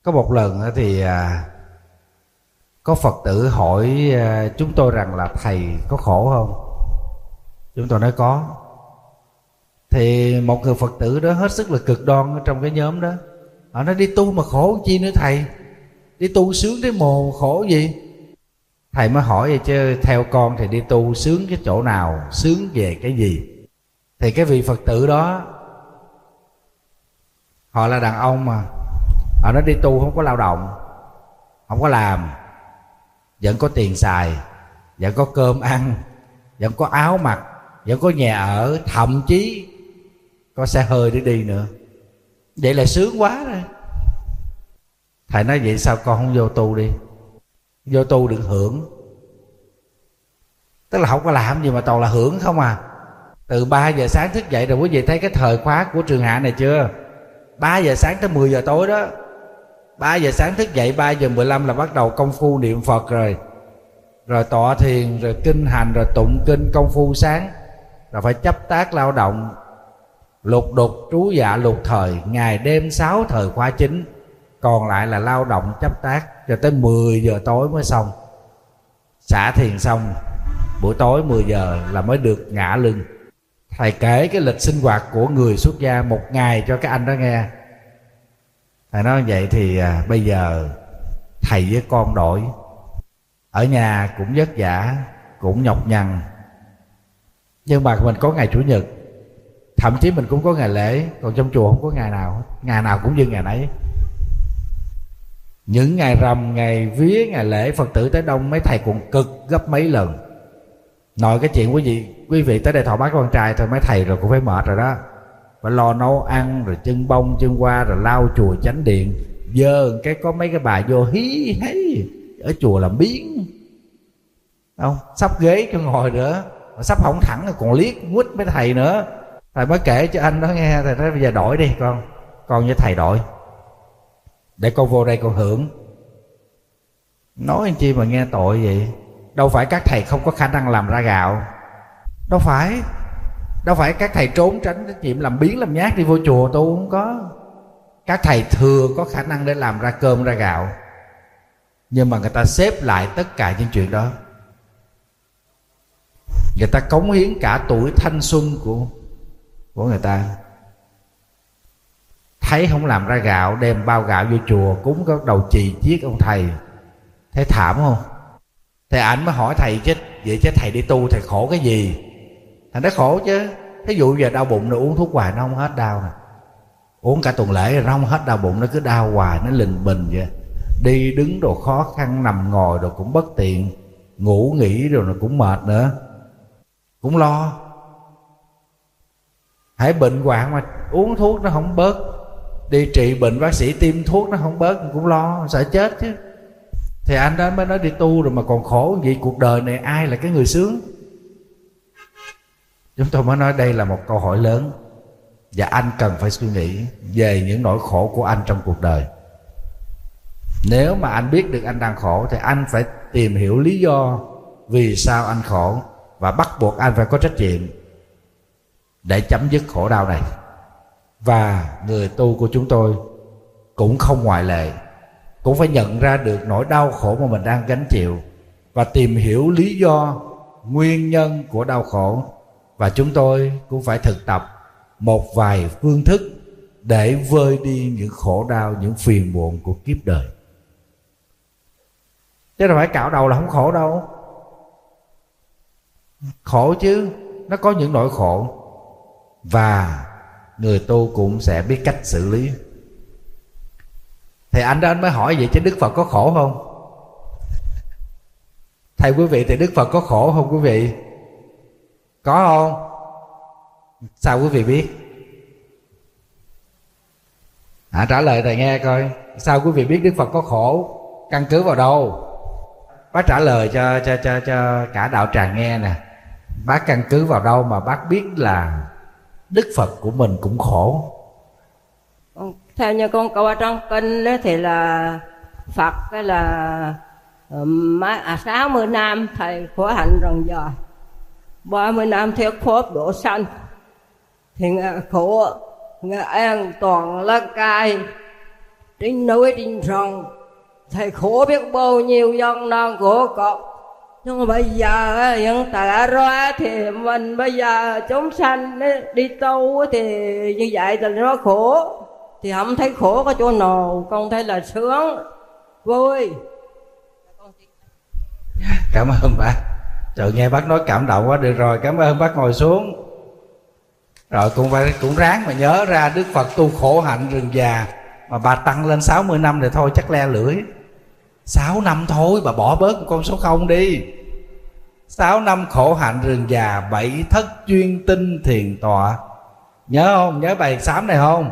Có một lần thì có Phật tử hỏi chúng tôi rằng là thầy có khổ không? Chúng tôi nói có. Thì một người Phật tử đó hết sức là cực đoan ở trong cái nhóm đó. Họ nói đi tu mà khổ chi nữa thầy? Đi tu sướng thế mồ khổ gì? Thầy mới hỏi vậy chứ theo con thì đi tu sướng cái chỗ nào? Sướng về cái gì? Thì cái vị Phật tử đó, họ là đàn ông mà, họ nói đi tu không có lao động, không có làm, vẫn có tiền xài, vẫn có cơm ăn, vẫn có áo mặc, vẫn có nhà ở, thậm chí có xe hơi để đi nữa. Vậy là sướng quá rồi. Thầy nói vậy sao con không vô tu đi? Vô tu đừng hưởng. Tức là không có làm gì mà toàn là hưởng không à. Từ 3 giờ sáng thức dậy rồi quý vị thấy cái thời khóa của Trường Hạ này chưa? 3 giờ sáng tới 10 giờ tối đó. 3 giờ sáng thức dậy, 3 giờ 15 là bắt đầu công phu niệm Phật rồi. Rồi tọa thiền, rồi kinh hành, rồi tụng kinh, công phu sáng. Rồi phải chấp tác lao động, lục đục, trú dạ, lục thời, ngày đêm 6 thời khóa chính. Còn lại là lao động chấp tác cho tới 10 giờ tối mới xong. Xả thiền xong, buổi tối 10 giờ là mới được ngả lưng. Thầy kể cái lịch sinh hoạt của người xuất gia một ngày cho các anh đó nghe. Thầy nói vậy thì bây giờ thầy với con đổi. Ở nhà cũng vất vả, cũng nhọc nhằn, nhưng mà mình có ngày Chủ nhật, thậm chí mình cũng có ngày lễ. Còn trong chùa không có ngày nào, ngày nào cũng như ngày nấy. Những ngày rằm, ngày vía, ngày lễ Phật tử tới đông, mấy thầy còn cực gấp mấy lần. Nội cái chuyện quý vị tới đây thọ bát con trai thôi, mấy thầy rồi cũng phải mệt rồi đó. Phải lo nấu ăn, rồi chân bông chân hoa, rồi lau chùa chánh điện. Giờ cái có mấy cái bà vô hí hí ở chùa làm biến không, sắp ghế cho ngồi nữa, mà sắp hỏng thẳng rồi còn liếc quýt mấy thầy nữa. Thầy mới kể cho anh đó nghe. Thầy nói bây giờ đổi đi con với thầy đổi, để con vô đây con hưởng. Nói anh chi mà nghe tội vậy. Đâu phải các thầy không có khả năng làm ra gạo. Đâu phải các thầy trốn tránh trách nhiệm làm biến làm nhát đi vô chùa tu, không có. Các thầy thừa có khả năng để làm ra cơm ra gạo, nhưng mà người ta xếp lại tất cả những chuyện đó. Người ta cống hiến cả tuổi thanh xuân của người ta. Thấy không làm ra gạo, đem bao gạo vô chùa cúng có đầu chì chiết ông thầy. Thấy thảm không? Thì ảnh mới hỏi thầy chứ vậy chứ thầy đi tu thầy khổ cái gì? Thầy nói khổ chứ. Thí dụ giờ đau bụng nó uống thuốc hoài nó không hết đau nè. Uống cả tuần lễ rồi nó không hết đau bụng, nó cứ đau hoài, nó lình bình vậy. Đi đứng đồ khó khăn, nằm ngồi đồ cũng bất tiện, ngủ nghỉ rồi nó cũng mệt nữa, cũng lo. Hãy bệnh hoạn mà uống thuốc nó không bớt, đi trị bệnh bác sĩ tiêm thuốc nó không bớt cũng lo, sợ chết chứ. Thì anh đó mới nói đi tu rồi mà còn khổ vậy, cuộc đời này ai là cái người sướng? Chúng tôi mới nói đây là một câu hỏi lớn, và anh cần phải suy nghĩ về những nỗi khổ của anh trong cuộc đời. Nếu mà anh biết được anh đang khổ thì anh phải tìm hiểu lý do vì sao anh khổ, và bắt buộc anh phải có trách nhiệm để chấm dứt khổ đau này. Và người tu của chúng tôi cũng không ngoại lệ, cũng phải nhận ra được nỗi đau khổ mà mình đang gánh chịu và tìm hiểu lý do, nguyên nhân của đau khổ. Và chúng tôi cũng phải thực tập một vài phương thức để vơi đi những khổ đau, những phiền muộn của kiếp đời. Chứ đâu phải cạo đầu là không khổ đâu. Khổ chứ, nó có những nỗi khổ, và người tu cũng sẽ biết cách xử lý. Thì anh đó anh mới hỏi vậy chứ Đức Phật có khổ không? Thầy quý vị, thì Đức Phật có khổ không quý vị? Có không? Sao quý vị biết? Trả lời thầy nghe coi. Sao quý vị biết Đức Phật có khổ? Căn cứ vào đâu? Bác trả lời cho cả đạo tràng nghe nè. Bác căn cứ vào đâu mà bác biết là Đức Phật của mình cũng khổ? Theo như con câu ở trong kinh đó thì là Phật cái là 60 năm thầy khổ hạnh rần dò, 30 năm thuyết pháp độ sanh, thì Ngài khổ, Ngài an toàn lá cai, trên núi trên rừng, thầy khổ biết bao nhiêu dân nan khổ cực. Nhưng mà bây giờ hiện tại ra thì mình bây giờ chúng sanh đi tu thì như vậy thì nó khổ, thì không thấy khổ có chỗ nào, con thấy là sướng vui. Cảm ơn bác. Trời, nghe bác nói cảm động quá. Được rồi, cảm ơn bác, ngồi xuống. Rồi cũng ráng mà nhớ ra Đức Phật tu khổ hạnh rừng già, mà bà tăng lên 60 năm thì thôi chắc le lưỡi. 6 năm thôi, bà bỏ bớt con số 0 đi. 6 năm khổ hạnh rừng già, 7 thất chuyên tinh thiền tọa. Nhớ không? Nhớ bài sám này không?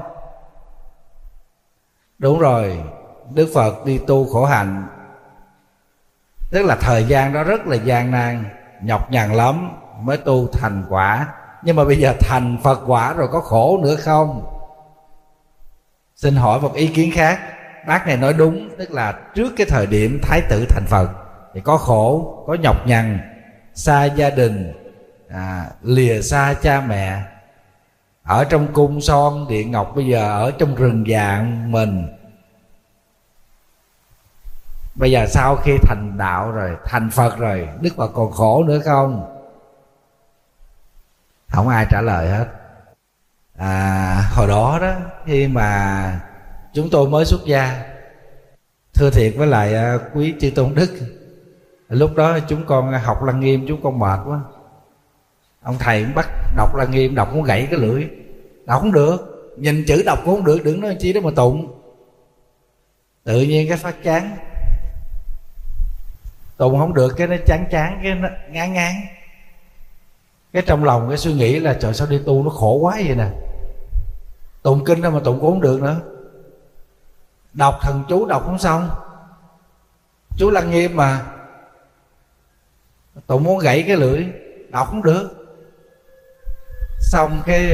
Đúng rồi, Đức Phật đi tu khổ hạnh, tức là thời gian đó rất là gian nan, nhọc nhằn lắm mới tu thành quả. Nhưng mà bây giờ thành Phật quả rồi có khổ nữa không? Xin hỏi một ý kiến khác. Bác này nói đúng, tức là trước cái thời điểm Thái tử thành Phật thì có khổ, có nhọc nhằn, xa gia đình, lìa xa cha mẹ, ở trong cung son điện ngọc, bây giờ ở trong rừng già mình. Bây giờ sau khi thành đạo rồi, thành Phật rồi, Đức Phật còn khổ nữa không? Không ai trả lời hết. Hồi đó đó, khi mà chúng tôi mới xuất gia, thưa thiệt với lại quý chư tôn đức, lúc đó chúng con học Lăng Nghiêm, chúng con mệt quá. Ông thầy cũng bắt đọc Lăng Nghiêm, đọc cũng gãy cái lưỡi, đọc không được, nhìn chữ đọc cũng không được, đừng nói chi đó mà tụng. Tự nhiên cái phát chán, tụng không được, cái nó chán, cái nó ngán. Cái trong lòng cái suy nghĩ là trời, sao đi tu nó khổ quá vậy nè. Tụng kinh đâu mà tụng cũng không được nữa. Đọc thần chú đọc không xong, chú Lăng Nghiêm mà tụng muốn gãy cái lưỡi, đọc không được. Xong cái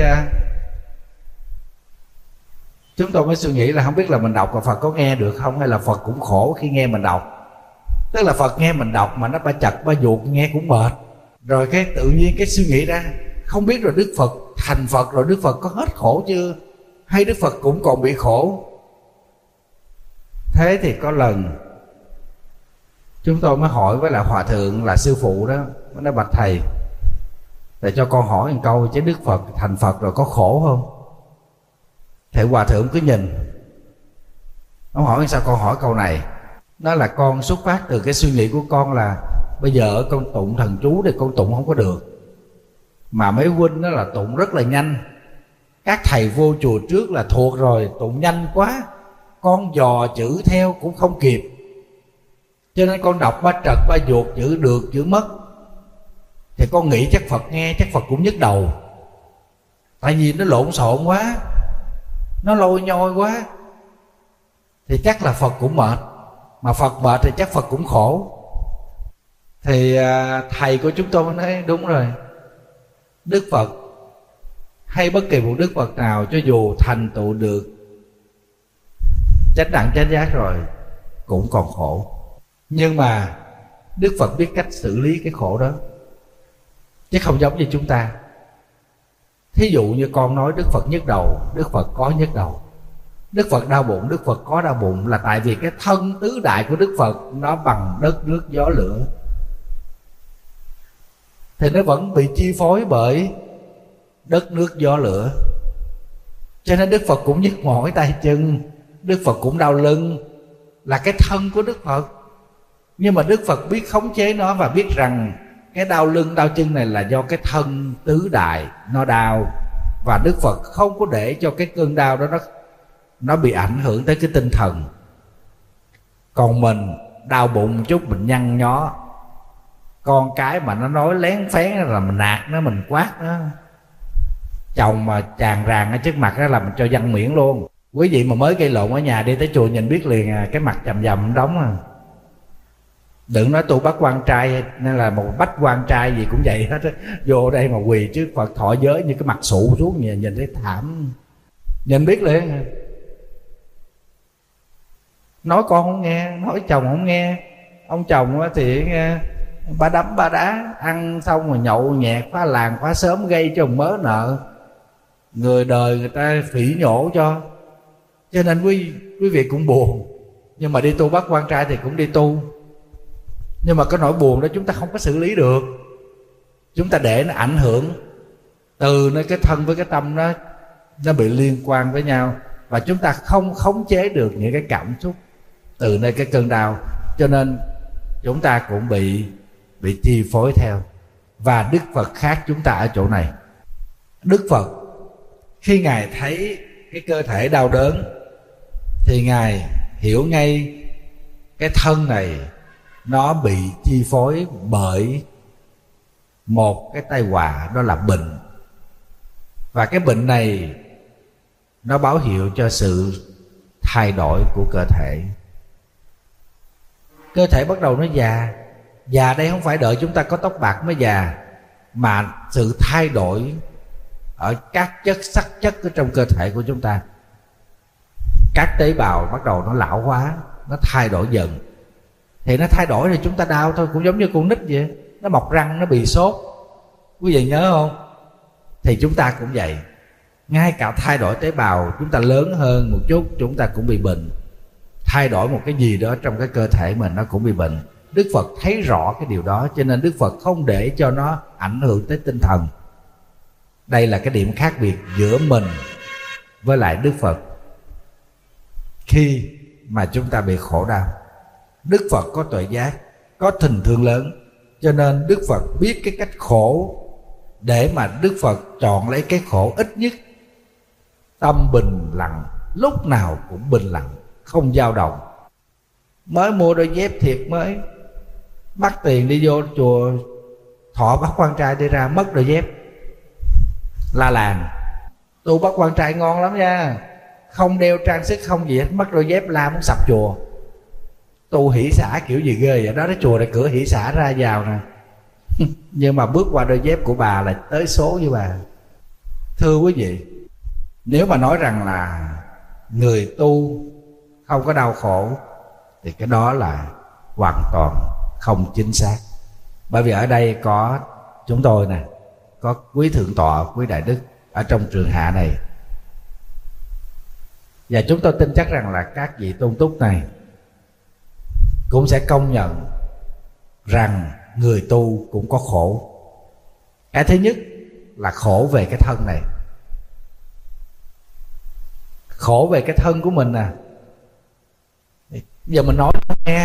chúng tôi mới suy nghĩ là không biết là mình đọc là Phật có nghe được không, hay là Phật cũng khổ khi nghe mình đọc. Tức là Phật nghe mình đọc mà nó ba chật ba vuột, nghe cũng mệt. Rồi cái tự nhiên cái suy nghĩ ra, không biết rồi Đức Phật thành Phật rồi Đức Phật có hết khổ chưa, hay Đức Phật cũng còn bị khổ. Thế thì có lần chúng tôi mới hỏi với lại hòa thượng là sư phụ đó, mới nói bạch thầy, để cho con hỏi một câu, chứ Đức Phật thành Phật rồi có khổ không? Thầy hòa thượng cứ nhìn, ông hỏi sao con hỏi câu này. Nó là con xuất phát từ cái suy nghĩ của con là bây giờ con tụng thần chú thì con tụng không có được, mà mấy huynh đó là tụng rất là nhanh. Các thầy vô chùa trước là thuộc rồi, tụng nhanh quá, con dò chữ theo cũng không kịp, cho nên con đọc ba trật ba vuột, chữ được chữ mất. Thì con nghĩ chắc Phật nghe, chắc Phật cũng nhức đầu, tại vì nó lộn xộn quá, nó lôi nhoi quá, thì chắc là Phật cũng mệt, mà Phật mệt thì chắc Phật cũng khổ. Thì thầy của chúng tôi nói đúng rồi, Đức Phật hay bất kỳ một Đức Phật nào cho dù thành tựu được chánh đẳng chánh giác rồi cũng còn khổ. Nhưng mà Đức Phật biết cách xử lý cái khổ đó, chứ không giống như chúng ta. Thí dụ như con nói Đức Phật nhức đầu, Đức Phật có nhức đầu. Đức Phật đau bụng, Đức Phật có đau bụng, là tại vì cái thân tứ đại của Đức Phật nó bằng đất nước gió lửa, thì nó vẫn bị chi phối bởi đất nước gió lửa. Cho nên Đức Phật cũng nhức mỏi tay chân, Đức Phật cũng đau lưng, là cái thân của Đức Phật. Nhưng mà Đức Phật biết khống chế nó, và biết rằng cái đau lưng đau chân này là do cái thân tứ đại nó đau, và Đức Phật không có để cho cái cơn đau đó nó bị ảnh hưởng tới cái tinh thần. Còn mình đau bụng một chút mình nhăn nhó, con cái mà nó nói lén phén là mình nạt nó, mình quát nó, chồng mà tràn ràng ở trước mặt đó là mình cho văng miệng luôn. Quý vị mà mới gây lộn ở nhà đi tới chùa nhìn biết liền cái mặt chầm chầm đóng à. Đừng nói tu bắt quan trai, nên là một bách quan trai gì cũng vậy hết á. Vô đây mà quỳ trước Phật thọ giới như cái mặt sụ xuống, nhìn thấy thảm, nhìn biết liền. Nói con không nghe, nói chồng không nghe. Ông chồng thì ba đấm ba đá, ăn xong rồi nhậu nhẹt phá làng phá xóm, gây cho mớ nợ, người đời người ta phỉ nhổ cho. Cho nên quý vị cũng buồn, nhưng mà đi tu Bát Quan Trai thì cũng đi tu. Nhưng mà cái nỗi buồn đó chúng ta không có xử lý được. Chúng ta để nó ảnh hưởng từ nơi cái thân với cái tâm nó bị liên quan với nhau, và chúng ta không khống chế được những cái cảm xúc từ nơi cái cơn đau, cho nên chúng ta cũng bị chi phối theo. Và Đức Phật khác chúng ta ở chỗ này. Đức Phật khi Ngài thấy cái cơ thể đau đớn thì Ngài hiểu ngay cái thân này nó bị chi phối bởi một cái tai họa, đó là bệnh. Và cái bệnh này nó báo hiệu cho sự thay đổi của cơ thể. Cơ thể bắt đầu nó già. Già đây không phải đợi chúng ta có tóc bạc mới già, mà sự thay đổi ở các chất sắc chất ở trong cơ thể của chúng ta. Các tế bào bắt đầu nó lão hóa, nó thay đổi dần. Thì nó thay đổi thì chúng ta đau thôi, cũng giống như con nít vậy. Nó mọc răng, nó bị sốt, quý vị nhớ không? Thì chúng ta cũng vậy. Ngay cả thay đổi tế bào, chúng ta lớn hơn một chút chúng ta cũng bị bệnh. Thay đổi một cái gì đó trong cái cơ thể mình nó cũng bị bệnh. Đức Phật thấy rõ cái điều đó, cho nên Đức Phật không để cho nó ảnh hưởng tới tinh thần. Đây là cái điểm khác biệt giữa mình với lại Đức Phật khi mà chúng ta bị khổ đau. Đức Phật có tuệ giác, có tình thương lớn, cho nên Đức Phật biết cái cách khổ để mà Đức Phật chọn lấy cái khổ ít nhất. Tâm bình lặng, lúc nào cũng bình lặng, không dao động. Mới mua đôi dép thiệt mới, bắt tiền đi vô chùa Thọ Bát Quan Trai đi ra mất đôi dép, la làng. Tu Bát Quan Trai ngon lắm nha, không đeo trang sức không gì hết, mất đôi dép la muốn sập chùa. Tu hỷ xả kiểu gì ghê vậy đó, cái chùa này cửa hỷ xả ra vào nè. Nhưng mà bước qua đôi dép của bà là tới số với bà. Thưa quý vị, nếu mà nói rằng là người tu không có đau khổ thì cái đó là hoàn toàn không chính xác. Bởi vì ở đây có chúng tôi nè, có quý thượng tọa, quý đại đức ở trong trường hạ này, và chúng tôi tin chắc rằng là các vị tôn túc này cũng sẽ công nhận rằng người tu cũng có khổ. Cái thứ nhất là khổ về cái thân này. Khổ về cái thân của mình nè. Giờ mình nói nghe,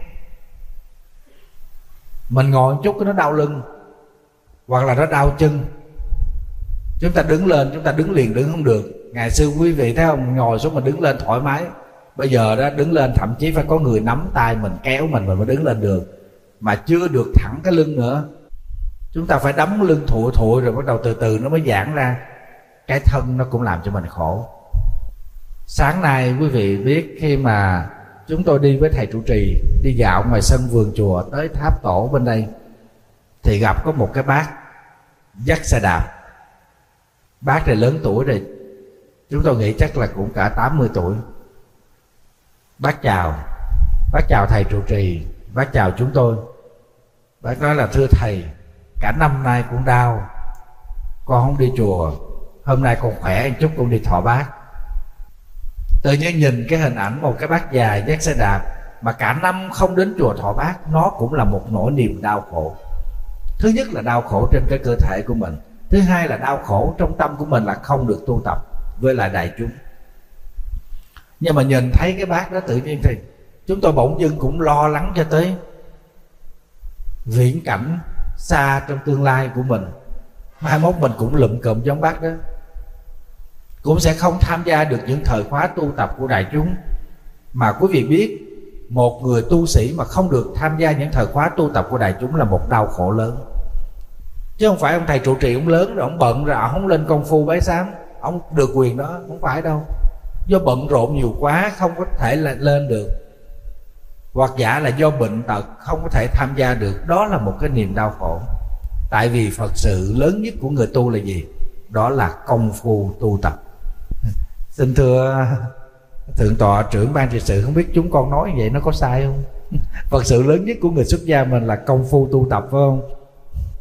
mình ngồi một chút cái nó đau lưng, hoặc là nó đau chân, chúng ta đứng lên, chúng ta đứng liền đứng không được. Ngày xưa quý vị thấy không, ngồi xuống mình đứng lên thoải mái. Bây giờ đó đứng lên thậm chí phải có người nắm tay mình, kéo mình mới đứng lên được. Mà chưa được thẳng cái lưng nữa, chúng ta phải đấm lưng thụi rồi bắt đầu từ từ nó mới giãn ra. Cái thân nó cũng làm cho mình khổ. Sáng nay quý vị biết khi mà chúng tôi đi với thầy trụ trì đi dạo ngoài sân vườn chùa tới tháp tổ bên đây, thì gặp có một cái bác dắt xe đạp. Bác này lớn tuổi rồi, chúng tôi nghĩ chắc là cũng cả 80 tuổi. Bác chào thầy trụ trì, bác chào chúng tôi. Bác nói là thưa thầy, cả năm nay cũng đau, con không đi chùa, hôm nay con khỏe một chút con đi thọ bác. Tự nhiên nhìn cái hình ảnh một cái bác già dắt xe đạp mà cả năm không đến chùa thọ bác, nó cũng là một nỗi niềm đau khổ. Thứ nhất là đau khổ trên cái cơ thể của mình, thứ hai là đau khổ trong tâm của mình là không được tu tập với lại đại chúng. Nhưng mà nhìn thấy cái bác đó tự nhiên thì chúng tôi bỗng dưng cũng lo lắng cho tới viễn cảnh xa trong tương lai của mình. Mai mốt mình cũng lụm cụm giống bác đó, cũng sẽ không tham gia được những thời khóa tu tập của đại chúng. Mà quý vị biết, một người tu sĩ mà không được tham gia những thời khóa tu tập của đại chúng là một đau khổ lớn. Chứ không phải ông thầy trụ trì ông lớn rồi ông bận rồi ông không lên công phu bái sám, ông được quyền đó, không phải đâu. Do bận rộn nhiều quá không có thể là lên được, hoặc giả là do bệnh tật không có thể tham gia được. Đó là một cái niềm đau khổ. Tại vì Phật sự lớn nhất của người tu là gì? Đó là công phu tu tập. Xin thưa thượng tọa trưởng ban trị sự, không biết chúng con nói như vậy nó có sai không? Phật sự lớn nhất của người xuất gia mình là công phu tu tập, phải không?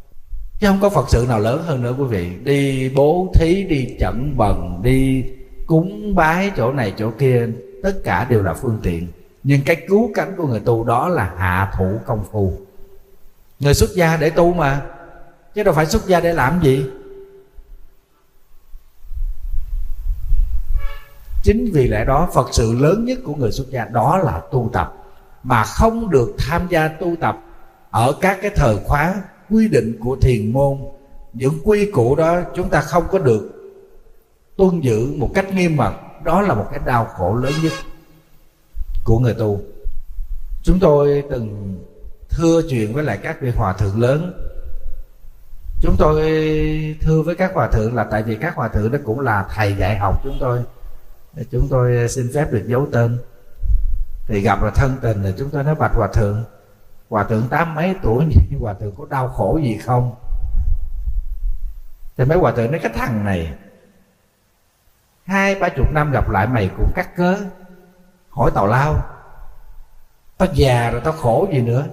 Chứ không có Phật sự nào lớn hơn nữa quý vị. Đi bố thí, đi chẩn bần, đi cúng bái chỗ này chỗ kia, tất cả đều là phương tiện. Nhưng cái cứu cánh của người tu đó là hạ thủ công phu. Người xuất gia để tu mà, chứ đâu phải xuất gia để làm gì. Chính vì lẽ đó Phật sự lớn nhất của người xuất gia đó là tu tập, mà không được tham gia tu tập ở các cái thời khóa quy định của thiền môn. Những quy củ đó chúng ta không có được tuân giữ một cách nghiêm mật. Đó là một cái đau khổ lớn nhất của người tu. Chúng tôi từng thưa chuyện với lại các vị hòa thượng lớn. Chúng tôi thưa với các hòa thượng là tại vì các hòa thượng đó cũng là thầy dạy học chúng tôi. Chúng tôi xin phép được giấu tên. Thì gặp là thân tình, thì chúng tôi nói: bạch hòa thượng 80 mấy tuổi, nhưng hòa thượng có đau khổ gì không? Thì mấy hòa thượng nói: cái thằng này 20-30 năm gặp lại mày cũng cắt cớ, hỏi tào lao, tao già rồi tao khổ gì nữa.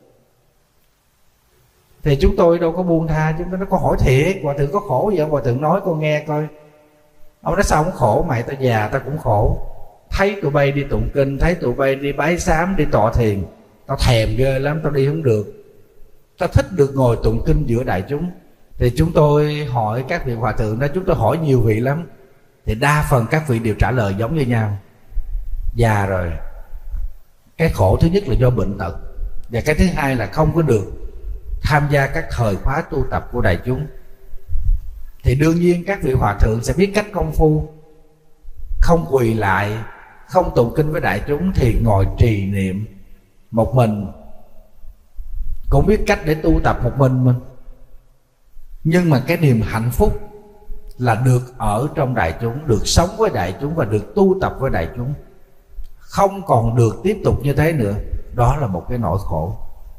Thì chúng tôi đâu có buông tha. Chúng tôi nói: có hỏi thiệt, hòa thượng có khổ gì không? Hòa thượng nói con nghe coi. Ông nói: sao không khổ mày, tao già tao cũng khổ. Thấy tụi bay đi tụng kinh, thấy tụi bay đi bái sám, đi tọa thiền, tao thèm ghê lắm, tao đi không được. Tao thích được ngồi tụng kinh giữa đại chúng. Thì chúng tôi hỏi các vị hòa thượng đó, chúng tôi hỏi nhiều vị lắm, thì đa phần các vị đều trả lời giống như nhau: già rồi. Cái khổ thứ nhất là do bệnh tật, và cái thứ hai là không có được tham gia các thời khóa tu tập của đại chúng. Thì đương nhiên các vị hòa thượng sẽ biết cách công phu, không quỳ lại, không tụng kinh với đại chúng, thì ngồi trì niệm một mình, cũng biết cách để tu tập một mình. Nhưng mà cái niềm hạnh phúc là được ở trong đại chúng, được sống với đại chúng và được tu tập với đại chúng, không còn được tiếp tục như thế nữa. Đó là một cái nỗi khổ.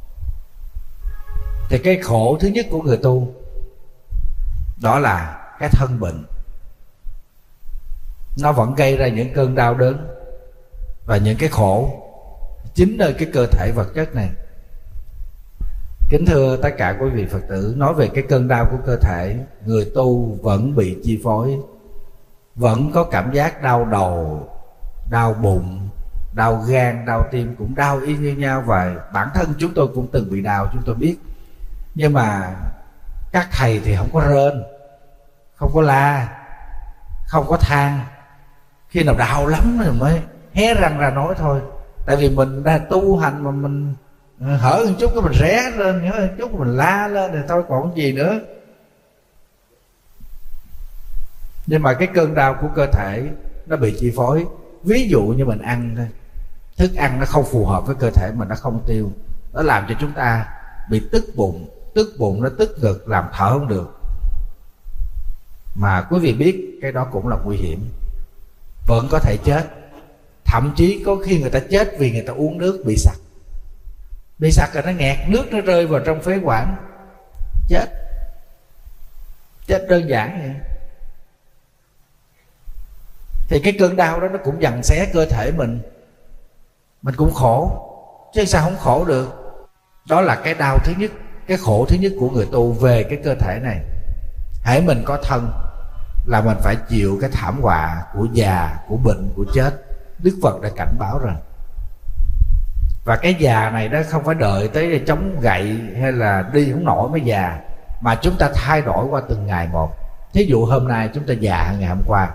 Thì cái khổ thứ nhất của người tu đó là cái thân bệnh. Nó vẫn gây ra những cơn đau đớn và những cái khổ chính nơi cái cơ thể vật chất này. Kính thưa tất cả quý vị Phật tử, nói về cái cơn đau của cơ thể, người tu vẫn bị chi phối, vẫn có cảm giác đau đầu, đau bụng, đau gan, đau tim, cũng đau y như nhau. Và bản thân chúng tôi cũng từng bị đau, chúng tôi biết. Nhưng mà các thầy thì không có rên, không có la, không có than. Khi nào đau lắm rồi mới hé răng ra nói thôi. Tại vì mình đang tu hành mà mình hở một chút cái mình ré lên, nhớ một chút mình la lên thì thôi, còn gì nữa. Nhưng mà cái cơn đau của cơ thể nó bị chi phối. Ví dụ như mình ăn thôi, thức ăn nó không phù hợp với cơ thể mình, nó không tiêu, nó làm cho chúng ta bị tức bụng nó tức ngực, làm thở không được. Mà quý vị biết cái đó cũng là nguy hiểm, vẫn có thể chết. Thậm chí có khi người ta chết vì người ta uống nước bị sặc. Bị sặc rồi nó nghẹt, nước nó rơi vào trong phế quản, chết đơn giản vậy. Thì cái cơn đau đó nó cũng giằng xé cơ thể mình cũng khổ, chứ sao không khổ được. Đó là cái đau thứ nhất, cái khổ thứ nhất của người tu về cái cơ thể này. Hễ mình có thân là mình phải chịu cái thảm họa của già, của bệnh, của chết. Đức Phật đã cảnh báo rồi. Và cái già này đó không phải đợi tới chống gậy hay là đi không nổi mới già, mà chúng ta thay đổi qua từng ngày một. Thí dụ hôm nay chúng ta già hơn ngày hôm qua,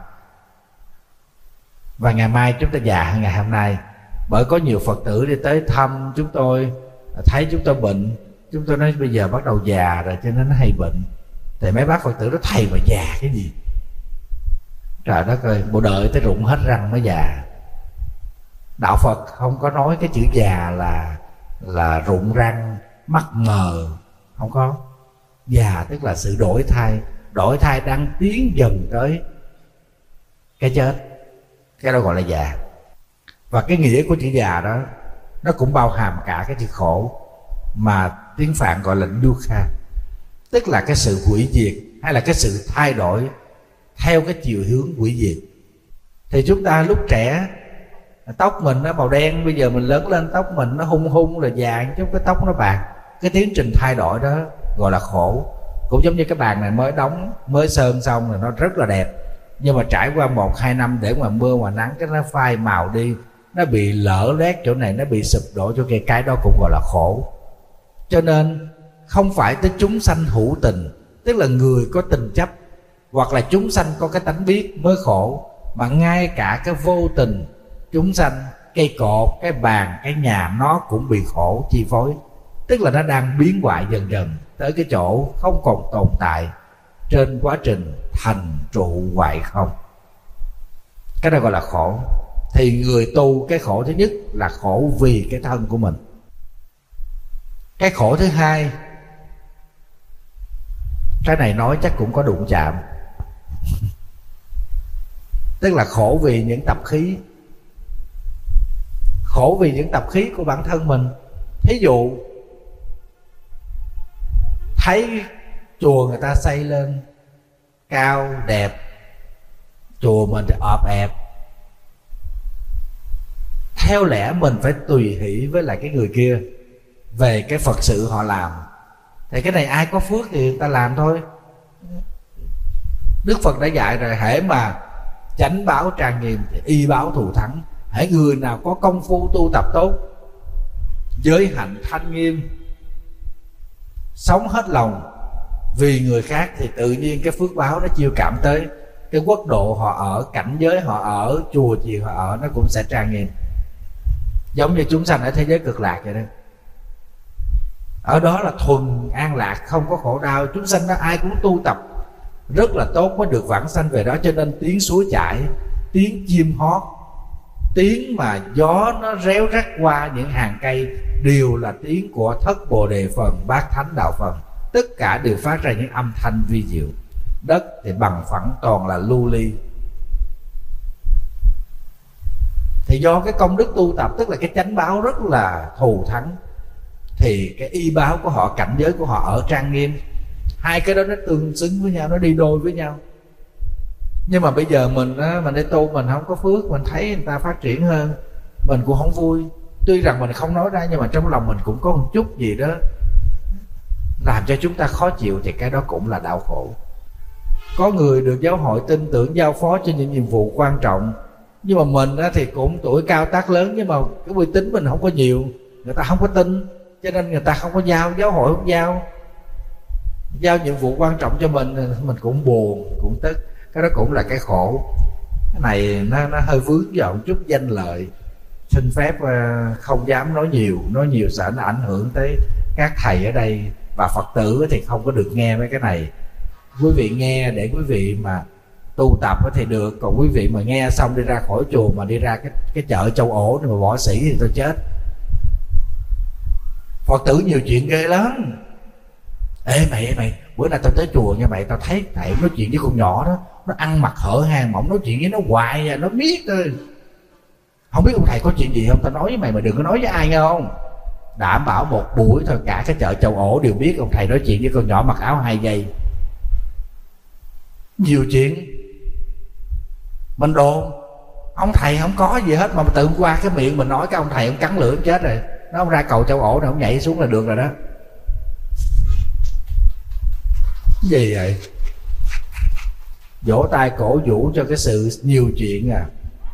và ngày mai chúng ta già hơn ngày hôm nay. Bởi có nhiều Phật tử đi tới thăm chúng tôi, thấy chúng tôi bệnh, chúng tôi nói bây giờ bắt đầu già rồi cho nên nó hay bệnh. Thì mấy bác Phật tử đó: thầy mà già cái gì? Trời đất ơi, bộ đợi tới rụng hết răng mới già. Đạo Phật không có nói cái chữ già là rụng răng, mắt mờ, không có. Già tức là sự đổi thay đang tiến dần tới cái chết. Cái đó gọi là già. Và cái nghĩa của chữ già đó nó cũng bao hàm cả cái chữ khổ, mà tiếng Phạn gọi là dukkha, tức là cái sự hủy diệt hay là cái sự thay đổi theo cái chiều hướng hủy diệt. Thì chúng ta lúc trẻ tóc mình nó màu đen, bây giờ mình lớn lên tóc mình nó hung là vàng, chút cái tóc nó bạc. Cái tiến trình thay đổi đó gọi là khổ. Cũng giống như cái bàn này mới đóng, mới sơn xong rồi nó rất là đẹp, nhưng mà trải qua 1-2 năm để mà mưa mà nắng cái nó phai màu đi, nó bị lở loét chỗ này, nó bị sụp đổ chỗ kia, cái đó cũng gọi là khổ. Cho nên không phải tới chúng sanh hữu tình, tức là người có tình chấp, hoặc là chúng sanh có cái tánh biết mới khổ, mà ngay cả cái vô tình chúng sanh, cây cột, cái bàn, cái nhà nó cũng bị khổ chi phối. Tức là nó đang biến hoại dần dần tới cái chỗ không còn tồn tại trên quá trình thành trụ hoại không. Cái đó gọi là khổ. Thì người tu cái khổ thứ nhất là khổ vì cái thân của mình. Cái khổ thứ hai, cái này nói chắc cũng có đụng chạm tức là khổ vì những tập khí. Khổ vì những tập khí của bản thân mình. Thí dụ thấy chùa người ta xây lên cao đẹp, chùa mình thì ọp ẹp, theo lẽ mình phải tùy hỷ với lại cái người kia về cái Phật sự họ làm. Thì cái này ai có phước thì người ta làm thôi. Đức Phật đã dạy rồi, hễ mà chánh báo trang nghiêm thì y báo thù thắng. Hễ người nào có công phu tu tập tốt, giới hạnh thanh nghiêm, sống hết lòng vì người khác, thì tự nhiên cái phước báo nó chiêu cảm tới. Cái quốc độ họ ở, cảnh giới họ ở, chùa chiền họ ở, nó cũng sẽ trang nghiêm. Giống như chúng sanh ở thế giới cực lạc vậy đó. Ở đó là thuần an lạc, không có khổ đau. Chúng sanh đó ai cũng tu tập rất là tốt mới được vãng sanh về đó. Cho nên tiếng suối chảy, tiếng chim hót, tiếng mà gió nó réo rắt qua những hàng cây đều là tiếng của thất bồ đề phần, bát thánh đạo phần. Tất cả đều phát ra những âm thanh vi diệu. Đất thì bằng phẳng toàn là lưu ly. Thì do cái công đức tu tập, tức là cái chánh báo rất là thù thắng, thì cái y báo của họ, cảnh giới của họ ở trang nghiêm. Hai cái đó nó tương xứng với nhau, nó đi đôi với nhau. Nhưng mà bây giờ mình đi tu, mình không có phước, mình thấy người ta phát triển hơn, mình cũng không vui. Tuy rằng mình không nói ra, nhưng mà trong lòng mình cũng có một chút gì đó làm cho chúng ta khó chịu, thì cái đó cũng là đạo khổ. Có người được giáo hội tin tưởng giao phó cho những nhiệm vụ quan trọng, nhưng mà mình thì cũng tuổi cao tác lớn, nhưng mà cái uy tín mình không có nhiều, người ta không có tin, cho nên người ta không có giao, giáo hội không giao nhiệm vụ quan trọng cho mình cũng buồn, cũng tức. Cái đó cũng là cái khổ. Cái này nó hơi vướng vào một chút danh lợi. Xin phép không dám nói nhiều sợ nó ảnh hưởng tới các thầy ở đây, và Phật tử thì không có được nghe mấy cái này. Quý vị nghe để quý vị mà tu tập thì được, còn quý vị mà nghe xong đi ra khỏi chùa mà đi ra cái chợ Châu Ổ mà võ sĩ thì tôi chết. Phật tử nhiều chuyện ghê lắm. Ê mày, bữa nay tao tới chùa nha mày, tao thấy thầy nói chuyện với con nhỏ đó, nó ăn mặc hở hang mà ông nói chuyện với nó hoài à, nó biết thôi. Không biết ông thầy có chuyện gì không, tao nói với mày đừng có nói với ai nghe không. Đảm bảo một buổi thôi cả cái chợ Châu Ổ đều biết ông thầy nói chuyện với con nhỏ mặc áo 2 giây. Nhiều chuyện mình đồn ông thầy không có gì hết, mà tự qua cái miệng mình nói cái ông thầy ông cắn lưỡi chết rồi. Nó ông ra cầu Châu Ổ này ông nhảy xuống là được rồi đó. Gì vậy? Vỗ tay cổ vũ cho cái sự nhiều chuyện à.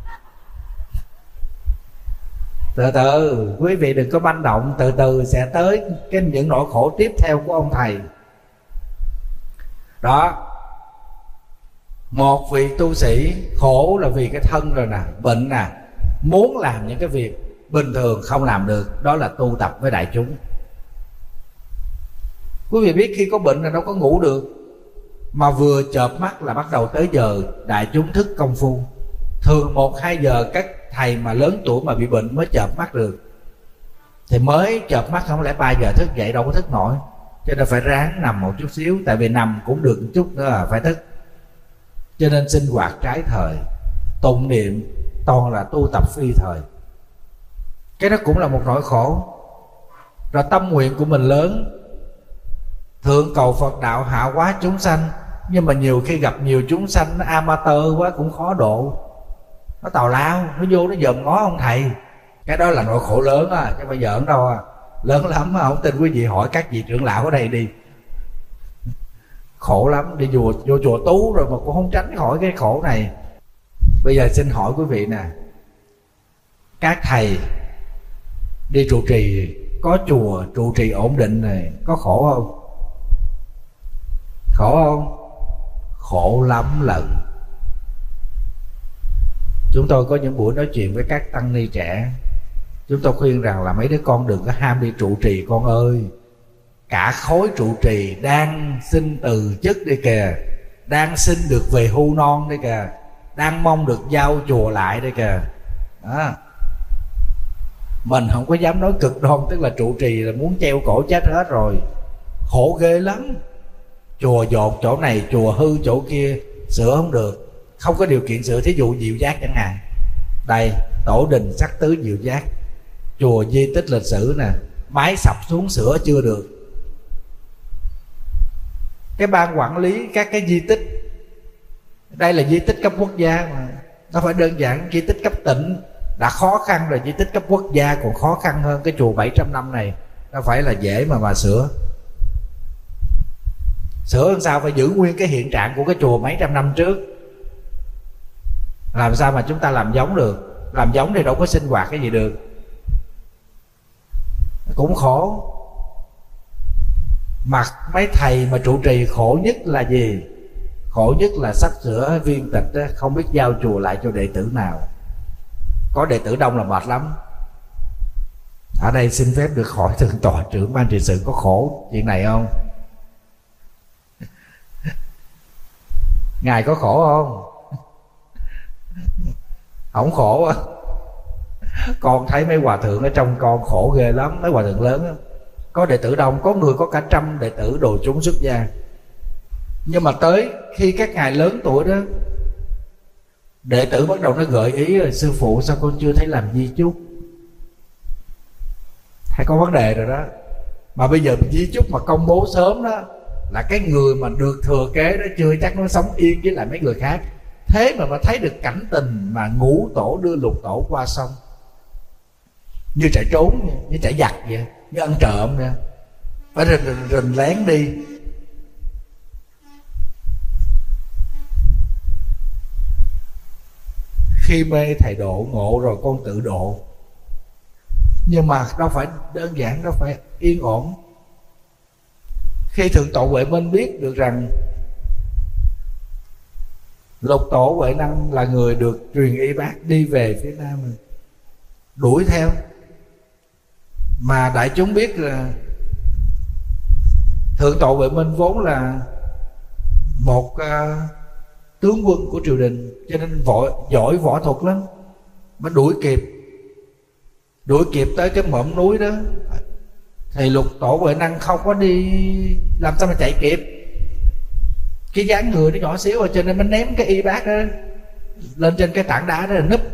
Từ từ quý vị đừng có manh động, từ từ sẽ tới những nỗi khổ tiếp theo của ông thầy đó. Một vị tu sĩ khổ là vì cái thân rồi nè, bệnh nè, muốn làm những cái việc bình thường không làm được, đó là tu tập với đại chúng. Quý vị biết khi có bệnh là đâu có ngủ được, mà vừa chợp mắt là bắt đầu tới giờ đại chúng thức công phu. Thường 1-2 giờ các thầy mà lớn tuổi mà bị bệnh mới chợp mắt được, thì mới chợp mắt, không lẽ 3 giờ thức dậy đâu có thức nổi. Cho nên phải ráng nằm một chút xíu, tại vì nằm cũng được một chút nữa là phải thức. Cho nên sinh hoạt trái thời, tụng niệm toàn là tu tập phi thời. Cái đó cũng là một nỗi khổ. Rồi tâm nguyện của mình lớn, thượng cầu Phật đạo, hạ hóa chúng sanh, nhưng mà nhiều khi gặp nhiều chúng sanh nó amateur quá cũng khó độ. Nó tào lao, nó vô nó dòm ngó ông thầy. Cái đó là nỗi khổ lớn á, chứ không phải giỡn đâu à. Lớn lắm á, không tin quý vị hỏi các vị trưởng lão ở đây đi. khổ lắm. Đi vô chùa Tú rồi mà cũng không tránh khỏi cái khổ này. Bây giờ xin hỏi quý vị nè, các thầy đi trụ trì, có chùa trụ trì ổn định này, có khổ không? Khổ không? Khổ lắm lần. Chúng tôi có những buổi nói chuyện với các tăng ni trẻ, chúng tôi khuyên rằng là mấy đứa con đừng có ham đi trụ trì con ơi. Cả khối trụ trì đang xin từ chức đi kìa, đang xin được về hưu non đi kìa, đang mong được giao chùa lại đây kìa. Đó. Mình không có dám nói cực đoan, tức là trụ trì là muốn treo cổ chết hết rồi. Khổ ghê lắm. Chùa dột chỗ này, chùa hư chỗ kia, sửa không được, không có điều kiện sửa. Thí dụ Diệu Giác chẳng hạn, đây tổ đình Sắc Tứ Diệu Giác, chùa di tích lịch sử nè, mái sập xuống sửa chưa được. Cái ban quản lý các cái di tích, đây là di tích cấp quốc gia mà, nó phải đơn giản. Di tích cấp tỉnh đã khó khăn rồi, di tích cấp quốc gia còn khó khăn hơn. Cái chùa 700 năm này nó phải là dễ mà sửa. Sửa làm sao phải giữ nguyên cái hiện trạng của cái chùa mấy trăm năm trước. Làm sao mà chúng ta làm giống được? Làm giống thì đâu có sinh hoạt cái gì được, cũng khổ. Mà mấy thầy mà trụ trì khổ nhất là gì? Khổ nhất là sắp sửa viên tịch đó, không biết giao chùa lại cho đệ tử nào. Có đệ tử đông là mệt lắm. Ở đây xin phép được hỏi thượng tọa trưởng ban trị sự có khổ chuyện này không? Ngài có khổ không? Không khổ á. Con thấy mấy hòa thượng ở trong con khổ ghê lắm. Mấy hòa thượng lớn á, có đệ tử đông, có người có cả 100 đệ tử đồ chúng xuất gia. Nhưng mà tới khi các ngài lớn tuổi đó, đệ tử bắt đầu nó gợi ý rồi: sư phụ sao con chưa thấy làm di chúc? Hay có vấn đề rồi đó. Mà bây giờ di chúc mà công bố sớm đó, là cái người mà được thừa kế đó chưa chắc nó sống yên với lại mấy người khác. Thế mà thấy được cảnh tình mà ngũ tổ đưa lục tổ qua sông, như chạy trốn, như chạy giặc vậy, như ăn trộm vậy, phải rình lén đi. Khi mê thầy độ ngộ rồi con tự độ. Nhưng mà đâu phải đơn giản, đâu phải yên ổn. Khi thượng tọa Huệ Minh biết được rằng lục tổ Huệ Năng là người được truyền y bát đi về phía Nam, đuổi theo. Mà đại chúng biết là thượng tọa Huệ Minh vốn là một tướng quân của triều đình, cho nên giỏi võ thuật lắm, mới đuổi kịp tới cái mỏm núi đó. Thì lục tổ Huệ Năng không có đi, làm sao mà chạy kịp. Cái dáng người nó nhỏ xíu rồi, cho nên mới ném cái y bát đó lên trên cái tảng đá đó là núp.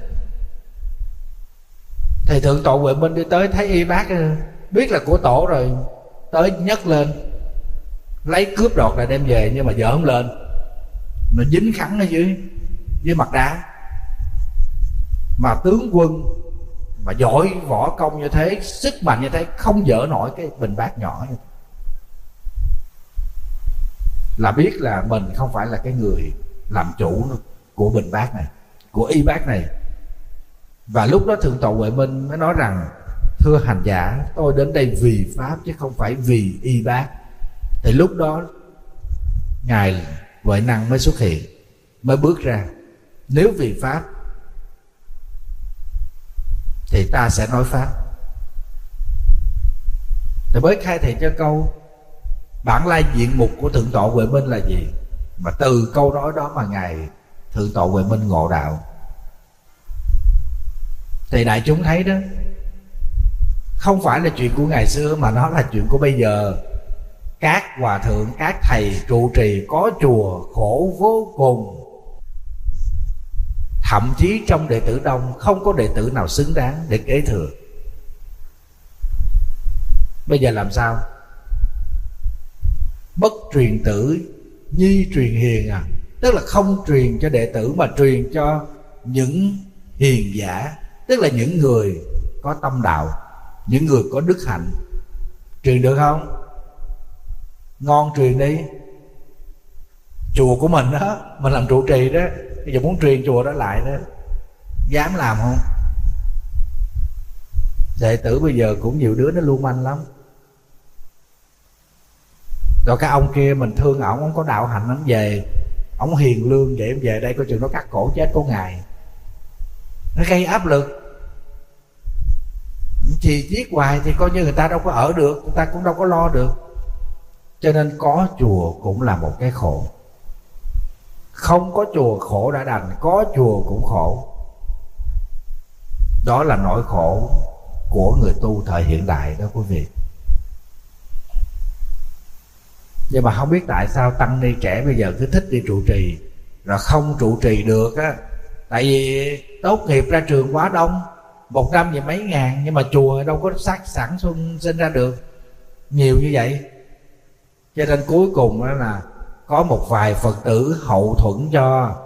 Thì thượng tọa Huệ Minh đi tới thấy y bát biết là của tổ rồi, tới nhấc lên lấy cướp đoạt lại đem về, nhưng mà dở không lên, nó dính khắn ở dưới mặt đá. Mà tướng quân mà giỏi võ công như thế, sức mạnh như thế, không dỡ nổi cái bình bát nhỏ như thế. Là biết là mình không phải là cái người làm chủ của bình bát này, của y bát này. Và lúc đó thượng tọa Huệ Minh mới nói rằng: thưa hành giả, tôi đến đây vì pháp chứ không phải vì y bát. Thì lúc đó ngài Huệ Năng mới xuất hiện, mới bước ra: nếu vì pháp thì ta sẽ nói pháp. Thì mới khai thị cho câu bản lai diện mục của thượng tọa Huệ Minh là gì. Mà từ câu nói đó mà ngài thượng tọa Huệ Minh ngộ đạo. Thì đại chúng thấy đó, không phải là chuyện của ngày xưa, mà nó là chuyện của bây giờ. Các hòa thượng, các thầy trụ trì có chùa khổ vô cùng. Thậm chí trong đệ tử đông không có đệ tử nào xứng đáng để kế thừa. Bây giờ làm sao? Bất truyền tử, nhi truyền hiền à. Tức là không truyền cho đệ tử mà truyền cho những hiền giả, tức là những người có tâm đạo, những người có đức hạnh. Truyền được không? Ngon, truyền đi. chùa của mình đó, mình làm trụ trì đó, bây giờ muốn truyền chùa đó lại đó, dám làm không? Đệ tử bây giờ cũng nhiều đứa nó lưu manh lắm. Rồi cái ông kia mình thương ổng có đạo hạnh, ổng về, ổng hiền lương vậy, em về đây coi chừng nó cắt cổ chết có ngày. Nó gây áp lực. Chỉ giết hoài thì coi như người ta đâu có ở được, người ta cũng đâu có lo được. Cho nên có chùa cũng là một cái khổ. Không có chùa khổ đã đành, có chùa cũng khổ. Đó là nỗi khổ của người tu thời hiện đại đó quý vị. Nhưng mà không biết tại sao tăng ni trẻ bây giờ cứ thích đi trụ trì, rồi không trụ trì được á. Tại vì tốt nghiệp ra trường quá đông, một năm vậy mấy ngàn, nhưng mà chùa đâu có sẵn sinh ra được nhiều như vậy. Cho nên cuối cùng đó là có một vài Phật tử hậu thuẫn cho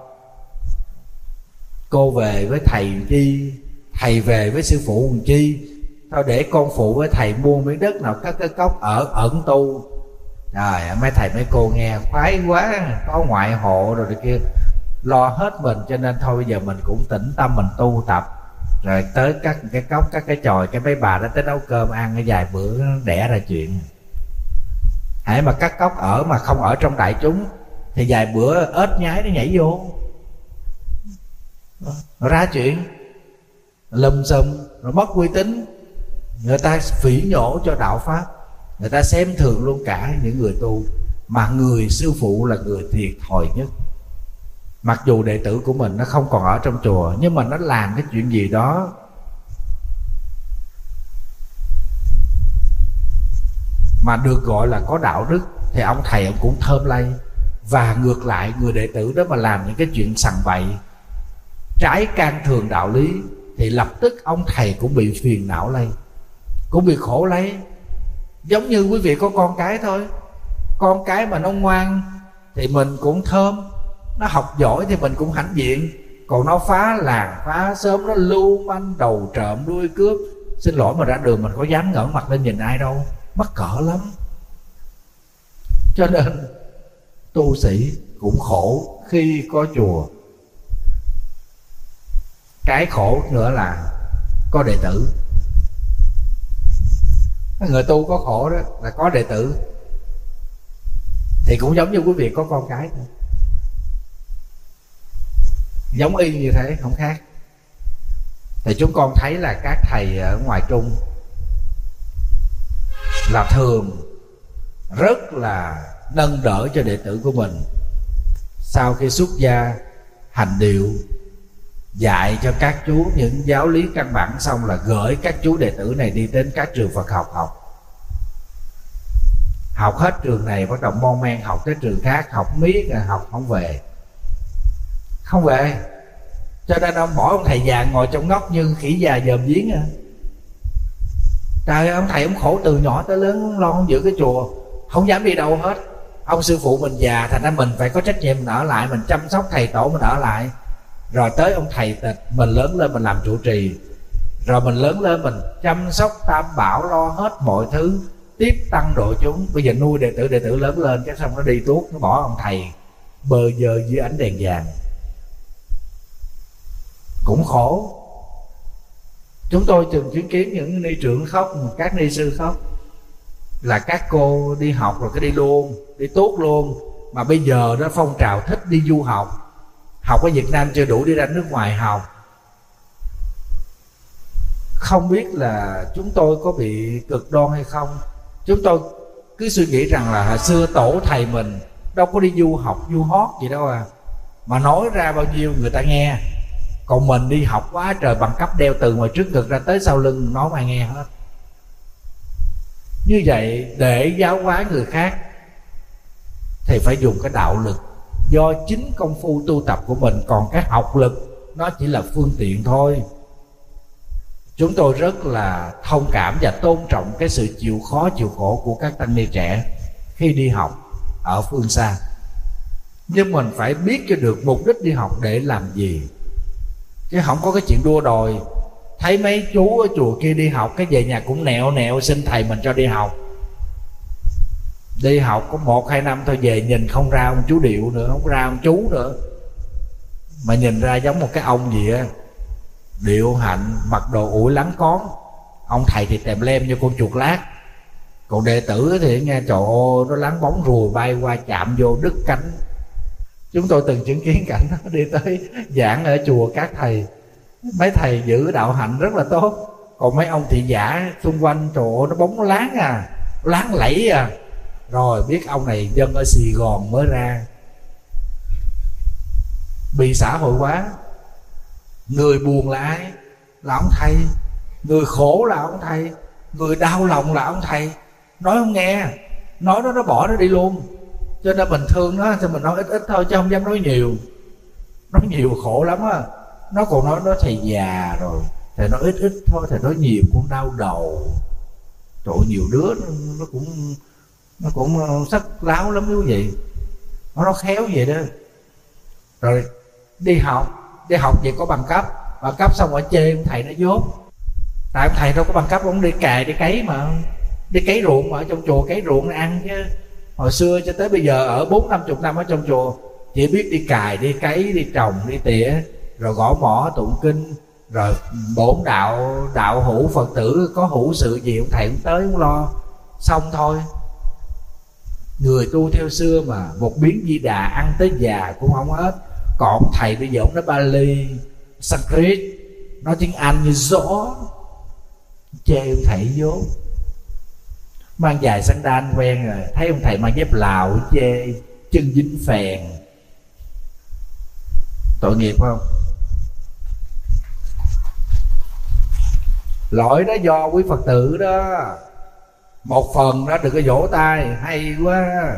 cô về với thầy chi, thầy về với sư phụ chi, thôi để con phụ với thầy mua miếng đất nào cất cái cốc ở ẩn tu. Rồi mấy thầy mấy cô nghe khoái quá, có ngoại hộ rồi kia, lo hết mình. Cho nên thôi bây giờ mình cũng tĩnh tâm mình tu tập, rồi tới cắt cái cốc, cắt cái chòi, cái mấy bà đó tới nấu cơm ăn cái vài bữa đẻ ra chuyện. Hãy mà cắt cốc ở mà không ở trong đại chúng thì vài bữa ếch nhái nó nhảy vô, nó ra chuyện lùm xùm, rồi mất uy tín, người ta phỉ nhổ cho đạo pháp, người ta xem thường luôn cả những người tu. Mà người sư phụ là người thiệt thòi nhất. Mặc dù đệ tử của mình nó không còn ở trong chùa, nhưng mà nó làm cái chuyện gì đó mà được gọi là có đạo đức thì ông thầy ông cũng thơm lây. Và ngược lại, người đệ tử đó mà làm những cái chuyện sằng bậy trái can thường đạo lý thì lập tức ông thầy cũng bị phiền não lây, cũng bị khổ lấy. Giống như quý vị có con cái thôi, con cái mà nó ngoan thì mình cũng thơm, nó học giỏi thì mình cũng hãnh diện. Còn nó phá làng phá xóm, nó lưu manh đầu trộm đuôi cướp, xin lỗi mà ra đường mình có dám ngẩng mặt lên nhìn ai đâu, mắc cỡ lắm. Cho nên tu sĩ cũng khổ khi có chùa. Cái khổ nữa là có đệ tử. Người tu có khổ đó là có đệ tử. Thì cũng giống như quý vị có con cái thôi, giống y như thế, không khác. Thì chúng con thấy là các thầy ở ngoài Trung là thường rất là nâng đỡ cho đệ tử của mình. Sau khi xuất gia hành điệu, dạy cho các chú những giáo lý căn bản xong là gửi các chú đệ tử này đi đến các trường Phật học. Học hết trường này bắt đầu mon men học tới trường khác, học miết rồi học không về. Cho nên ông bỏ ông thầy già ngồi trong ngóc như khỉ già dòm giếng à. Trời ơi, ông thầy ông khổ từ nhỏ tới lớn, lo giữ cái chùa, không dám đi đâu hết. Ông sư phụ mình già, thành ra mình phải có trách nhiệm mình ở lại, mình chăm sóc thầy tổ mình ở lại. Rồi tới ông thầy tịch, mình lớn lên mình làm trụ trì. Rồi mình lớn lên mình chăm sóc tam bảo, lo hết mọi thứ, tiếp tăng độ chúng. Bây giờ nuôi đệ tử lớn lên, cái xong nó đi tuốt, nó bỏ ông thầy bờ giờ dưới ánh đèn vàng. Cũng khổ. Chúng tôi từng chứng kiến những ni trưởng khóc, các ni sư khóc, là các cô đi học rồi cái đi luôn, đi tốt luôn. Mà bây giờ đó phong trào thích đi du học. Học ở Việt Nam chưa đủ, đi ra nước ngoài học. Không biết là chúng tôi có bị cực đoan hay không. Chúng tôi cứ suy nghĩ rằng là hồi xưa tổ thầy mình đâu có đi du học, du hót gì đâu à. Mà nói ra bao nhiêu người ta nghe. Còn mình đi học quá trời, bằng cấp đeo từ ngoài trước ngực ra tới sau lưng, nói ai nghe hết. Như vậy để giáo hóa người khác thì phải dùng cái đạo lực, do chính công phu tu tập của mình. Còn cái học lực nó chỉ là phương tiện thôi. Chúng tôi rất là thông cảm và tôn trọng cái sự chịu khó chịu khổ của các tăng ni trẻ khi đi học ở phương xa. Nhưng mình phải biết cho được mục đích đi học để làm gì, chứ không có cái chuyện đua đòi. Thấy mấy chú ở chùa kia đi học, cái về nhà cũng nẹo nẹo xin thầy mình cho đi học. Đi học có 1-2 năm thôi, về nhìn không ra ông chú Điệu nữa, không ra ông chú nữa, mà nhìn ra giống một cái ông gì á, điệu hạnh, mặc đồ ủi lắng cón. Ông thầy thì tèm lem như con chuột lát, còn đệ tử thì nghe trời ơi, nó lắng bóng ruồi bay qua chạm vô đứt cánh. Chúng tôi từng chứng kiến cảnh đó, đi tới giảng ở chùa các thầy, mấy thầy giữ đạo hạnh rất là tốt, còn mấy ông thị giả xung quanh trời ơi, nó bóng láng à, láng lẫy à. Rồi biết ông này dân ở Sài Gòn mới ra, bị xã hội hóa. Người buồn là ai? Là ông thầy. Người khổ là ông thầy. Người đau lòng là ông thầy. Nói không nghe, nói nó bỏ nó đi luôn. Cho nên mình thương nó thì mình nói ít ít thôi, chứ không dám nói nhiều. Nói nhiều khổ lắm á. Nó còn nói thầy già rồi, thầy nói ít ít thôi, thầy nói nhiều cũng đau đầu. Trời ơi, nhiều đứa nó cũng sắc láo lắm quý vị. Nó khéo vậy đó. Rồi đi học vậy có bằng cấp xong rồi chê ông thầy nó dốt. Tại ông thầy đâu có bằng cấp, ông đi cày đi cấy mà, đi cấy ruộng mà, ở trong chùa cấy ruộng ăn chứ. Hồi xưa cho tới bây giờ ở 40-50 năm ở trong chùa chỉ biết đi cày đi cấy đi trồng đi tỉa, rồi gõ mõ tụng kinh, rồi bổn đạo hữu Phật tử có hữu sự gì ông thầy cũng tới cũng lo, xong thôi. Người tu theo xưa mà một miếng Di Đà ăn tới già cũng không hết. Còn ông thầy bây giờ ông nói Bali, Sanskrit, nói tiếng Anh như gió, chê ông thầy vô. Mang giày sandal quen rồi, thấy ông thầy mang dép Lào chê, chân dính phèn. Tội nghiệp không? Lỗi đó do quý Phật tử đó. Một phần đó đừng có vỗ tay, hay quá.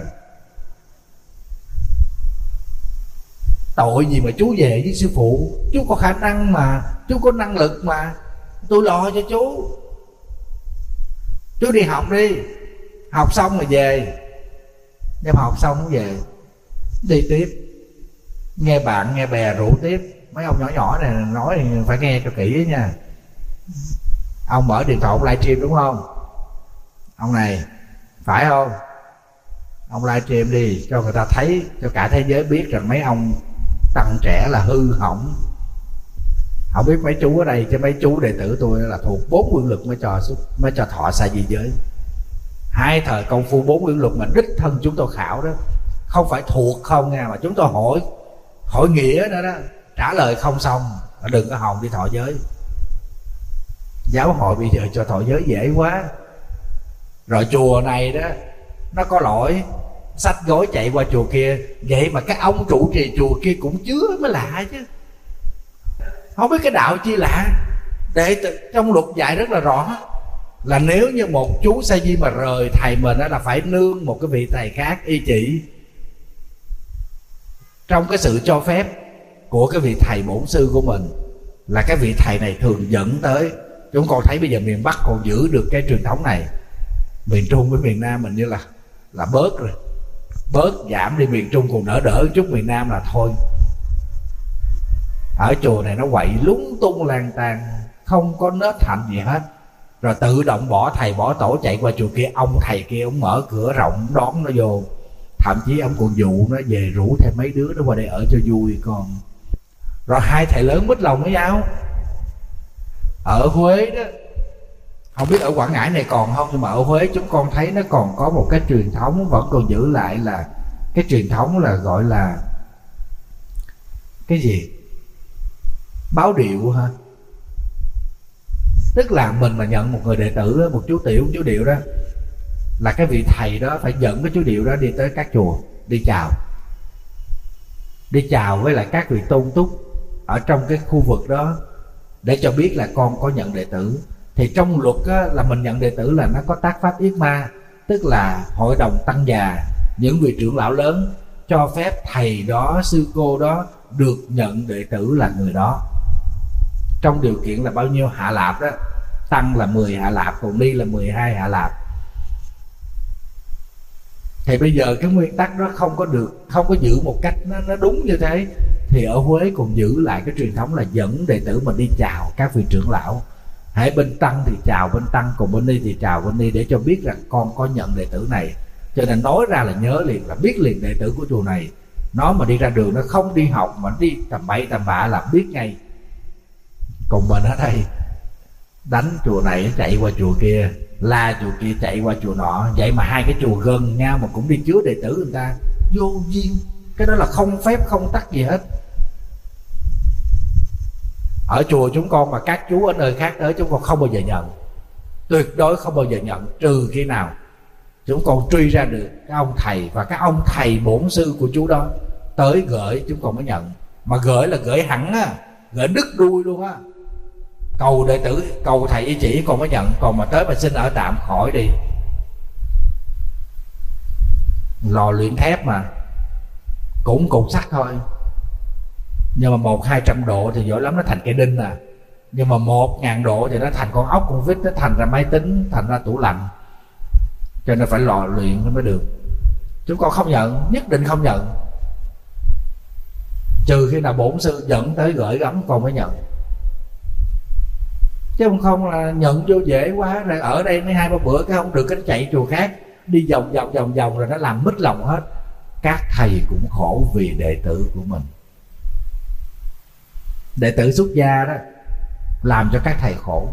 Tội gì mà chú về với sư phụ, chú có khả năng mà, chú có năng lực mà, tôi lo cho chú. Chú đi học đi, học xong rồi về. Đem học xong cũng về, đi tiếp, nghe bạn nghe bè rủ tiếp. Mấy ông nhỏ nhỏ này nói phải nghe cho kỹ nha. Ông mở điện thoại ông livestream đúng không? Ông này phải không? Ông livestream đi cho người ta thấy, cho cả thế giới biết rằng mấy ông tăng trẻ là hư hỏng. Không biết mấy chú ở đây, chứ mấy chú đệ tử tôi là thuộc 4 quyền lực mới cho thọ xa di giới. 2 thời công phu 4 quyền lực mà đích thân chúng tôi khảo đó, không phải thuộc không nha, mà chúng tôi hỏi nghĩa nữa đó. Trả lời không xong đừng có hòng đi thọ giới. Giáo hội bây giờ cho thọ giới dễ quá. Rồi chùa này đó nó có lỗi, xách gối chạy qua chùa kia, vậy mà các ông trụ trì chùa kia cũng chứa mới lạ chứ. Không biết cái đạo chi lạ. Để trong luật dạy rất là rõ là nếu như một chú sa di mà rời thầy mình đó là phải nương một cái vị thầy khác y chỉ. Trong cái sự cho phép của cái vị thầy bổn sư của mình là cái vị thầy này thường dẫn tới. Chúng con thấy bây giờ miền Bắc còn giữ được cái truyền thống này, miền Trung với miền Nam mình như là bớt rồi, bớt giảm đi. Miền Trung còn đỡ chút, miền Nam là thôi. Ở chùa này nó quậy lúng tung lang tan, không có nết hạnh gì hết, rồi tự động bỏ thầy bỏ tổ chạy qua chùa kia. Ông thầy kia ông mở cửa rộng đón nó vô, thậm chí ông còn dụ nó về rủ thêm mấy đứa nó qua đây ở cho vui con. Rồi 2 thầy lớn mít lòng với nhau. Ở Huế đó, không biết ở Quảng Ngãi này còn không, nhưng mà ở Huế chúng con thấy nó còn có một cái truyền thống vẫn còn giữ lại, là cái truyền thống là gọi là cái gì? Báo điệu hả? Tức là mình mà nhận một người đệ tử đó, một chú điệu đó, là cái vị thầy đó phải dẫn cái chú điệu đó đi tới các chùa đi chào với lại các vị tôn túc ở trong cái khu vực đó, để cho biết là con có nhận đệ tử. Thì trong luật á, là mình nhận đệ tử là nó có tác pháp yết ma, tức là hội đồng tăng già, những vị trưởng lão lớn cho phép thầy đó, sư cô đó được nhận đệ tử là người đó, trong điều kiện là bao nhiêu hạ lạp đó. Tăng là 10 hạ lạp, còn ni là 12 hạ lạp. Thì bây giờ cái nguyên tắc đó không có giữ một cách nó đúng như thế. Thì ở Huế còn giữ lại cái truyền thống là dẫn đệ tử mình đi chào các vị trưởng lão. Hễ bên tăng thì chào bên tăng, còn bên ni thì chào bên ni, để cho biết rằng con có nhận đệ tử này Cho nên nói ra là nhớ liền, là biết liền đệ tử của chùa này. Nó mà đi ra đường nó không đi học mà đi tầm bậy tầm bạ là biết ngay. Còn mình ở đây đánh chùa này chạy qua chùa kia, la chùa kia chạy qua chùa nọ, vậy mà hai cái chùa gần nhau mà cũng đi chứa đệ tử người ta, vô duyên. Cái đó là không phép không tắc gì hết. Ở chùa chúng con mà các chú ở nơi khác tới, chúng con không bao giờ nhận, tuyệt đối không bao giờ nhận, trừ khi nào chúng con truy ra được cái ông thầy và cái ông thầy bổn sư của chú đó tới gửi chúng con mới nhận. Mà gửi là gửi hẳn á, gửi đứt đuôi luôn á, cầu đệ tử, cầu thầy ý chỉ con mới nhận. Còn mà tới mà xin ở tạm khỏi đi. Lò luyện thép mà cũng cục sắt thôi, nhưng mà 100-200 độ thì giỏi lắm nó thành cây đinh à, nhưng mà 1000 độ thì nó thành con ốc con vít, nó thành ra máy tính, thành ra tủ lạnh. Cho nên phải lò luyện nó mới được. Chúng con không nhận, nhất định không nhận, trừ khi nào bổn sư dẫn tới gửi gắm con mới nhận. Chứ không là nhận vô dễ quá, rồi ở đây mấy 2-3 bữa cái không được, cái chạy chùa khác đi vòng vòng rồi nó làm mít lòng hết. Các thầy cũng khổ vì đệ tử của mình. Đệ tử xuất gia đó làm cho các thầy khổ,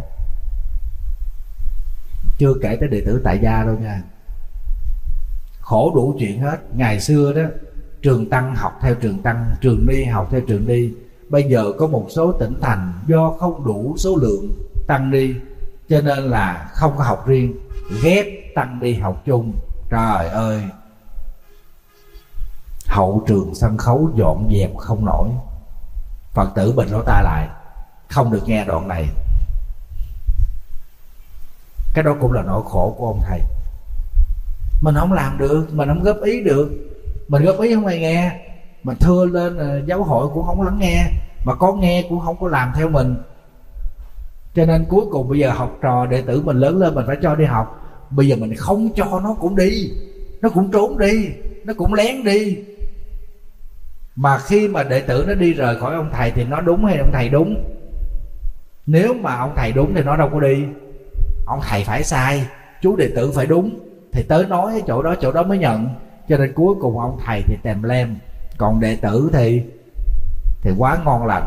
chưa kể tới đệ tử tại gia đâu nha. Khổ đủ chuyện hết. Ngày xưa đó trường tăng học theo trường tăng, trường ni học theo trường ni. Bây giờ có một số tỉnh thành do không đủ số lượng tăng ni, cho nên là không có học riêng, ghép tăng ni học chung. Trời ơi, hậu trường sân khấu dọn dẹp không nổi. Phật tử bịt lỗ tai lại, không được nghe đoạn này. Cái đó cũng là nỗi khổ của ông thầy. Mình không làm được, mình không góp ý được. Mình góp ý không ai nghe, mình thưa lên giáo hội cũng không lắng nghe, mà có nghe cũng không có làm theo mình. Cho nên cuối cùng bây giờ học trò đệ tử mình lớn lên, mình phải cho đi học. Bây giờ mình không cho nó cũng đi, nó cũng trốn đi, nó cũng lén đi. Mà khi mà đệ tử nó đi rời khỏi ông thầy thì nó đúng hay ông thầy đúng? Nếu mà ông thầy đúng thì nó đâu có đi. Ông thầy phải sai, chú đệ tử phải đúng, thì tới nói chỗ đó mới nhận. Cho nên cuối cùng ông thầy thì tèm lem, còn đệ tử thì quá ngon lành.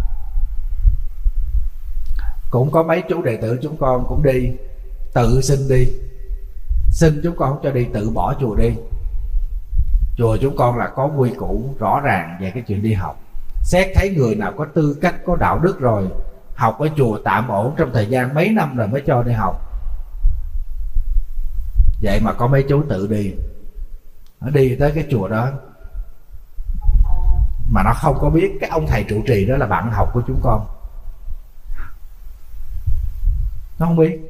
Cũng có mấy chú đệ tử chúng con cũng đi, tự xin đi, xin chúng con không cho đi, tự bỏ chùa đi. Chùa chúng con là có quy củ rõ ràng về cái chuyện đi học. Xét thấy người nào có tư cách, có đạo đức rồi, học ở chùa tạm ổn trong thời gian mấy năm rồi mới cho đi học. Vậy mà có mấy chú tự đi, nó đi tới cái chùa đó mà nó không có biết cái ông thầy trụ trì đó là bạn học của chúng con. Nó không biết.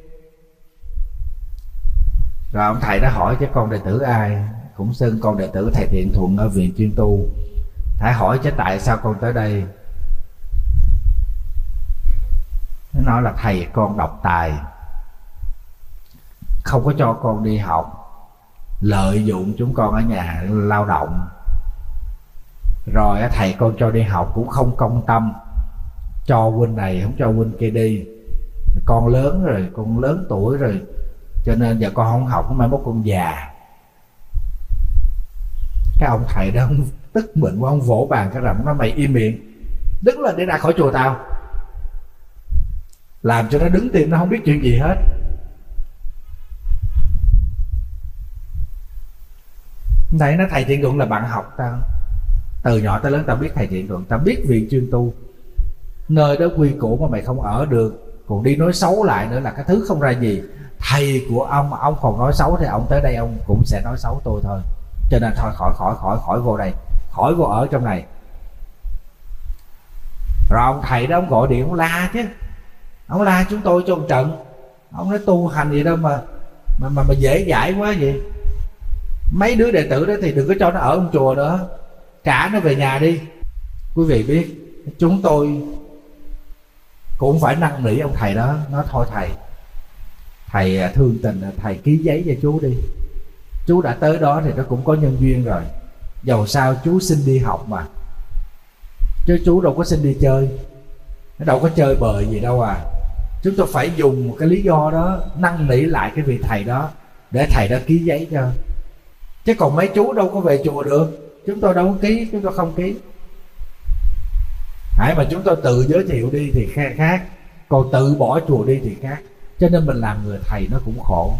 Rồi ông thầy đã hỏi chứ con đệ tử ai, cũng xưng con đệ tử thầy Thiện Thuận ở viện chuyên tu. Thầy hỏi chứ tại sao con tới đây? Nó nói là thầy con độc tài, không có cho con đi học, lợi dụng chúng con ở nhà lao động. Rồi thầy con cho đi học cũng không công tâm, cho huynh này không cho huynh kia đi. Con lớn rồi, con lớn tuổi rồi, cho nên giờ con không học, mai mốt con già. Cái ông thầy đó ông tức mình quá, ông vỗ bàn cái rầm, nó mày im miệng, đứng lên để ra khỏi chùa tao. Làm cho nó đứng tim, nó không biết chuyện gì hết. Thầy nói thầy Thiện Thuận là bạn học tao, từ nhỏ tới lớn tao biết thầy Thiện Thuận, tao biết viện chuyên tu. Nơi đó quy củ mà mày không ở được, còn đi nói xấu lại nữa là cái thứ không ra gì. Thầy của ông còn nói xấu thì ông tới đây ông cũng sẽ nói xấu tôi thôi. Cho nên thôi khỏi vô đây, khỏi vô ở trong này. Rồi ông thầy đó ông gọi điện ông la chứ, ông la chúng tôi cho một trận. Ông nói tu hành gì đâu mà dễ dãi quá vậy. Mấy đứa đệ tử đó thì đừng có cho nó ở trong chùa nữa, trả nó về nhà đi. Quý vị biết chúng tôi cũng phải năn nỉ ông thầy đó. Nói thôi thầy thương tình, thầy ký giấy cho chú đi, chú đã tới đó thì nó cũng có nhân duyên rồi. Dầu sao chú xin đi học mà, chứ chú đâu có xin đi chơi, nó đâu có chơi bời gì đâu à. Chúng tôi phải dùng một cái lý do đó năn nỉ lại cái vị thầy đó, để thầy đó ký giấy cho. Chứ còn mấy chú đâu có về chùa được, chúng tôi đâu có ký, chúng tôi không ký. Hãy mà chúng tôi tự giới thiệu đi thì khác, còn tự bỏ chùa đi thì khác. Cho nên mình làm người thầy nó cũng khổ.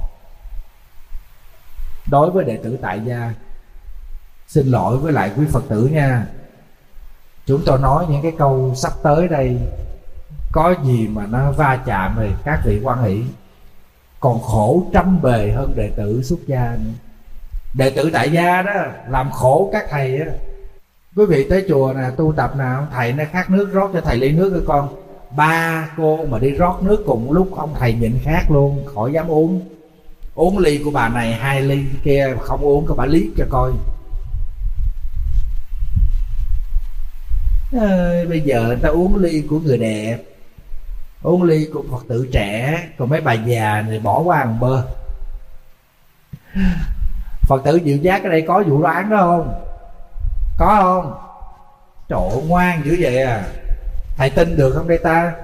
Đối với đệ tử tại gia, xin lỗi với lại quý Phật tử nha, chúng tôi nói những cái câu sắp tới đây, có gì mà nó va chạm thì các vị hoan hỷ. Còn khổ trăm bề hơn đệ tử xuất gia nữa. Đệ tử tại gia đó làm khổ các thầy á. Quý vị tới chùa nè, tu tập nào, thầy nó khát nước rót cho thầy ly nước cho con. Ba cô mà đi rót nước cùng lúc, ông thầy nhịn khát luôn, khỏi dám uống. Uống ly của bà này, 2 ly kia không uống, có bà liếc cho coi. Bây giờ người ta uống ly của người đẹp, uống ly của Phật tử trẻ, còn mấy bà già thì bỏ qua một bơ. Phật tử Diệu Giác ở đây có vụ đoán đó không? Có không? Trời ơi, ngoan dữ vậy à. Thầy tin được không đây ta?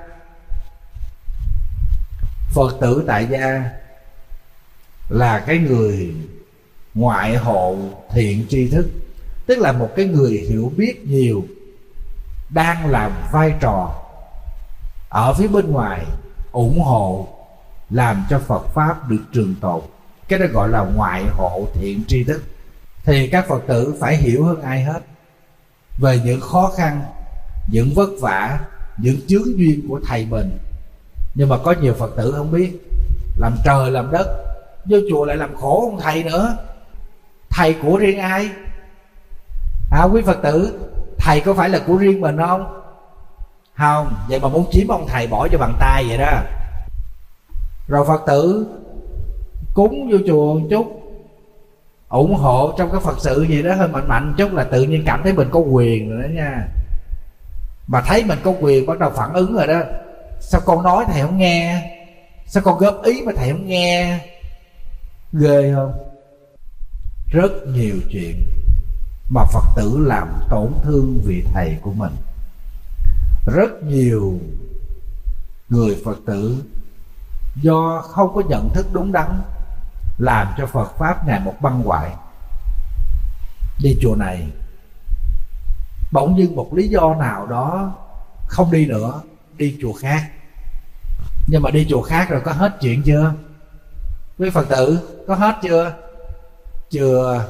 Phật tử tại gia là cái người ngoại hộ thiện tri thức, tức là một cái người hiểu biết nhiều, đang làm vai trò ở phía bên ngoài ủng hộ làm cho Phật Pháp được trường tồn. Cái đó gọi là ngoại hộ thiện tri thức. Thì các Phật tử phải hiểu hơn ai hết về những khó khăn, những vất vả, những chướng duyên của thầy mình. Nhưng mà có nhiều Phật tử không biết, làm trời làm đất, vô chùa lại làm khổ ông thầy nữa. Thầy của riêng ai? Quý Phật tử, thầy có phải là của riêng mình không? Không. Vậy mà muốn chiếm ông thầy bỏ cho bằng tay vậy đó. Rồi Phật tử cúng vô chùa một chút, ủng hộ trong cái Phật sự gì đó hơi mạnh mạnh chút là tự nhiên cảm thấy mình có quyền rồi đó nha. Mà thấy mình có quyền bắt đầu phản ứng rồi đó. Sao con nói thầy không nghe? Sao con góp ý mà thầy không nghe? Ghê không? Rất nhiều chuyện mà Phật tử làm tổn thương vị thầy của mình. Rất nhiều người Phật tử do không có nhận thức đúng đắn làm cho Phật Pháp ngày một băng hoại. Đi chùa này, bỗng dưng một lý do nào đó không đi nữa, đi chùa khác. Nhưng mà đi chùa khác rồi có hết chuyện chưa? Quý Phật tử có hết chưa? Chưa.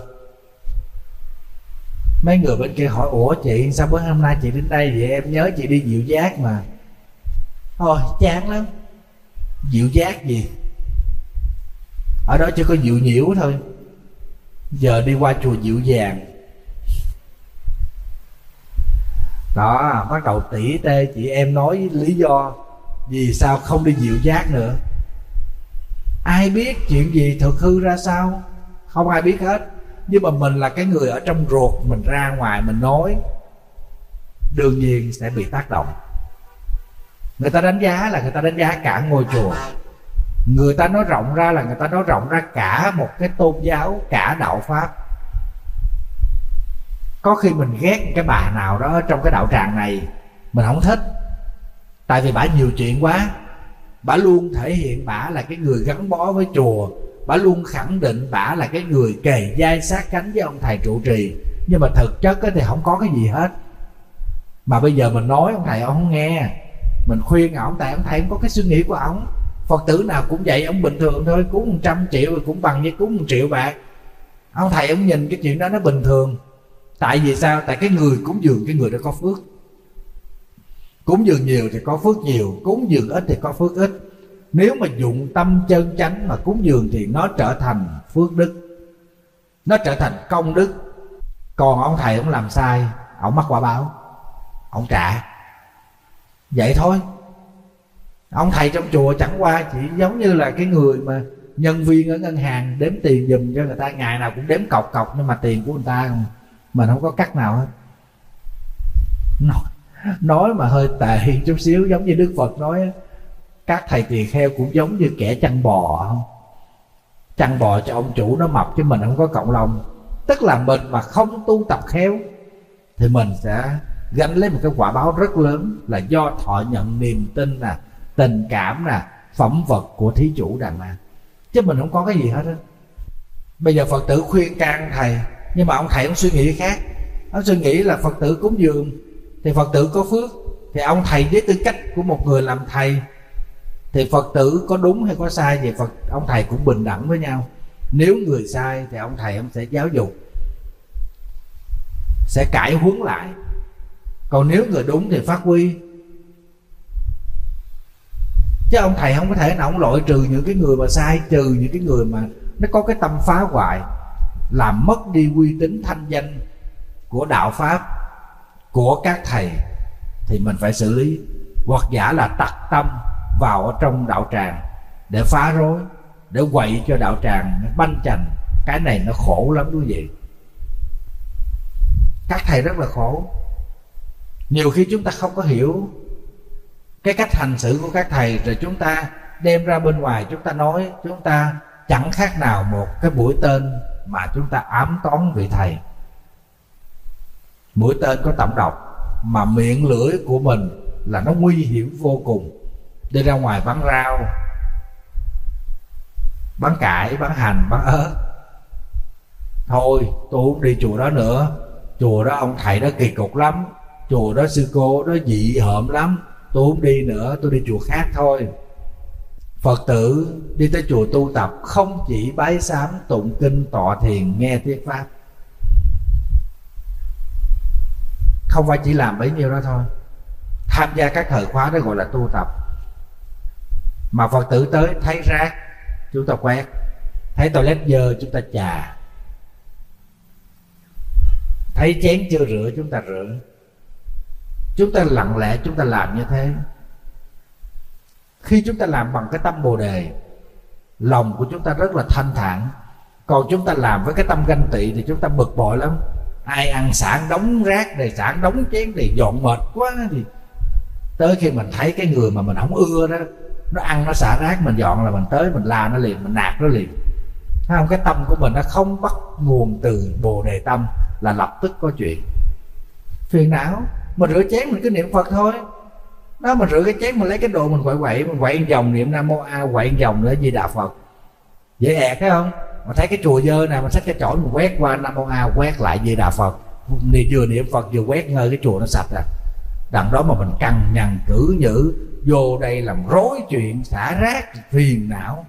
Mấy người bên kia hỏi: ủa chị sao bữa hôm nay chị đến đây vậy? Em nhớ chị đi Diệu Giác mà. Thôi chán lắm. Diệu Giác gì? Ở đó chỉ có Diệu Nhiễu thôi. Giờ đi qua chùa Diệu Vàng. Đó, bắt đầu tỉ tê chị em nói lý do vì sao không đi Diệu Giác nữa. Ai biết chuyện gì thực hư ra sao? Không ai biết hết. Nhưng mà mình là cái người ở trong ruột, mình ra ngoài mình nói, đương nhiên sẽ bị tác động. Người ta đánh giá là người ta đánh giá cả ngôi chùa. Người ta nói rộng ra là người ta nói rộng ra cả một cái tôn giáo, cả đạo Pháp. Có khi mình ghét cái bà nào đó trong cái đạo tràng này, mình không thích, tại vì bả nhiều chuyện quá. Bả luôn thể hiện bả là cái người gắn bó với chùa, bả luôn khẳng định bả là cái người kề vai sát cánh với ông thầy trụ trì. Nhưng mà thực chất thì không có cái gì hết. Mà bây giờ mình nói ông thầy ông không nghe, mình khuyên ông thầy không có cái suy nghĩ của ông. Phật tử nào cũng vậy, ông bình thường thôi, cúng 100 triệu thì cũng bằng như cúng 1 triệu bạc. Ông thầy ông nhìn cái chuyện đó nó bình thường. Tại vì sao? Tại cái người cúng dường, cái người đó có phước. Cúng dường nhiều thì có phước nhiều, cúng dường ít thì có phước ít. Nếu mà dụng tâm chân chánh mà cúng dường thì nó trở thành phước đức, nó trở thành công đức. Còn ông thầy ông làm sai, ông mắc quả báo, ông trả. Vậy thôi. Ông thầy trong chùa chẳng qua chỉ giống như là cái người mà nhân viên ở ngân hàng đếm tiền giùm cho người ta, ngày nào cũng đếm cọc cọc, nhưng mà tiền của người ta không, mình không có cắt nào hết. Nói mà hơi tệ chút xíu, giống như Đức Phật nói, các thầy tỳ kheo cũng giống như kẻ chăn bò không? Chăn bò cho ông chủ nó mập chứ mình không có cộng lòng. Tức là mình mà không tu tập khéo thì mình sẽ gánh lấy một cái quả báo rất lớn, là do thọ nhận niềm tin nè, tình cảm nè, phẩm vật của thí chủ đàng hoàng. Chứ mình không có cái gì hết á. Bây giờ Phật tử khuyên can thầy, nhưng mà ông thầy ông suy nghĩ khác. Ông suy nghĩ là Phật tử cúng dường thì Phật tử có phước, thì ông thầy với tư cách của một người làm thầy thì Phật tử có đúng hay có sai thì ông thầy cũng bình đẳng với nhau. Nếu người sai thì ông thầy ông sẽ giáo dục, sẽ cải huấn lại. Còn nếu người đúng thì phát huy. Chứ ông thầy không có thể nào ông loại trừ những cái người mà sai, trừ những cái người mà nó có cái tâm phá hoại, làm mất đi uy tín thanh danh của đạo pháp, của các thầy, thì mình phải xử lý. Hoặc giả là tặc tâm vào ở trong đạo tràng để phá rối, để quậy cho đạo tràng nó banh chành. Cái này nó khổ lắm quý vị. Các thầy rất là khổ. Nhiều khi chúng ta không có hiểu cái cách hành xử của các thầy, rồi chúng ta đem ra bên ngoài chúng ta nói, chúng ta chẳng khác nào một cái mũi tên mà chúng ta ám toán vị thầy. Mũi tên có tẩm độc, mà miệng lưỡi của mình là nó nguy hiểm vô cùng. Đi ra ngoài bán rau, bán cải, bán hành, bán ớt, thôi tôi không đi chùa đó nữa, chùa đó ông thầy đó kỳ cục lắm, chùa đó sư cô đó dị hợm lắm, tôi không đi nữa, tôi đi chùa khác thôi. Phật tử đi tới chùa tu tập không chỉ bái sám, tụng kinh, tọa thiền, nghe thuyết pháp, không phải chỉ làm bấy nhiêu đó thôi. Tham gia các thời khóa đó gọi là tu tập. Mà Phật tử tới thấy rác chúng ta quét, thấy toilet dơ chúng ta chà, thấy chén chưa rửa chúng ta rửa. Chúng ta lặng lẽ chúng ta làm như thế. Khi chúng ta làm bằng cái tâm Bồ Đề, lòng của chúng ta rất là thanh thản. Còn chúng ta làm với cái tâm ganh tị thì chúng ta bực bội lắm. Ai ăn xả đống rác này, xả đống chén này, dọn mệt quá, thì tới khi mình thấy cái người mà mình không ưa đó, nó ăn nó xả rác, mình dọn là mình tới mình la nó liền, mình nạt nó liền. Thấy không? Cái tâm của mình nó không bắt nguồn từ Bồ Đề tâm là lập tức có chuyện. Phiền não. Mình rửa chén mình cứ niệm Phật thôi. Đó, mình rửa cái chén, mình lấy cái đồ mình quậy, mình quậy vòng niệm Nam Mô A, quậy vòng nữa Di Đà Phật. Dễ ẹt thấy không? Mà thấy cái chùa dơ này, mình xách cái chổi mình quét qua Nam Mô A, quét lại Di Đà Phật. Vừa niệm Phật vừa quét ngơi cái chùa nó sạch à. Đằng đó mà mình cằn nhằn cử nhữ vô đây làm rối chuyện, xả rác, phiền não.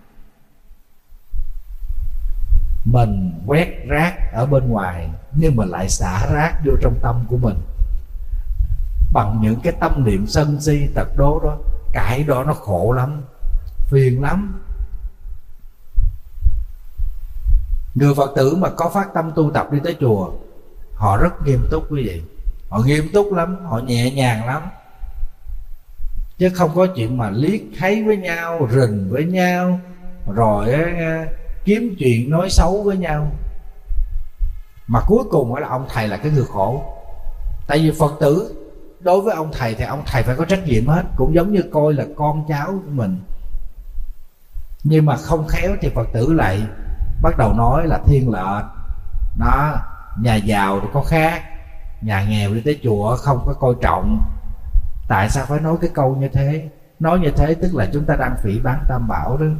Mình quét rác ở bên ngoài nhưng mà lại xả rác vô trong tâm của mình bằng những cái tâm niệm sân si tật đố đó. Cái đó nó khổ lắm, phiền lắm. Người Phật tử mà có phát tâm tu tập đi tới chùa, họ rất nghiêm túc quý vị. Họ nghiêm túc lắm, họ nhẹ nhàng lắm, chứ không có chuyện mà liếc thấy với nhau, rình với nhau, rồi kiếm chuyện nói xấu với nhau. Mà cuối cùng là ông thầy là cái người khổ. Tại vì Phật tử đối với ông thầy thì ông thầy phải có trách nhiệm hết, cũng giống như coi là con cháu của mình. Nhưng mà không khéo thì Phật tử lại bắt đầu nói là thiên lệch. Nó nhà giàu thì có khác, nhà nghèo đi tới chùa không có coi trọng. Tại sao phải nói cái câu như thế? Nói như thế tức là chúng ta đang phỉ báng Tam Bảo đó.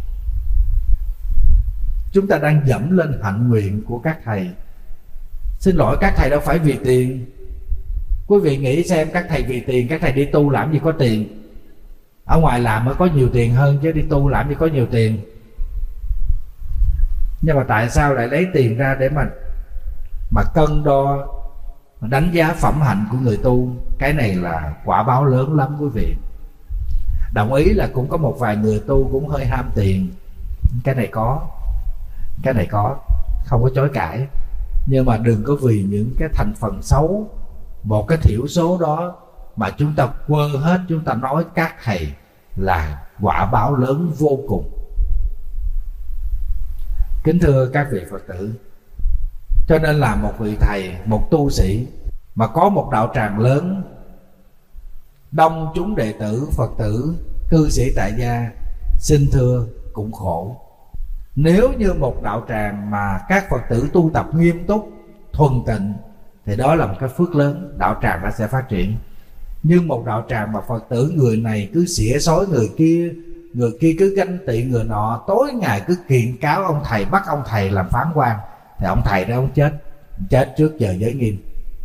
Chúng ta đang dẫm lên hạnh nguyện của các thầy. Xin lỗi, các thầy đâu phải vì tiền. Quý vị nghĩ xem, các thầy vì tiền, các thầy đi tu làm gì có tiền. Ở ngoài làm mới có nhiều tiền hơn, chứ đi tu làm gì có nhiều tiền. Nhưng mà tại sao lại lấy tiền ra để mà cân đo, mà đánh giá phẩm hạnh của người tu? Cái này là quả báo lớn lắm quý vị. Đồng ý là cũng có một vài người tu cũng hơi ham tiền. Cái này có, không có chối cãi. Nhưng mà đừng có vì những cái thành phần xấu, một cái thiểu số đó mà chúng ta quơ hết, chúng ta nói các thầy là quả báo lớn vô cùng. Kính thưa các vị Phật tử, cho nên là một vị thầy, một tu sĩ mà có một đạo tràng lớn, đông chúng đệ tử, Phật tử, cư sĩ tại gia, xin thưa cũng khổ. Nếu như một đạo tràng mà các Phật tử tu tập nghiêm túc, thuần tịnh thì đó là một cái phước lớn, đạo tràng nó sẽ phát triển. Nhưng một đạo tràng mà Phật tử người này cứ xỉa xói người kia, người kia cứ ganh tị người nọ, tối ngày cứ kiện cáo ông thầy, bắt ông thầy làm phán quan, thì ông thầy đó ông chết trước giờ giới nghiêm.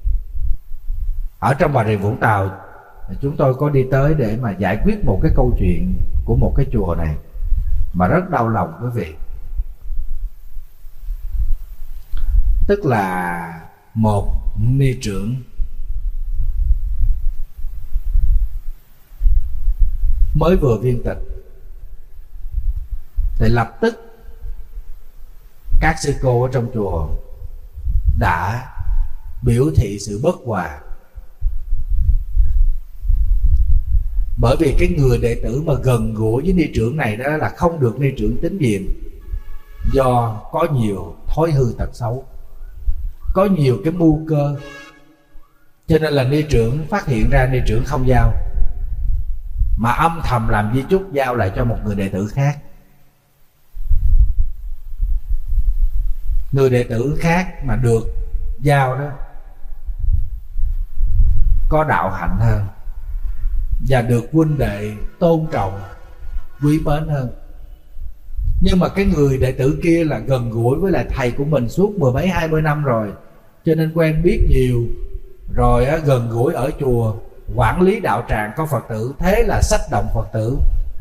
Ở trong Bà Rịa Vũng Tàu, chúng tôi có đi tới để mà giải quyết một cái câu chuyện của một cái chùa này mà rất đau lòng quý vị. Tức là một ni trưởng mới vừa viên tịch thì lập tức các sư cô ở trong chùa đã biểu thị sự bất hòa. Bởi vì cái người đệ tử mà gần gũi với ni trưởng này đó là không được ni trưởng tín nhiệm, do có nhiều thói hư tật xấu, có nhiều cái mưu cơ, cho nên là ni trưởng phát hiện ra ni trưởng không giao, mà âm thầm làm di chúc giao lại cho một người đệ tử khác. Người đệ tử khác mà được giao đó có đạo hạnh hơn và được huynh đệ tôn trọng quý mến hơn. Nhưng mà cái người đệ tử kia là gần gũi với lại thầy của mình suốt 10 mấy 20 năm rồi, cho nên quen biết nhiều rồi, gần gũi ở chùa, quản lý đạo tràng có Phật tử, thế là xách động Phật tử.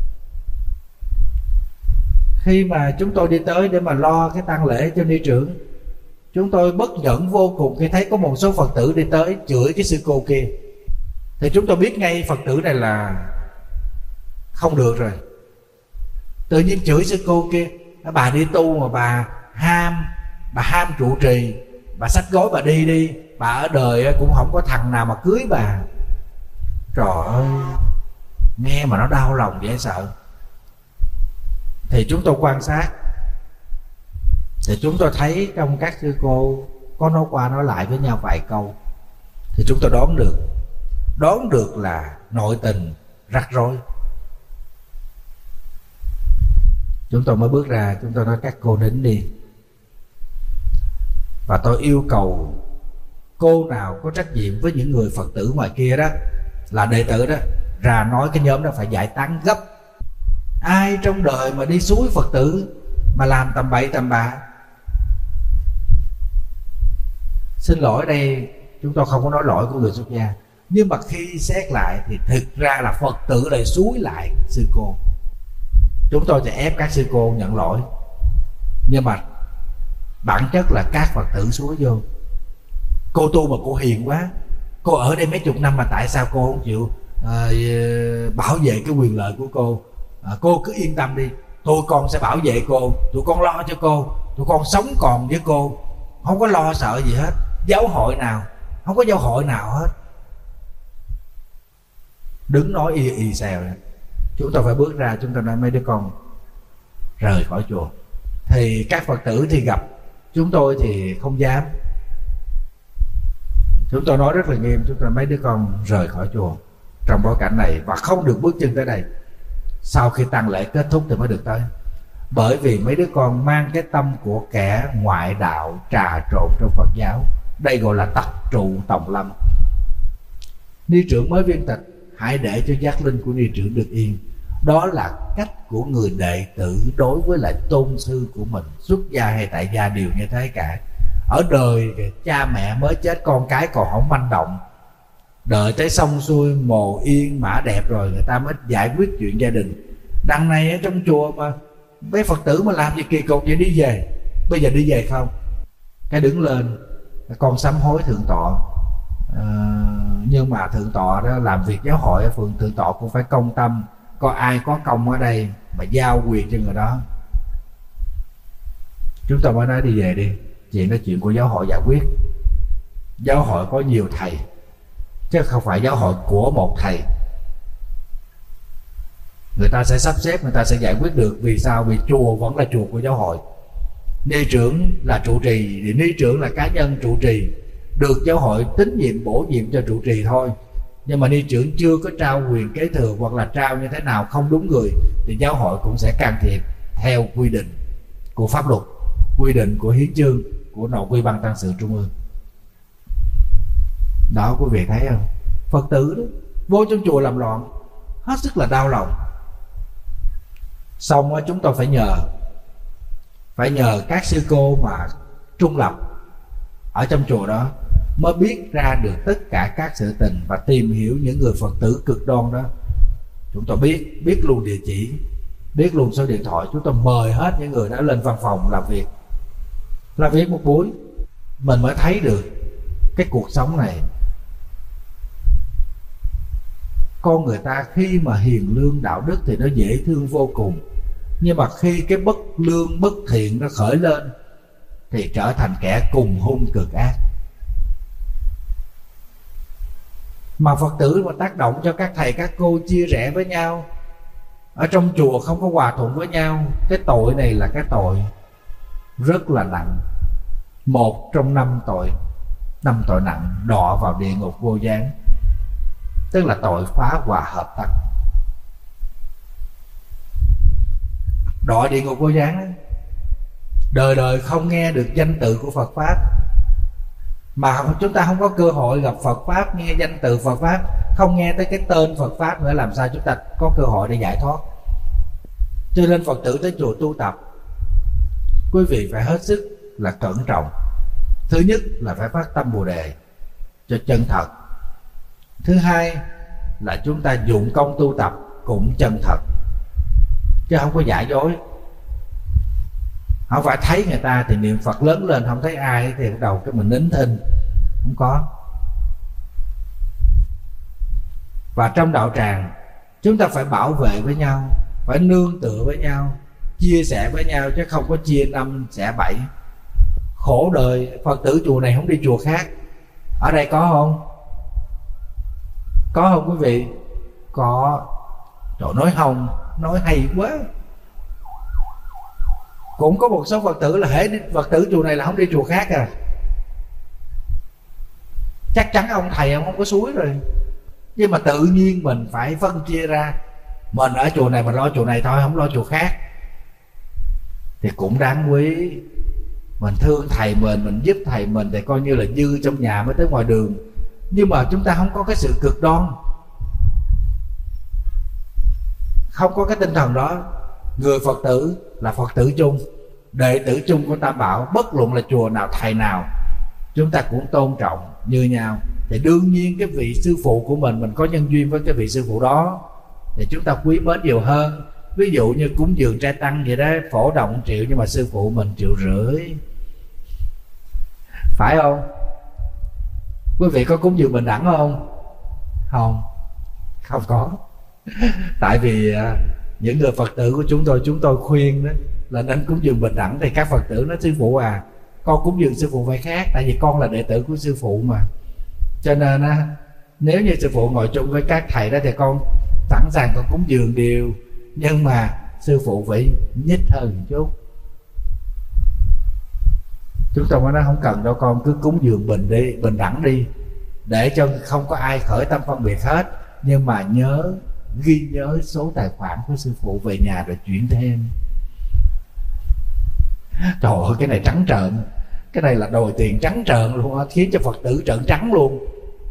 Khi mà chúng tôi đi tới để mà lo cái tang lễ cho ni trưởng, chúng tôi bất nhẫn vô cùng khi thấy có một số Phật tử đi tới chửi cái sư cô kia. Thì chúng tôi biết ngay Phật tử này là không được rồi. Tự nhiên chửi sư cô kia, bà đi tu mà bà ham trụ trì, bà xách gối bà đi, bà ở đời cũng không có thằng nào mà cưới bà. Trời ơi, nghe mà nó đau lòng dễ sợ. Thì chúng tôi quan sát, thì chúng tôi thấy trong các sư cô có nói qua nói lại với nhau vài câu, thì chúng tôi đoán được là nội tình rắc rối. Chúng tôi mới bước ra, chúng tôi nói các cô nín đi. Và tôi yêu cầu cô nào có trách nhiệm với những người Phật tử ngoài kia đó, là đệ tử đó, ra nói cái nhóm đó phải giải tán gấp. Ai trong đời mà đi suối Phật tử mà làm tầm bậy tầm bạ, xin lỗi đây, chúng tôi không có nói lỗi của người xuất gia, nhưng mà khi xét lại thì thực ra là Phật tử lại suối lại sư cô. Chúng tôi sẽ ép các sư cô nhận lỗi, nhưng mà bản chất là các Phật tử suối vô. Cô tu mà cô hiền quá, cô ở đây mấy chục năm mà tại sao cô không chịu bảo vệ cái quyền lợi của cô? Cô cứ yên tâm đi, tụi con sẽ bảo vệ cô, tụi con lo cho cô, tụi con sống còn với cô, không có lo sợ gì hết. Giáo hội nào, không có giáo hội nào hết. Đứng nói y xèo. Chúng tôi phải bước ra, chúng tôi nói mấy đứa con rời khỏi chùa. Thì các Phật tử thì gặp chúng tôi thì không dám. Chúng tôi nói rất là nghiêm, chúng tôi mấy đứa con rời khỏi chùa trong bối cảnh này và không được bước chân tới đây. Sau khi tang lễ kết thúc thì mới được tới. Bởi vì mấy đứa con mang cái tâm của kẻ ngoại đạo trà trộn trong Phật giáo. Đây gọi là tập trụ tòng lâm. Ni trưởng mới viên tịch, hãy để cho giác linh của ni trưởng được yên. Đó là cách của người đệ tử đối với lại tôn sư của mình, xuất gia hay tại gia đều như thế cả. Ở đời cha mẹ mới chết, con cái còn không manh động, đợi tới xong xuôi mồ yên mã đẹp rồi người ta mới giải quyết chuyện gia đình. Đằng này ở trong chùa mà mấy Phật tử mà làm gì kỳ cục vậy, đi về. Bây giờ đi về không, cái đứng lên con sám hối thượng tọa. Nhưng mà thượng tọa đó làm việc giáo hội ở phường, thượng tọa cũng phải công tâm, coi ai có công ở đây mà giao quyền cho người đó. Chúng ta mới nói đi về đi, chuyện đó chuyện của giáo hội giải quyết. Giáo hội có nhiều thầy chứ không phải giáo hội của một thầy. Người ta sẽ sắp xếp, người ta sẽ giải quyết được. Vì sao? Vì chùa vẫn là chùa của giáo hội. Ni trưởng là trụ trì, thì ni trưởng là cá nhân trụ trì, được giáo hội tín nhiệm bổ nhiệm cho trụ trì thôi. Nhưng mà ni trưởng chưa có trao quyền kế thừa, hoặc là trao như thế nào không đúng người, thì giáo hội cũng sẽ can thiệp theo quy định của pháp luật, quy định của hiến chương, của nội quy ban tăng sự trung ương. Đó, quý vị thấy không? Phật tử đó vô trong chùa làm loạn, hết sức là đau lòng. Xong chúng tôi phải nhờ các sư cô mà trung lập ở trong chùa đó mới biết ra được tất cả các sự tình, và tìm hiểu những người Phật tử cực đoan đó. Chúng tôi biết luôn địa chỉ, biết luôn số điện thoại. Chúng tôi mời hết những người đó lên văn phòng làm việc một buổi, mình mới thấy được cái cuộc sống này. Con người ta khi mà hiền lương đạo đức thì nó dễ thương vô cùng, nhưng mà khi cái bất lương bất thiện nó khởi lên thì trở thành kẻ cùng hung cực ác. Mà Phật tử mà tác động cho các thầy các cô chia rẽ với nhau, ở trong chùa không có hòa thuận với nhau, cái tội này là cái tội rất là nặng. Một trong 5 tội nặng đọa vào địa ngục vô gián, tức là tội phá hòa hợp tắc. Đọa địa ngục vô gián, đời đời không nghe được danh tự của Phật Pháp. Mà chúng ta không có cơ hội gặp Phật Pháp, nghe danh từ Phật Pháp, không nghe tới cái tên Phật Pháp nữa, làm sao chúng ta có cơ hội để giải thoát. Cho nên Phật tử tới chùa tu tập, quý vị phải hết sức là cẩn trọng. Thứ nhất là phải phát tâm Bồ Đề cho chân thật. Thứ hai là chúng ta dụng công tu tập cũng chân thật, chứ không có giả dối. Không phải thấy người ta thì niệm Phật lớn lên, không thấy ai thì bắt đầu cái mình nín thinh. Không có. Và trong đạo tràng chúng ta phải bảo vệ với nhau, phải nương tựa với nhau, chia sẻ với nhau, chứ không có chia 5 xẻ 7. Khổ đời, Phật tử chùa này không đi chùa khác. Ở đây có không? Có không quý vị? Có. Trời, nói không, nói hay quá. Cũng có một số Phật tử là hễ Phật tử chùa này là không đi chùa khác à. Chắc chắn ông thầy ông không có suối rồi. Nhưng mà tự nhiên mình phải phân chia ra, mình ở chùa này mình lo chùa này thôi, không lo chùa khác, thì cũng đáng quý. Mình thương thầy mình giúp thầy mình thì coi như là dư trong nhà mới tới ngoài đường. Nhưng mà chúng ta không có cái sự cực đoan, không có cái tinh thần đó. Người Phật tử là Phật tử chung, đệ tử chung của Tam Bảo, bất luận là chùa nào, thầy nào, chúng ta cũng tôn trọng như nhau. Thì đương nhiên cái vị sư phụ của mình có nhân duyên với cái vị sư phụ đó thì chúng ta quý mến nhiều hơn. Ví dụ như cúng dường trai tăng vậy đó, phổ đồng 1 triệu nhưng mà sư phụ mình 1,5 triệu, phải không? Quý vị có cúng dường bình đẳng không? Không có. Tại vì những người Phật tử của chúng tôi khuyên đó là nên cúng dường bình đẳng. Thì các Phật tử nói sư phụ à, con cúng dường sư phụ phải khác, tại vì con là đệ tử của sư phụ mà. Cho nên nếu như sư phụ ngồi chung với các thầy đó thì con sẵn sàng con cúng dường đều, nhưng mà sư phụ phải nhích hơn một chút. Chúng tôi mới nói không cần đâu con, cứ cúng dường bình đẳng đi, để cho không có ai khởi tâm phân biệt hết. Nhưng mà ghi nhớ số tài khoản của sư phụ về nhà rồi chuyển thêm. Trời ơi, cái này trắng trợn, cái này là đòi tiền trắng trợn luôn á, khiến cho Phật tử trợn trắng luôn.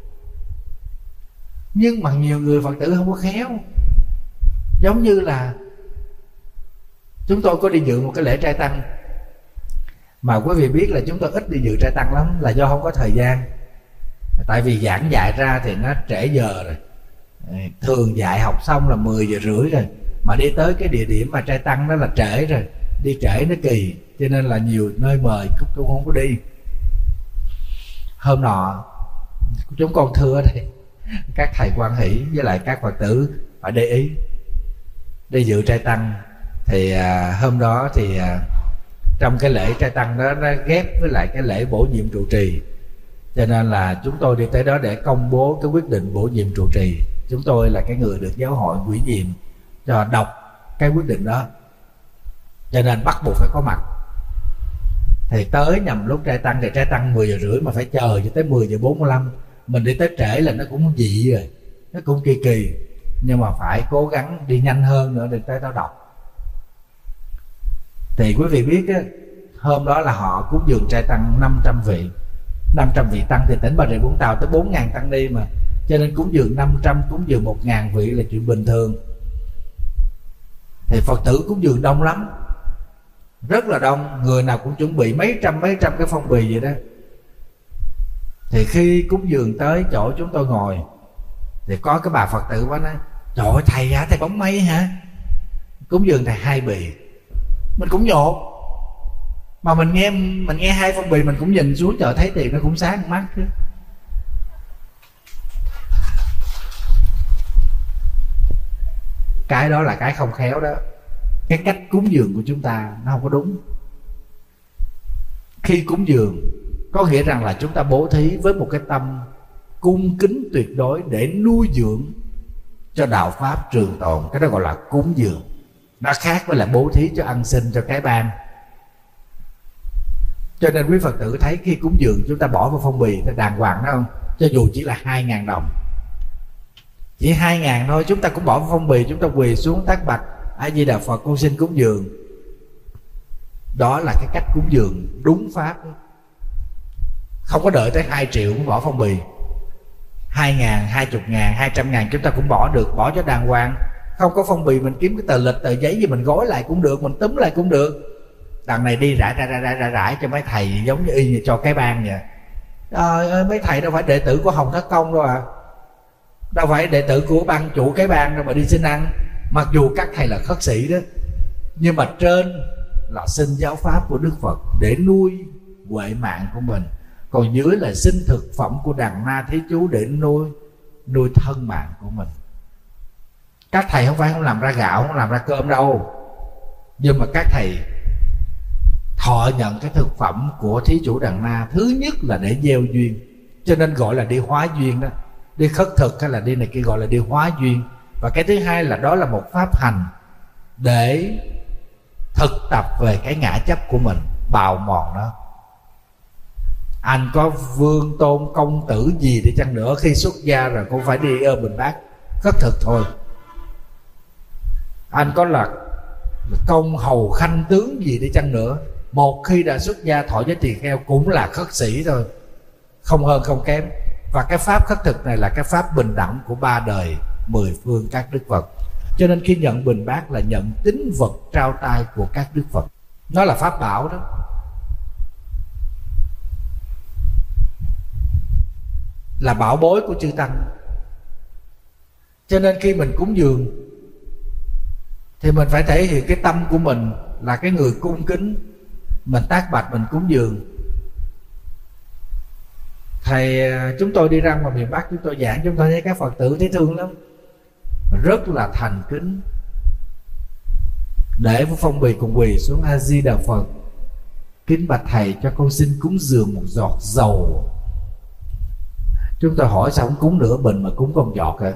Nhưng mà nhiều người Phật tử không có khéo. Giống như là chúng tôi có đi dự một cái lễ trai tăng, mà quý vị biết là chúng tôi ít đi dự trai tăng lắm, là do không có thời gian. Tại vì giảng dạy ra thì nó trễ giờ rồi, thường dạy học xong là 10 giờ rưỡi rồi, mà đi tới cái địa điểm mà trai tăng đó là trễ rồi, đi trễ nó kỳ, cho nên là nhiều nơi mời cũng không có đi. Hôm nọ chúng con thưa ở đây, các thầy quan hỷ với lại các Phật tử phải để ý đi dự trai tăng. Thì hôm đó thì trong cái lễ trai tăng đó nó ghép với lại cái lễ bổ nhiệm trụ trì, cho nên là chúng tôi đi tới đó để công bố cái quyết định bổ nhiệm trụ trì. Chúng tôi là cái người được giáo hội ủy nhiệm cho đọc cái quyết định đó, cho nên bắt buộc phải có mặt. Thì tới nhằm lúc trai tăng, thì trai tăng 10 giờ rưỡi mà phải chờ cho tới 10 giờ 45. Mình đi tới trễ là nó cũng dị rồi, nó cũng kỳ, nhưng mà phải cố gắng đi nhanh hơn nữa để tới đó đọc. Thì quý vị biết á, hôm đó là họ cúng dường trai tăng 500 vị. 500 vị tăng thì tỉnh Bà Rịa Vũng Tàu tới 4.000 tăng ni mà, cho nên cúng dường 500, cúng dường 1.000 vị là chuyện bình thường. thì Phật tử cúng dường đông lắm, rất là đông, người nào cũng chuẩn bị mấy trăm cái phong bì vậy đó. Thì khi cúng dường tới chỗ chúng tôi ngồi thì có cái bà Phật tử quá nói: trời ơi thầy hả, thầy bóng mây hả? Cúng dường thầy 2 bì. Mình cũng nhột, mà mình nghe 2 phong bì mình cũng nhìn xuống, trời thấy tiền nó cũng sáng mắt chứ. Cái đó là cái không khéo đó. Cái cách cúng dường của chúng ta nó không có đúng. Khi cúng dường có nghĩa rằng là chúng ta bố thí với một cái tâm cung kính tuyệt đối để nuôi dưỡng cho đạo pháp trường tồn. Cái đó gọi là cúng dường. Nó khác với là bố thí cho ăn xin, cho cái ban. Cho nên quý Phật tử thấy khi cúng dường chúng ta bỏ vào phong bì đàng hoàng đó không? Cho dù chỉ là 2.000 đồng, chỉ 2.000 thôi, chúng ta cũng bỏ vào phong bì, chúng ta quỳ xuống tác bạch: A Di Đà Phật, con xin cúng dường. Đó là cái cách cúng dường đúng pháp. Không có đợi tới 2 triệu cũng bỏ phong bì. 2.000, 20.000, 200.000 chúng ta cũng bỏ được, bỏ cho đàng hoàng. Không có phong bì mình kiếm cái tờ lịch, tờ giấy gì mình gói lại cũng được, mình túm lại cũng được. Đằng này đi rải cho mấy thầy giống như y như cho cái ban vậy. Trời ơi, mấy thầy đâu phải đệ tử của Hồng Thất Công đâu à, đâu phải đệ tử của ban chủ cái ban đâu mà đi xin ăn. Mặc dù các thầy là khất sĩ đó, nhưng mà trên là xin giáo pháp của Đức Phật để nuôi huệ mạng của mình, còn dưới là xin thực phẩm của đàn na thí chú để nuôi thân mạng của mình. Các thầy không phải không làm ra gạo, không làm ra cơm đâu, nhưng mà các thầy thọ nhận cái thực phẩm của thí chủ đàn na, thứ nhất là để gieo duyên, cho nên gọi là đi hóa duyên đó. Đi khất thực hay là đi này kia gọi là đi hóa duyên. Và cái thứ hai là đó là một pháp hành để thực tập về cái ngã chấp của mình, bào mòn nó. Anh có vương tôn công tử gì đi chăng nữa, khi xuất gia rồi cũng phải đi ôm bình bát khất thực thôi. Anh có là công hầu khanh tướng gì đi chăng nữa, một khi đã xuất gia thọ giá tỳ kheo cũng là khất sĩ thôi, không hơn không kém. Và cái pháp khất thực này là cái pháp bình đẳng của 3 đời 10 phương các Đức Phật. Cho nên khi nhận bình bát là nhận tín vật trao tay của các Đức Phật. Nó là pháp bảo đó. Là bảo bối của chư Tăng. Cho nên khi mình cúng dường thì mình phải thể hiện cái tâm của mình là cái người cung kính. Mình tác bạch, mình cúng dường. Thầy chúng tôi đi ra ngoài miền Bắc, chúng tôi giảng, chúng tôi thấy các Phật tử thấy thương lắm, rất là thành kính, để phong bì cùng quỳ xuống: A Di Đà Phật, kính bạch thầy, cho con xin cúng dường một giọt dầu. Chúng tôi hỏi sao không cúng nửa bình mà cúng con giọt hả?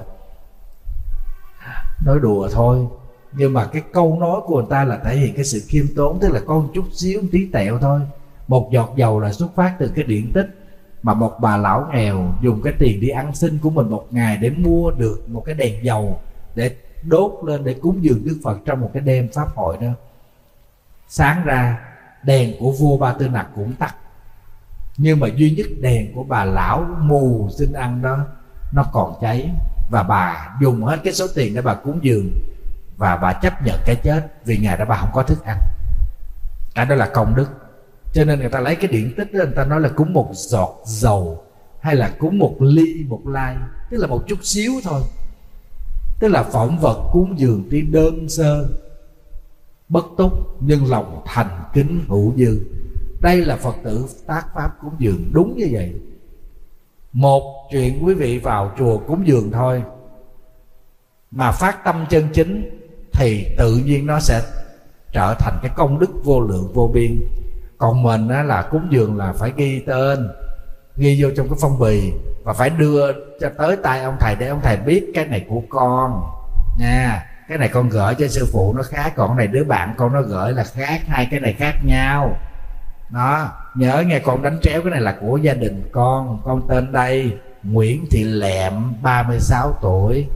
Nói đùa thôi, nhưng mà cái câu nói của người ta là thể hiện cái sự khiêm tốn, tức là con chút xíu, một tí tẹo thôi. Một giọt dầu là xuất phát từ cái điển tích mà một bà lão nghèo dùng cái tiền đi ăn xin của mình một ngày để mua được một cái đèn dầu để đốt lên để cúng dường Đức Phật trong một cái đêm pháp hội đó. Sáng ra đèn của vua Ba Tư Nặc cũng tắt, nhưng mà duy nhất đèn của bà lão mù xin ăn đó nó còn cháy. Và bà dùng hết cái số tiền để bà cúng dường, và bà chấp nhận cái chết vì ngày đó bà không có thức ăn. Cái đó là công đức. Cho nên người ta lấy cái điển tích đó, người ta nói là cúng một giọt dầu hay là cúng một ly, một lai, tức là một chút xíu thôi. Tức là phỏng vật cúng dường tuy đơn sơ, bất túc, nhưng lòng thành kính hữu dư. Đây là Phật tử tác pháp cúng dường đúng như vậy. Một chuyện quý vị vào chùa cúng dường thôi mà phát tâm chân chính thì tự nhiên nó sẽ trở thành cái công đức vô lượng vô biên. Còn mình á, là cúng dường là phải ghi tên, ghi vô trong cái phong bì và phải đưa cho tới tay ông thầy để ông thầy biết cái này của con nha, cái này con gửi cho sư phụ nó khác, còn cái này đứa bạn con nó gửi là khác, hai cái này khác nhau đó. Nhớ nghe, con đánh tréo cái này là của gia đình con tên đây Nguyễn Thị Lẹm, 36 tuổi,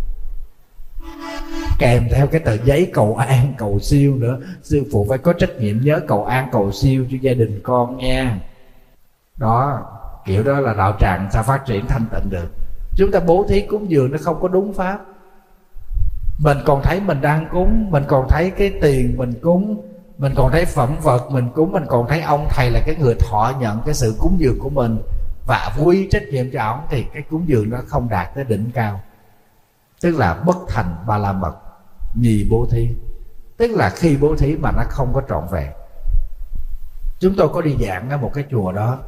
kèm theo cái tờ giấy cầu an cầu siêu nữa. Sư phụ phải có trách nhiệm nhớ cầu an cầu siêu cho gia đình con nha. Đó, kiểu đó là đạo tràng sao phát triển thanh tịnh được. Chúng ta bố thí cúng dường nó không có đúng pháp. Mình còn thấy mình đang cúng, mình còn thấy cái tiền mình cúng, mình còn thấy phẩm vật mình cúng, mình còn thấy ông thầy là cái người thọ nhận cái sự cúng dường của mình và quy trách nhiệm cho ổng, thì cái cúng dường nó không đạt tới đỉnh cao, tức là bất thành ba la mật nhì bố thí, tức là khi bố thí mà nó không có trọn vẹn. Chúng tôi có đi giảng ở một cái chùa đó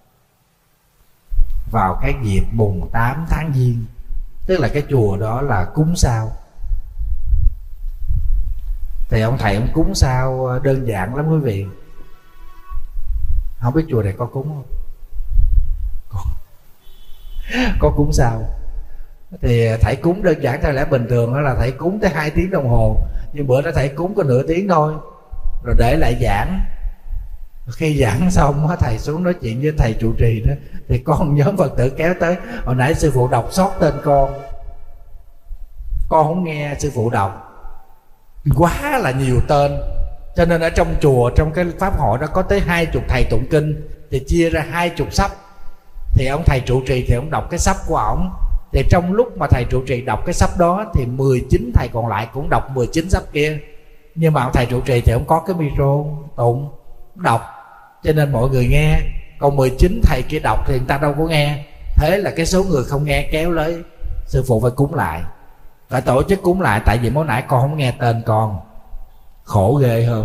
vào cái dịp mùng 8 tháng Giêng, tức là cái chùa đó là cúng sao. Thì ông thầy ông cúng sao đơn giản lắm quý vị. Không biết chùa này có cúng không? Có cúng sao. Thì thầy cúng đơn giản theo lẽ bình thường đó là thầy cúng tới 2 tiếng đồng hồ, nhưng bữa đó thầy cúng có nửa tiếng thôi, rồi để lại giảng. Khi giảng xong thầy xuống nói chuyện với thầy trụ trì đó, thì con nhóm Phật tử kéo tới: hồi nãy sư phụ đọc sót tên con không nghe sư phụ đọc, quá là nhiều tên, cho nên ở trong chùa, trong cái pháp hội đó có tới 20 thầy tụng kinh, thì chia ra 20 sắp. Thì ông thầy trụ trì thì ông đọc cái sắp của ổng, thì trong lúc mà thầy trụ trì đọc cái sắp đó thì 19 thầy còn lại cũng đọc 19 sắp kia, nhưng mà ông thầy trụ trì thì ông có cái micro tụng đọc, cho nên mọi người nghe. Còn 19 thầy kia đọc thì người ta đâu có nghe. Thế là cái số người không nghe kéo lấy sư phụ phải cúng lại, phải tổ chức cúng lại. Tại vì mới nãy con không nghe tên con, khổ ghê hơn.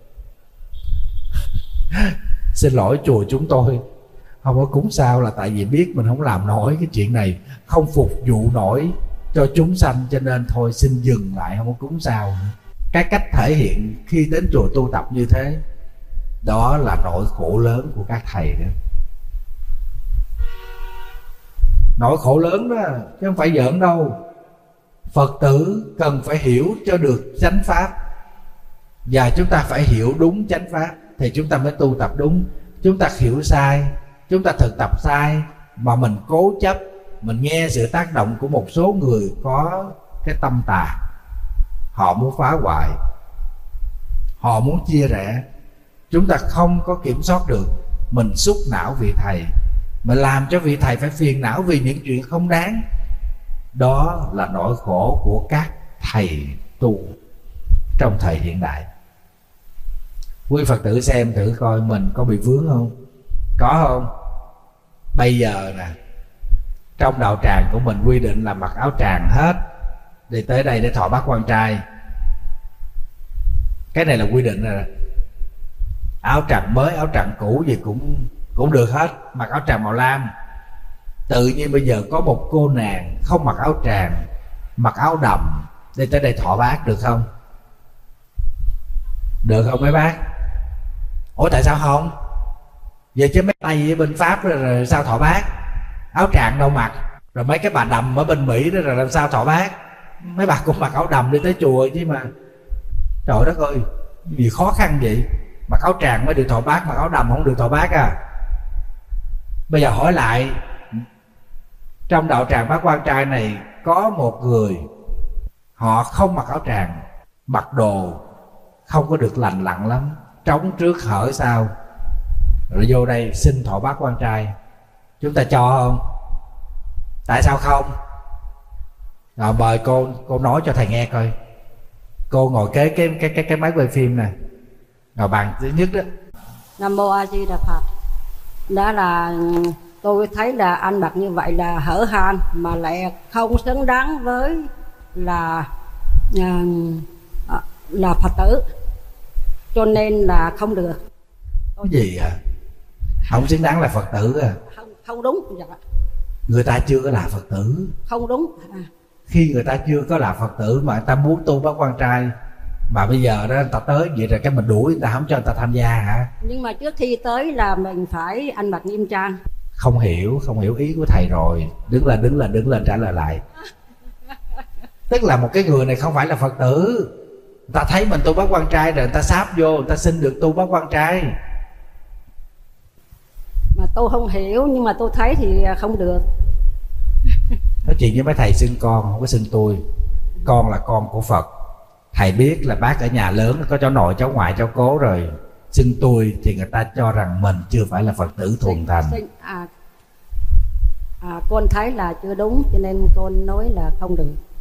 Xin lỗi chùa chúng tôi không có cúng sao là tại vì biết mình không làm nổi cái chuyện này, không phục vụ nổi cho chúng sanh, cho nên thôi xin dừng lại, không có cúng sao nữa. Cái cách thể hiện khi đến chùa tu tập như thế, đó là nỗi khổ lớn của các thầy đó. Nỗi khổ lớn đó chứ không phải giỡn đâu. Phật tử cần phải hiểu cho được chánh pháp, và chúng ta phải hiểu đúng chánh pháp thì chúng ta mới tu tập đúng. Chúng ta hiểu sai, chúng ta thực tập sai mà mình cố chấp, mình nghe sự tác động của một số người có cái tâm tà, họ muốn phá hoại, họ muốn chia rẽ, chúng ta không có kiểm soát được. Mình xúc não vị thầy, mình làm cho vị thầy phải phiền não vì những chuyện không đáng. Đó là nỗi khổ của các thầy tu trong thời hiện đại. Quý Phật tử xem thử coi mình có bị vướng không? Có không? Bây giờ nè, trong đạo tràng của mình quy định là mặc áo tràng hết, đi tới đây để thọ bát quan trai. Cái này là quy định rồi. Áo tràng mới, áo tràng cũ gì cũng được hết, mặc áo tràng màu lam. Tự nhiên bây giờ có một cô nàng không mặc áo tràng, mặc áo đầm đi tới đây thọ bát, được không? Được không mấy bác? Ủa tại sao không? Vậy chứ mấy tay ở bên Pháp rồi sao thọ bát? Áo tràng đâu mặc, rồi mấy cái bà đầm ở bên Mỹ đó rồi làm sao thọ bát? Mấy bà cũng mặc áo đầm đi tới chùa chứ mà. Trời đất ơi, gì khó khăn vậy? Mặc áo tràng mới được thọ bát, mặc áo đầm không được thọ bát à? Bây giờ hỏi lại, trong đạo tràng bát quan trai này có một người họ không mặc áo tràng, mặc đồ không có được lành lặn lắm, trống trước hở sau, rồi vô đây xin thọ bát quan trai, chúng ta cho không? Tại sao không? Rồi mời cô nói cho thầy nghe coi. Cô ngồi kế cái máy quay phim nè, ngồi bàn thứ nhất đó. Nam mô A Di Đà Phật. Đó là tôi thấy là anh mặc như vậy là hở hang, mà lại không xứng đáng với là Phật tử, cho nên là không được. Cái gì à? Không xứng đáng là Phật tử à? Không đúng. Dạ. Người ta chưa có là Phật tử. Không đúng. Khi người ta chưa có là Phật tử mà người ta muốn tu bát quan trai, mà bây giờ đó người ta tới vậy rồi cái mình đuổi người ta, không cho người ta tham gia hả? Nhưng mà trước khi tới là mình phải ăn mặc nghiêm trang. Không hiểu ý của thầy rồi. Đứng lên trả lời lại. Tức là một cái người này không phải là Phật tử. Người ta thấy mình tu bát quan trai rồi người ta sáp vô, người ta xin được tu bát quan trai. Mà tôi không hiểu, nhưng mà tôi thấy thì không được. Nói chuyện với mấy thầy xưng con, không có xưng tôi. Con là con của Phật. Thầy biết là bác ở nhà lớn có cháu nội, cháu ngoại, cháu cố rồi, xưng tôi thì người ta cho rằng mình chưa phải là Phật tử thuần thành. Con thấy là chưa đúng, cho nên con nói là không được.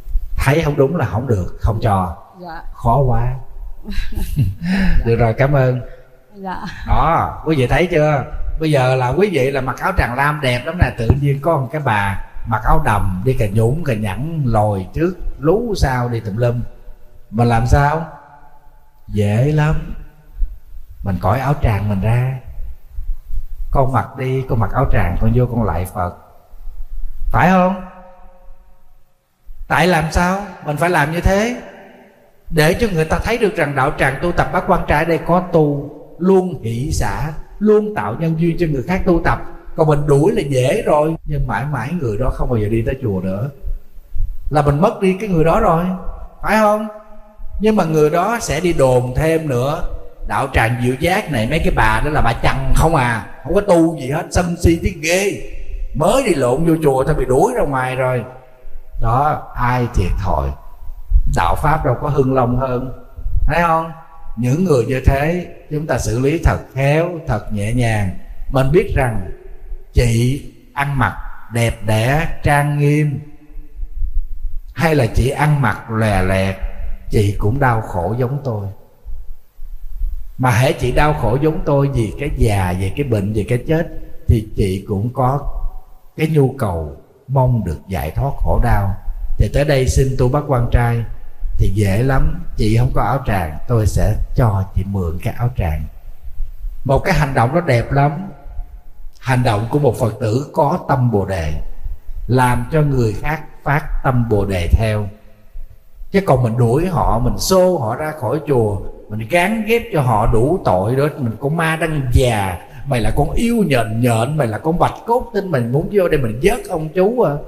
thấy không đúng là không được, không cho. Dạ. Khó quá. Được rồi, cảm ơn. Dạ. Đó, quý vị thấy chưa? Bây giờ là quý vị là mặc áo tràng lam đẹp lắm nè, tự nhiên có một cái bà mặc áo đầm đi cà nhũng cà nhẵn lồi trước lú sau đi tùm lum, mà làm sao? Dễ lắm. Mình cởi áo tràng mình ra, con mặc đi, con mặc áo tràng con vô con lạy Phật, phải không? Tại làm sao mình phải làm như thế? Để cho người ta thấy được rằng đạo tràng tu tập Bát Quan Trai đây có tu, luôn hỷ xả, luôn tạo nhân duyên cho người khác tu tập. Còn mình đuổi là dễ rồi, nhưng mãi mãi người đó không bao giờ đi tới chùa nữa, là mình mất đi cái người đó rồi, phải không? Nhưng mà người đó sẽ đi đồn thêm nữa, đạo tràng Diệu Giác này mấy cái bà đó là bà chằn không à, không có tu gì hết, sân si tí ghê, mới đi lộn vô chùa thôi bị đuổi ra ngoài rồi. Đó, ai thiệt thòi. Đạo Pháp đâu có hưng long hơn, thấy không? Những người như thế chúng ta xử lý thật khéo, thật nhẹ nhàng. Mình biết rằng chị ăn mặc đẹp đẽ trang nghiêm, hay là chị ăn mặc lòe loẹt, chị cũng đau khổ giống tôi. Mà hễ chị đau khổ giống tôi vì cái già, vì cái bệnh, vì cái chết, thì chị cũng có cái nhu cầu mong được giải thoát khổ đau. Thì tới đây xin tu Bát Quan Trai thì dễ lắm. Chị không có áo tràng, tôi sẽ cho chị mượn cái áo tràng. Một cái hành động đó đẹp lắm. Hành động của một Phật tử có tâm Bồ Đề, làm cho người khác phát tâm Bồ Đề theo. Chứ còn mình đuổi họ, mình xô họ ra khỏi chùa, mình gán ghép cho họ đủ tội đó. Mình con ma đăng già, mày là con yêu nhện nhện, mày là con bạch cốt tinh, mình muốn vô đây mình vớt ông chú à.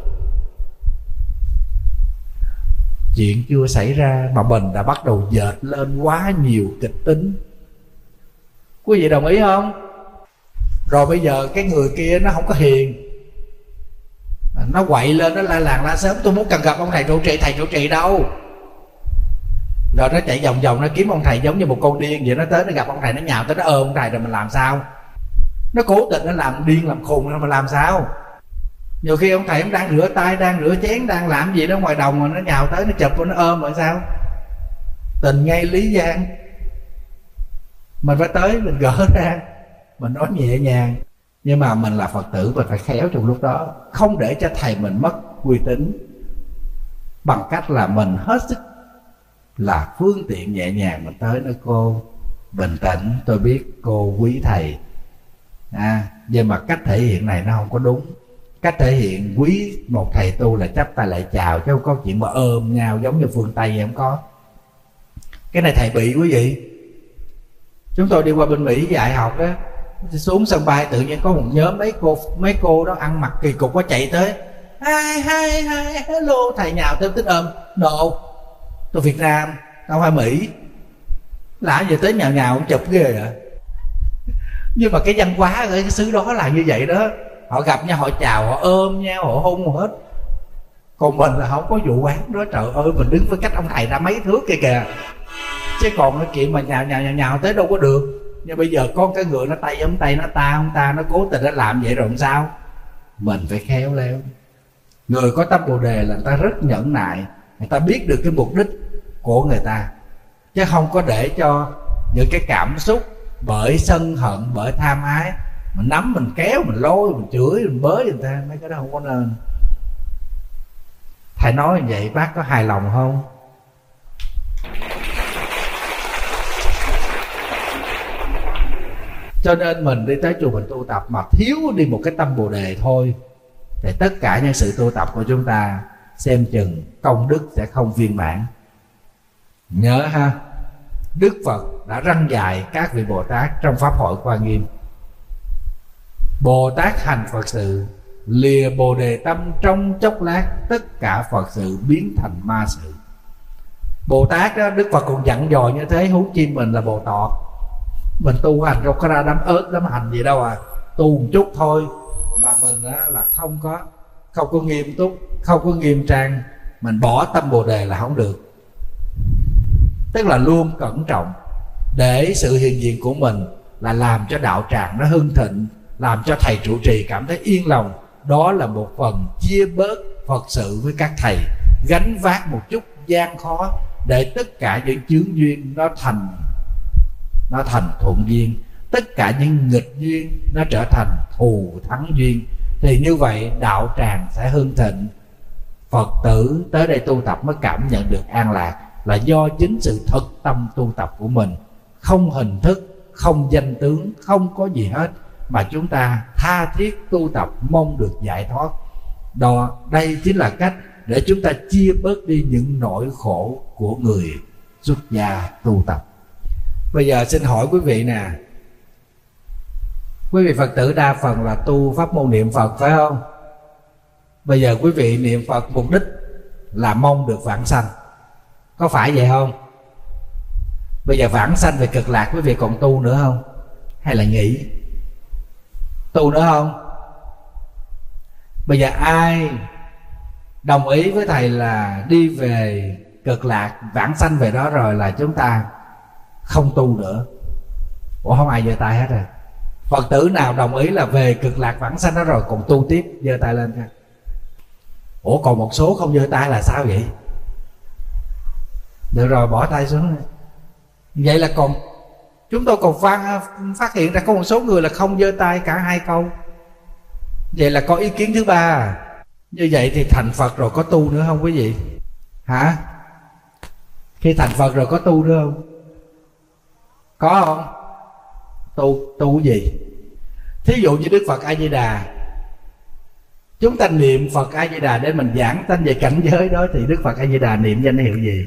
Chuyện chưa xảy ra mà mình đã bắt đầu dệt lên quá nhiều kịch tính. Quý vị đồng ý không? Rồi bây giờ cái người kia nó không có hiền, nó quậy lên, nó la làng la sớm, tôi muốn cần gặp ông thầy trụ trì. Thầy trụ trì đâu? Rồi nó chạy vòng vòng nó kiếm ông thầy giống như một con điên vậy. Nó tới nó gặp ông thầy, nó nhào tới nó ôm ông thầy, rồi mình làm sao? Nó cố tình nó làm điên làm khùng, rồi mình làm sao? Nhiều khi ông thầy ông đang rửa tay, đang rửa chén, đang làm gì đó ngoài đồng, mà nó nhào tới nó chụp nó ôm, rồi sao? Tình ngay lý gian. Mình phải tới mình gỡ ra, mình nói nhẹ nhàng. Nhưng mà mình là Phật tử, mình phải khéo trong lúc đó, không để cho thầy mình mất uy tín, bằng cách là mình hết sức là phương tiện nhẹ nhàng. Mình tới nói cô bình tĩnh, tôi biết cô quý thầy nhưng mà cách thể hiện này nó không có đúng. Cách thể hiện quý một thầy tu là chắp tay lại chào, chứ không có chuyện mà ôm nhau giống như phương Tây vậy, không có. Cái này thầy bị quý vị. Chúng tôi đi qua bên Mỹ dạy học đó, xuống sân bay tự nhiên có một nhóm mấy cô đó ăn mặc kỳ cục quá, chạy tới hi hello, thầy nhào tới tính ôm. No, tôi Việt Nam, tao phải Mỹ, lạ giờ tới nhào chụp ghê à. Nhưng mà cái văn hóa ở cái xứ đó là như vậy đó. Họ gặp nhau họ chào, họ ôm nhau, họ hôn hết. Còn mình là không có vụ quán đó. Trời ơi, mình đứng với cách ông thầy ra mấy thước kia kìa. Chứ còn cái chuyện mà nhào tới đâu có được. Nhưng bây giờ có cái người nó tay ấm tay, nó ta nó cố tình nó làm vậy rồi làm sao? Mình phải khéo léo. Người có tâm Bồ Đề là người ta rất nhẫn nại, người ta biết được cái mục đích của người ta, chứ không có để cho những cái cảm xúc bởi sân hận, bởi tham ái mình nắm, mình kéo, mình lôi, mình chửi, mình bới người ta. Mấy cái đó không có nên. Thầy nói như vậy bác có hài lòng không? Cho nên mình đi tới chùa mình tu tập mà thiếu đi một cái tâm Bồ Đề thôi, thì tất cả những sự tu tập của chúng ta xem chừng công đức sẽ không viên mãn. Nhớ ha, Đức Phật đã răn dạy các vị Bồ Tát trong Pháp hội Hoa Nghiêm. Bồ Tát hành Phật sự, lìa Bồ Đề tâm trong chốc lát, tất cả Phật sự biến thành ma sự. Bồ Tát đó, Đức Phật còn dặn dò như thế, huống chi mình là Bồ Tát. Mình tu hành đâu có ra đám ớt đám hành gì đâu à, tu một chút thôi. Mà mình đó là không có nghiêm túc, không có nghiêm trang, mình bỏ tâm Bồ Đề là không được. Tức là luôn cẩn trọng để sự hiện diện của mình là làm cho đạo tràng nó hưng thịnh, làm cho thầy trụ trì cảm thấy yên lòng. Đó là một phần chia bớt Phật sự với các thầy, gánh vác một chút gian khó để tất cả những chướng duyên nó thành thuận duyên, tất cả những nghịch duyên nó trở thành thù thắng duyên. Thì như vậy đạo tràng sẽ hưng thịnh. Phật tử tới đây tu tập mới cảm nhận được an lạc, là do chính sự thực tâm tu tập của mình, không hình thức, không danh tướng, không có gì hết, mà chúng ta tha thiết tu tập mong được giải thoát. Đây chính là cách để chúng ta chia bớt đi những nỗi khổ của người xuất gia tu tập. Bây giờ xin hỏi quý vị nè, quý vị Phật tử đa phần là tu pháp môn niệm Phật phải không? Bây giờ quý vị niệm Phật mục đích là mong được vãng sanh, có phải vậy không? Bây giờ vãng sanh về cực lạc quý vị còn tu nữa không? Hay là nghỉ? Tu nữa không? Bây giờ ai đồng ý với thầy là đi về cực lạc, vãng sanh về đó rồi là chúng ta không tu nữa? Ủa không ai giơ tay hết rồi. Phật tử nào đồng ý là về cực lạc vãng sanh đó rồi còn tu tiếp, giơ tay lên nha. Ủa còn một số không giơ tay là sao vậy? Được rồi, bỏ tay xuống. Vậy là còn chúng tôi còn phát hiện ra có một số người là không giơ tay cả hai câu. Vậy là có ý kiến thứ ba. Như vậy thì thành Phật rồi có tu nữa không quý vị? Hả? Khi thành Phật rồi có tu nữa không? Có không? Tu gì? Thí dụ như Đức Phật A Di Đà, chúng ta niệm Phật A Di Đà để mình giảng sanh về cảnh giới đó, thì Đức Phật A Di Đà niệm danh hiệu gì?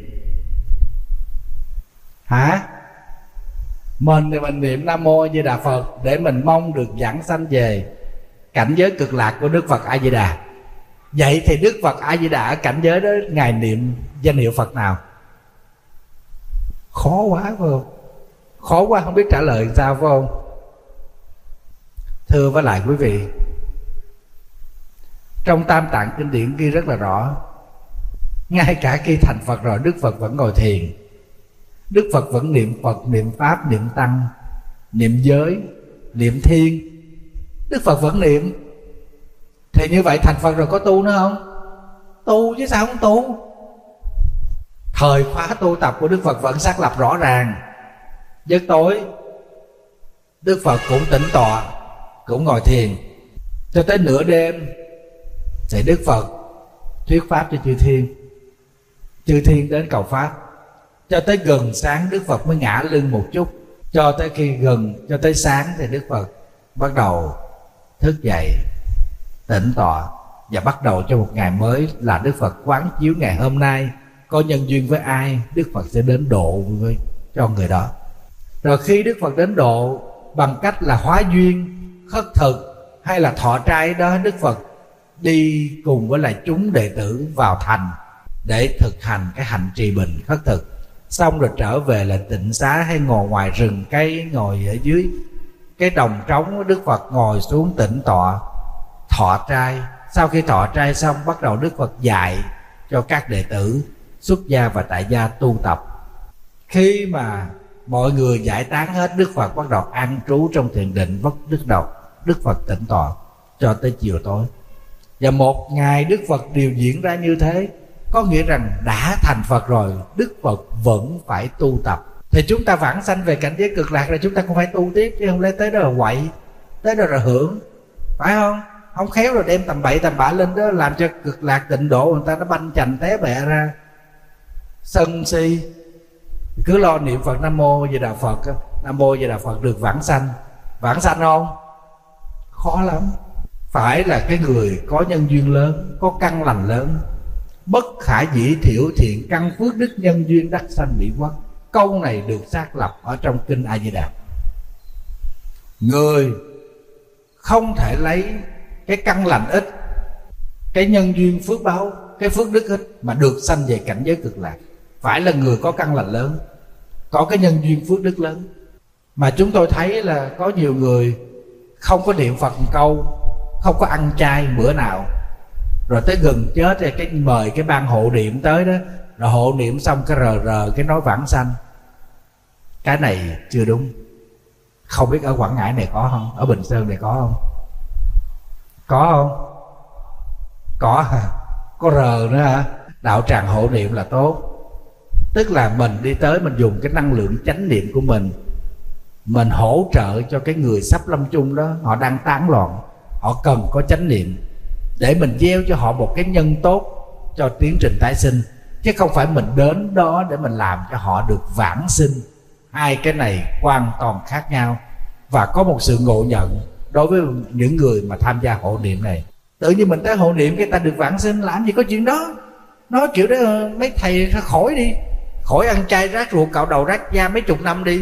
Hả? Mình thì mình niệm Nam Mô A Di Đà Phật để mình mong được giảng sanh về cảnh giới cực lạc của Đức Phật A Di Đà. Vậy thì Đức Phật A Di Đà ở cảnh giới đó Ngài niệm danh hiệu Phật nào? Khó quá phải không? Khó quá không biết trả lời sao phải không? Thưa với lại quý vị, trong Tam Tạng Kinh Điển ghi rất là rõ, ngay cả khi thành Phật rồi Đức Phật vẫn ngồi thiền, Đức Phật vẫn niệm Phật, niệm Pháp, niệm Tăng, niệm giới, niệm Thiên, Đức Phật vẫn niệm. Thì như vậy thành Phật rồi có tu nữa không? Tu chứ sao không tu? Thời khóa tu tập của Đức Phật vẫn xác lập rõ ràng. Giấc tối Đức Phật cũng tĩnh tọa, cũng ngồi thiền. Cho tới nửa đêm thì Đức Phật thuyết pháp cho chư thiên, chư thiên đến cầu pháp. Cho tới gần sáng Đức Phật mới ngã lưng một chút. Cho tới khi cho tới sáng thì Đức Phật bắt đầu thức dậy, tĩnh tọa, và bắt đầu cho một ngày mới là Đức Phật quán chiếu ngày hôm nay có nhân duyên với ai, Đức Phật sẽ đến độ cho người đó. Rồi khi Đức Phật đến độ bằng cách là hóa duyên, khất thực hay là thọ trai đó, Đức Phật đi cùng với lại chúng đệ tử vào thành để thực hành cái hành trì bình khất thực. Xong rồi trở về là tịnh xá hay ngồi ngoài rừng cây, ngồi ở dưới cái đồng trống, Đức Phật ngồi xuống tĩnh tọa thọ trai. Sau khi thọ trai xong, bắt đầu Đức Phật dạy cho các đệ tử xuất gia và tại gia tu tập. Khi mà mọi người giải tán hết, Đức Phật bắt đầu an trú trong thiền định Đức Phật tĩnh tọa cho tới chiều tối. Và một ngày Đức Phật điều diễn ra như thế, có nghĩa rằng đã thành Phật rồi, Đức Phật vẫn phải tu tập. Thì chúng ta vãng sanh về cảnh giới cực lạc rồi, chúng ta cũng phải tu tiếp, chứ không lẽ tới đó là quậy, tới đó là hưởng, phải không? Không khéo rồi đem tầm bậy tầm bạ lên đó, làm cho cực lạc tịnh độ người ta nó banh chành té bẹ ra, sân si. Cứ lo niệm Phật Nam Mô Di Đà Phật, Nam Mô Di Đà Phật được vãng sanh. Vãng sanh không? Khó lắm. Phải là cái người có nhân duyên lớn, có căn lành lớn. Bất khả dĩ thiểu thiện căn phước đức nhân duyên đắc sanh mỹ quốc. Câu này được xác lập ở trong kinh A Di Đà. Người không thể lấy cái căn lành ít, cái nhân duyên phước báo, cái phước đức ít mà được sanh về cảnh giới cực lạc. Phải là người có căn lành lớn, có cái nhân duyên phước đức lớn. Mà chúng tôi thấy là có nhiều người không có niệm Phật một câu, không có ăn chay bữa nào, rồi tới gần chết thì cái mời cái ban hộ niệm tới đó, rồi hộ niệm xong cái rờ cái nói vãng sanh. Cái này chưa đúng. Không biết ở Quảng Ngãi này có không, ở Bình Sơn này có không? Có không? Có hả? Có rờ nữa hả? đạo tràng hộ niệm là tốt. Tức là mình đi tới mình dùng cái năng lượng chánh niệm của mình hỗ trợ cho cái người sắp lâm chung đó, họ đang tán loạn, họ cần có chánh niệm để mình gieo cho họ một cái nhân tốt cho tiến trình tái sinh, chứ không phải mình đến đó để mình làm cho họ được vãng sinh. Hai cái này hoàn toàn khác nhau. Và có một sự ngộ nhận đối với những người mà tham gia hộ niệm này. Tự nhiên mình tới hộ niệm cái ta được vãng sinh, làm gì có chuyện đó. Nói kiểu đó mấy thầy khỏi đi, khỏi ăn chay rát ruột cạo đầu rát da mấy chục năm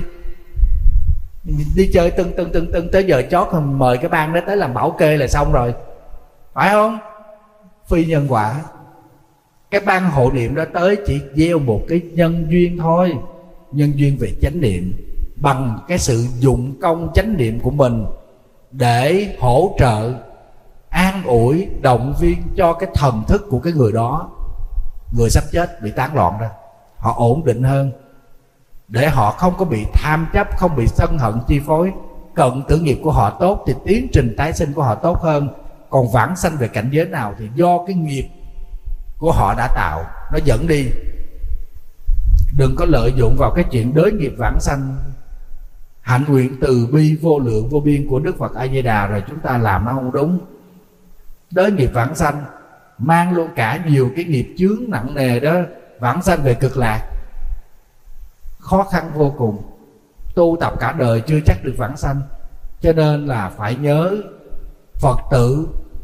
đi chơi tưng tới giờ chót mời cái ban đó tới làm bảo kê là xong rồi, phải không? Phi nhân quả. Cái ban hộ niệm đó tới chỉ gieo một cái nhân duyên thôi, nhân duyên về chánh niệm, bằng cái sự dụng công chánh niệm của mình để hỗ trợ, an ủi, động viên cho cái thần thức của cái người đó, người sắp chết bị tán loạn ra, họ ổn định hơn, để họ không có bị tham chấp, không bị sân hận chi phối. Cận tử nghiệp của họ tốt thì tiến trình tái sinh của họ tốt hơn. Còn vãng sanh về cảnh giới nào thì do cái nghiệp của họ đã tạo nó dẫn đi. Đừng có lợi dụng vào cái chuyện đới nghiệp vãng sanh. Hạnh nguyện từ bi vô lượng vô biên của Đức Phật A Di Đà rồi chúng ta làm nó không đúng. Đới nghiệp vãng sanh mang luôn cả nhiều cái nghiệp chướng nặng nề đó, vãng sanh về cực lạc, khó khăn vô cùng. Tu tập cả đời chưa chắc được vãng sanh. Cho nên là phải nhớ Phật tử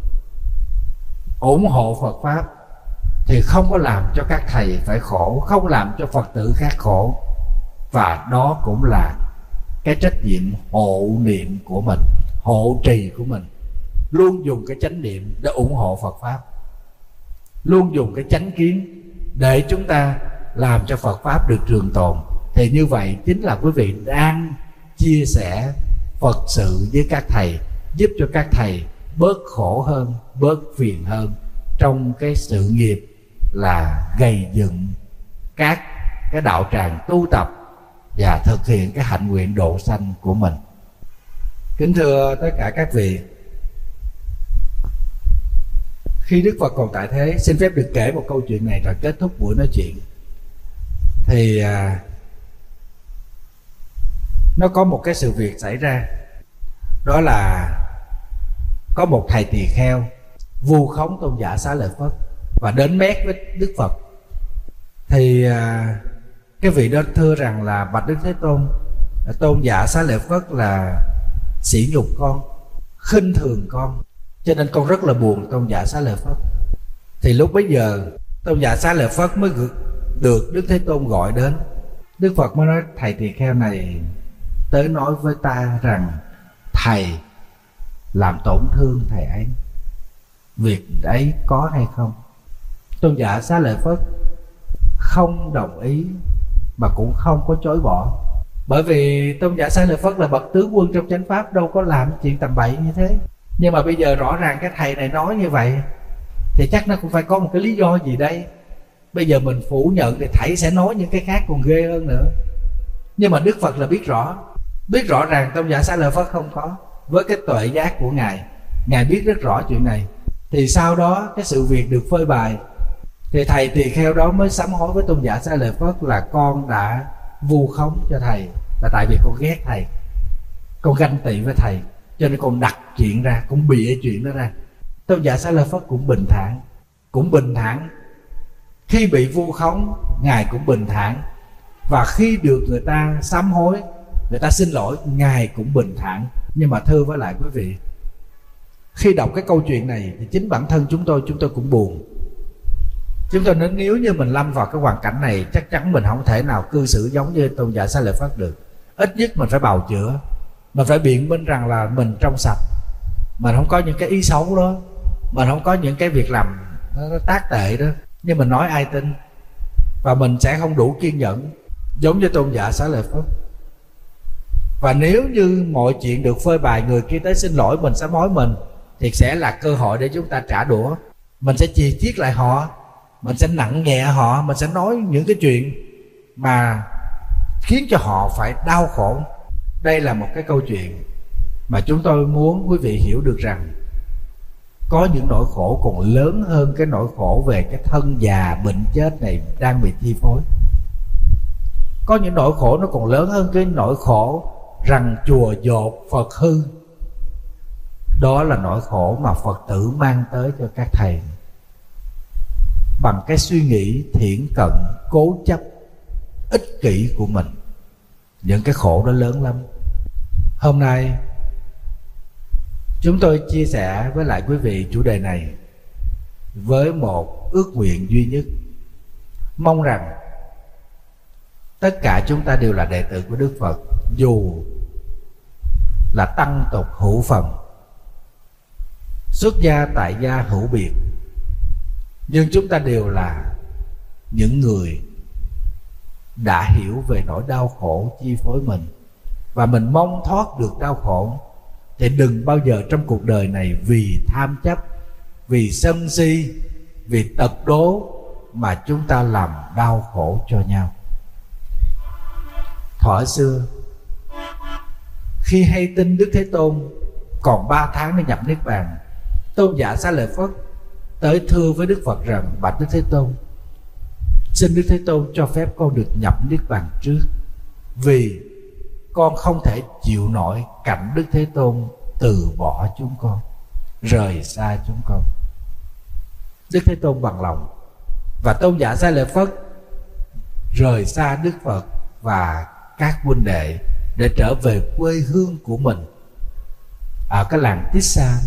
ủng hộ Phật Pháp thì không có làm cho các thầy phải khổ, không làm cho Phật tử khác khổ. Và đó cũng là cái trách nhiệm hộ niệm của mình, hộ trì của mình. Luôn dùng cái chánh niệm để ủng hộ Phật Pháp, luôn dùng cái chánh kiến để chúng ta làm cho Phật Pháp được trường tồn. Thì như vậy chính là quý vị đang chia sẻ Phật sự với các thầy, giúp cho các thầy bớt khổ hơn, bớt phiền hơn trong cái sự nghiệp là gây dựng các cái đạo tràng tu tập và thực hiện cái hạnh nguyện độ sanh của mình. Kính thưa tất cả các vị, khi Đức Phật còn tại thế, xin phép được kể một câu chuyện này rồi kết thúc buổi nói chuyện. Thì nó có một cái sự việc xảy ra. Đó là có một thầy tỳ kheo vu khống tôn giả Xá Lợi Phất và đến mét với Đức Phật. Thì cái vị đó thưa rằng là: bạch Đức Thế Tôn, tôn giả Xá Lợi Phất là sỉ nhục con, khinh thường con, cho nên con rất là buồn tôn giả Xá Lợi Phất. Thì lúc bấy giờ tôn giả Xá Lợi Phất mới được Đức Thế Tôn gọi đến. Đức Phật mới nói: thầy tỳ kheo này tới nói với ta rằng thầy làm tổn thương thầy ấy, việc ấy có hay không? Tôn giả Xá Lợi Phất không đồng ý mà cũng không có chối bỏ. Bởi vì tôn giả Xá Lợi Phất là bậc tướng quân trong chánh pháp, đâu có làm chuyện tầm bậy như thế. Nhưng mà bây giờ rõ ràng cái thầy này nói như vậy thì chắc nó cũng phải có một cái lý do gì đây. Bây giờ mình phủ nhận thì thầy sẽ nói những cái khác còn ghê hơn nữa. Nhưng mà Đức Phật là biết rõ ràng tôn giả Xá Lợi Phất không có. Với cái tuệ giác của Ngài biết rất rõ chuyện này. Thì sau đó cái sự việc được phơi bày, thì thầy tỳ kheo đó mới sám hối với tôn giả Xá Lợi Phất là con đã vu khống cho thầy, là tại vì con ghét thầy, con ganh tị với thầy, cho nên con đặt chuyện ra, con bịa chuyện đó ra. Tôn giả Xá Lợi Phất cũng bình thản. Khi bị vu khống, Ngài cũng bình thản. Và khi được người ta sám hối, người ta xin lỗi, Ngài cũng bình thản. Nhưng mà thưa với lại quý vị, khi đọc cái câu chuyện này thì chính bản thân chúng tôi cũng buồn. Chúng tôi nói nếu như mình lâm vào cái hoàn cảnh này, chắc chắn mình không thể nào cư xử giống như tôn giả Xá Lợi Phất được. Ít nhất mình phải bào chữa, mình phải biện minh rằng là mình trong sạch, mình không có những cái ý xấu đó, mình không có những cái việc làm nó tác tệ đó. Nhưng mình nói ai tin? Và mình sẽ không đủ kiên nhẫn giống như tôn giả Xá Lợi Phất. Và nếu như mọi chuyện được phơi bày, người kia tới xin lỗi mình, sám hối mình, thì sẽ là cơ hội để chúng ta trả đũa. Mình sẽ chì chiết lại họ, mình sẽ nặng nhẹ họ, mình sẽ nói những cái chuyện mà khiến cho họ phải đau khổ. Đây là một cái câu chuyện mà chúng tôi muốn quý vị hiểu được rằng Có những nỗi khổ còn lớn hơn cái nỗi khổ về cái thân già bệnh chết này đang bị chi phối. Có những nỗi khổ nó còn lớn hơn cái nỗi khổ rằng chùa dột Phật hư. Đó là nỗi khổ mà Phật tử mang tới cho các thầy bằng cái suy nghĩ thiển cận, cố chấp, ích kỷ của mình. Những cái khổ đó lớn lắm. Hôm nay chúng tôi chia sẻ với lại quý vị chủ đề này với một ước nguyện duy nhất, mong rằng tất cả chúng ta đều là đệ tử của Đức Phật, dù là tăng tục hữu phần, xuất gia tại gia hữu biệt, nhưng chúng ta đều là những người đã hiểu về nỗi đau khổ chi phối mình, và mình mong thoát được đau khổ. Thì đừng bao giờ trong cuộc đời này vì tham chấp, vì sân si, vì tật đố mà chúng ta làm đau khổ cho nhau. Thuở xưa, khi hay tin Đức Thế Tôn còn 3 tháng để nhập Niết Bàn, Tôn giả Xá Lợi Phất tới thưa với Đức Phật rằng: bạch Đức Thế Tôn, xin Đức Thế Tôn cho phép con được nhập Niết Bàn trước, vì con không thể chịu nổi cảnh Đức Thế Tôn từ bỏ chúng con, rời xa chúng con. Đức Thế Tôn bằng lòng, và Tôn giả Xá Lợi Phất rời xa Đức Phật và các huynh đệ để trở về quê hương của mình ở cái làng Tích Sa,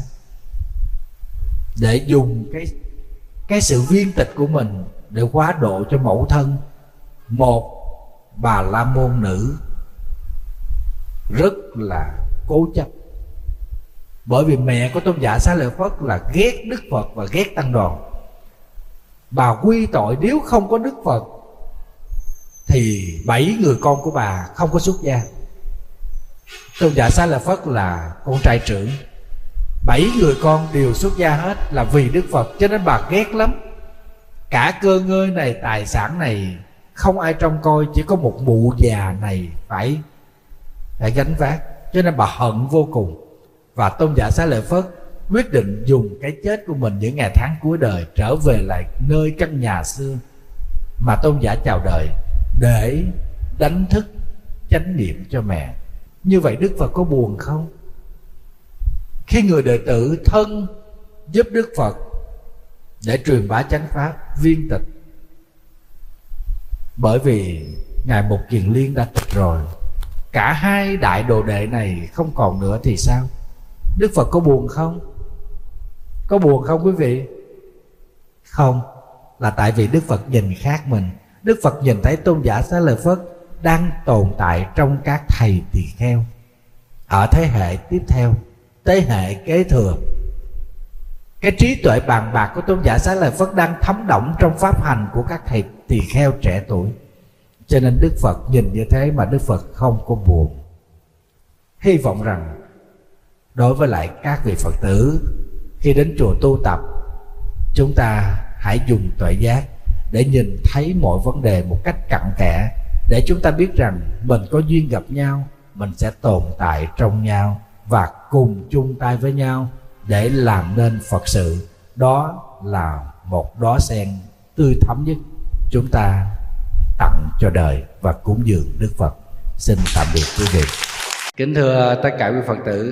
để dùng cái sự viên tịch của mình để hóa độ cho mẫu thân, một bà la môn nữ rất là cố chấp. Bởi vì mẹ của Tôn giả Xá Lợi Phất là ghét Đức Phật và ghét tăng đoàn. Bà quy tội nếu không có Đức Phật thì 7 người con của bà không có xuất gia. Tôn giả Xá Lợi Phất là con trai trưởng, 7 người con đều xuất gia hết là vì Đức Phật, cho nên bà ghét lắm. Cả cơ ngơi này, tài sản này không ai trông coi, chỉ có một mụ già này phải gánh vác, cho nên bà hận vô cùng. Và Tôn giả Xá Lợi Phất quyết định dùng cái chết của mình những ngày tháng cuối đời trở về lại nơi căn nhà xưa mà Tôn giả chào đời, để đánh thức chánh niệm cho mẹ. Như vậy Đức Phật có buồn không? Khi người đệ tử thân giúp Đức Phật để truyền bá chánh pháp, viên tịch, bởi vì Ngài Mục Kiền Liên đã tịch rồi, cả hai đại đồ đệ này không còn nữa thì sao? Đức Phật có buồn không? Có buồn không quý vị? Không, là tại vì Đức Phật nhìn khác mình. Đức Phật nhìn thấy Tôn giả Xá Lợi Phất đang tồn tại trong các thầy tỳ kheo ở thế hệ tiếp theo, thế hệ kế thừa. Cái trí tuệ bàn bạc của Tôn giả Xá Lợi Phất đang thấm đẫm trong pháp hành của các thầy tỳ kheo trẻ tuổi. Cho nên Đức Phật nhìn như thế mà Đức Phật không có buồn. Hy vọng rằng đối với lại các vị Phật tử khi đến chùa tu tập, chúng ta hãy dùng tuệ giác để nhìn thấy mọi vấn đề một cách cặn kẽ, để chúng ta biết rằng mình có duyên gặp nhau, mình sẽ tồn tại trong nhau và cùng chung tay với nhau để làm nên Phật sự. Đó là một đóa sen tươi thắm nhất chúng ta tặng cho đời và cúng dường Đức Phật. Xin tạm biệt quý vị. Kính thưa tất cả quý Phật tử,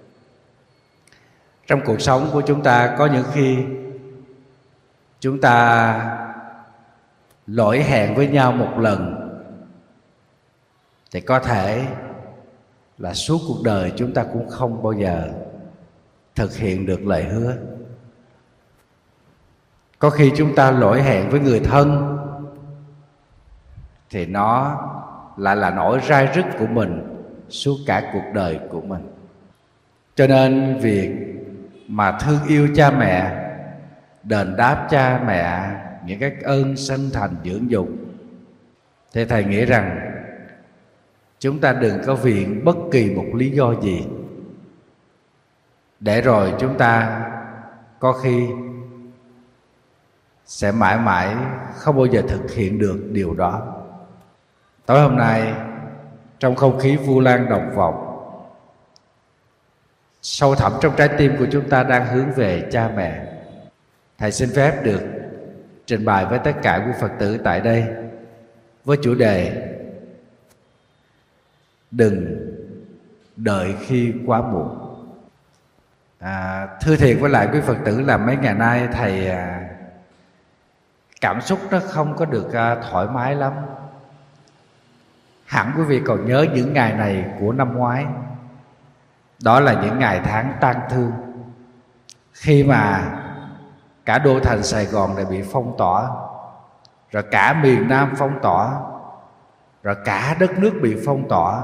trong cuộc sống của chúng ta có những khi chúng ta lỗi hẹn với nhau một lần thì có thể là suốt cuộc đời chúng ta cũng không bao giờ thực hiện được lời hứa. Có khi chúng ta lỗi hẹn với người thân thì nó lại là nỗi rai rứt của mình suốt cả cuộc đời của mình. Cho nên việc mà thương yêu cha mẹ, đền đáp cha mẹ những cái ơn sinh thành dưỡng dục, thì thầy nghĩ rằng chúng ta đừng có viện bất kỳ một lý do gì để rồi chúng ta có khi sẽ mãi mãi không bao giờ thực hiện được điều đó. Tối hôm nay trong không khí Vu Lan Đồng Vọng, sâu thẳm trong trái tim của chúng ta đang hướng về cha mẹ. Thầy xin phép được trình bày với tất cả quý Phật tử tại đây với chủ đề đừng đợi khi quá muộn. Thưa thiệt với lại quý Phật tử là mấy ngày nay thầy cảm xúc nó không có được thoải mái lắm. Hẳn quý vị còn nhớ những ngày này của năm ngoái. Đó là những ngày tháng tang thương, khi mà cả đô thành Sài Gòn này bị phong tỏa, rồi cả miền Nam phong tỏa, rồi cả đất nước bị phong tỏa.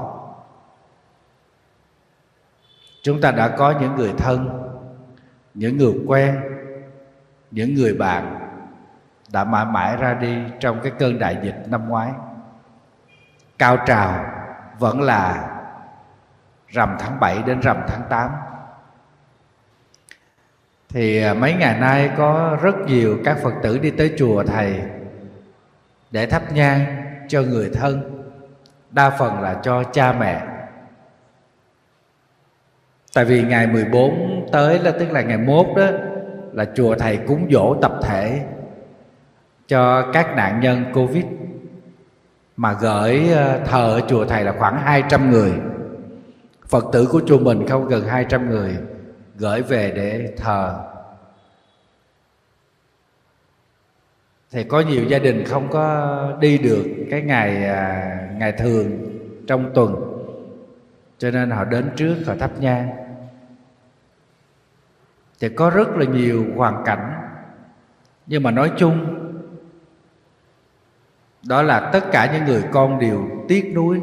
Chúng ta đã có những người thân, những người quen, những người bạn đã mãi mãi ra đi trong cái cơn đại dịch năm ngoái. Cao trào vẫn là rằm tháng 7 đến rằm tháng 8. Thì mấy ngày nay có rất nhiều các Phật tử đi tới chùa thầy để thắp nhang cho người thân, đa phần là cho cha mẹ. Tại vì ngày 14 tới là tức là ngày mốt đó, là chùa thầy cúng dỗ tập thể cho các nạn nhân Covid, mà gửi thờ ở chùa thầy là khoảng 200 người. Phật tử của chùa mình không gần 200 người gửi về để thờ. Thì có nhiều gia đình không có đi được cái ngày thường trong tuần, cho nên họ đến trước họ thắp nhang. Thì có rất là nhiều hoàn cảnh, nhưng mà nói chung đó là tất cả những người con đều tiếc nuối,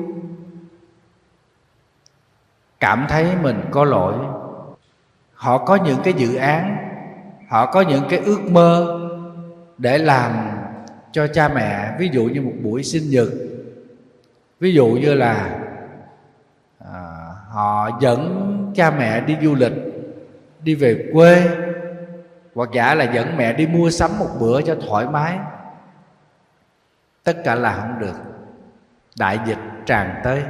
cảm thấy mình có lỗi. Họ có những cái dự án, họ có những cái ước mơ để làm cho cha mẹ. Ví dụ như một buổi sinh nhật, ví dụ như là họ dẫn cha mẹ đi du lịch, đi về quê, hoặc giả là dẫn mẹ đi mua sắm một bữa cho thoải mái. Tất cả là không được. Đại dịch tràn tới,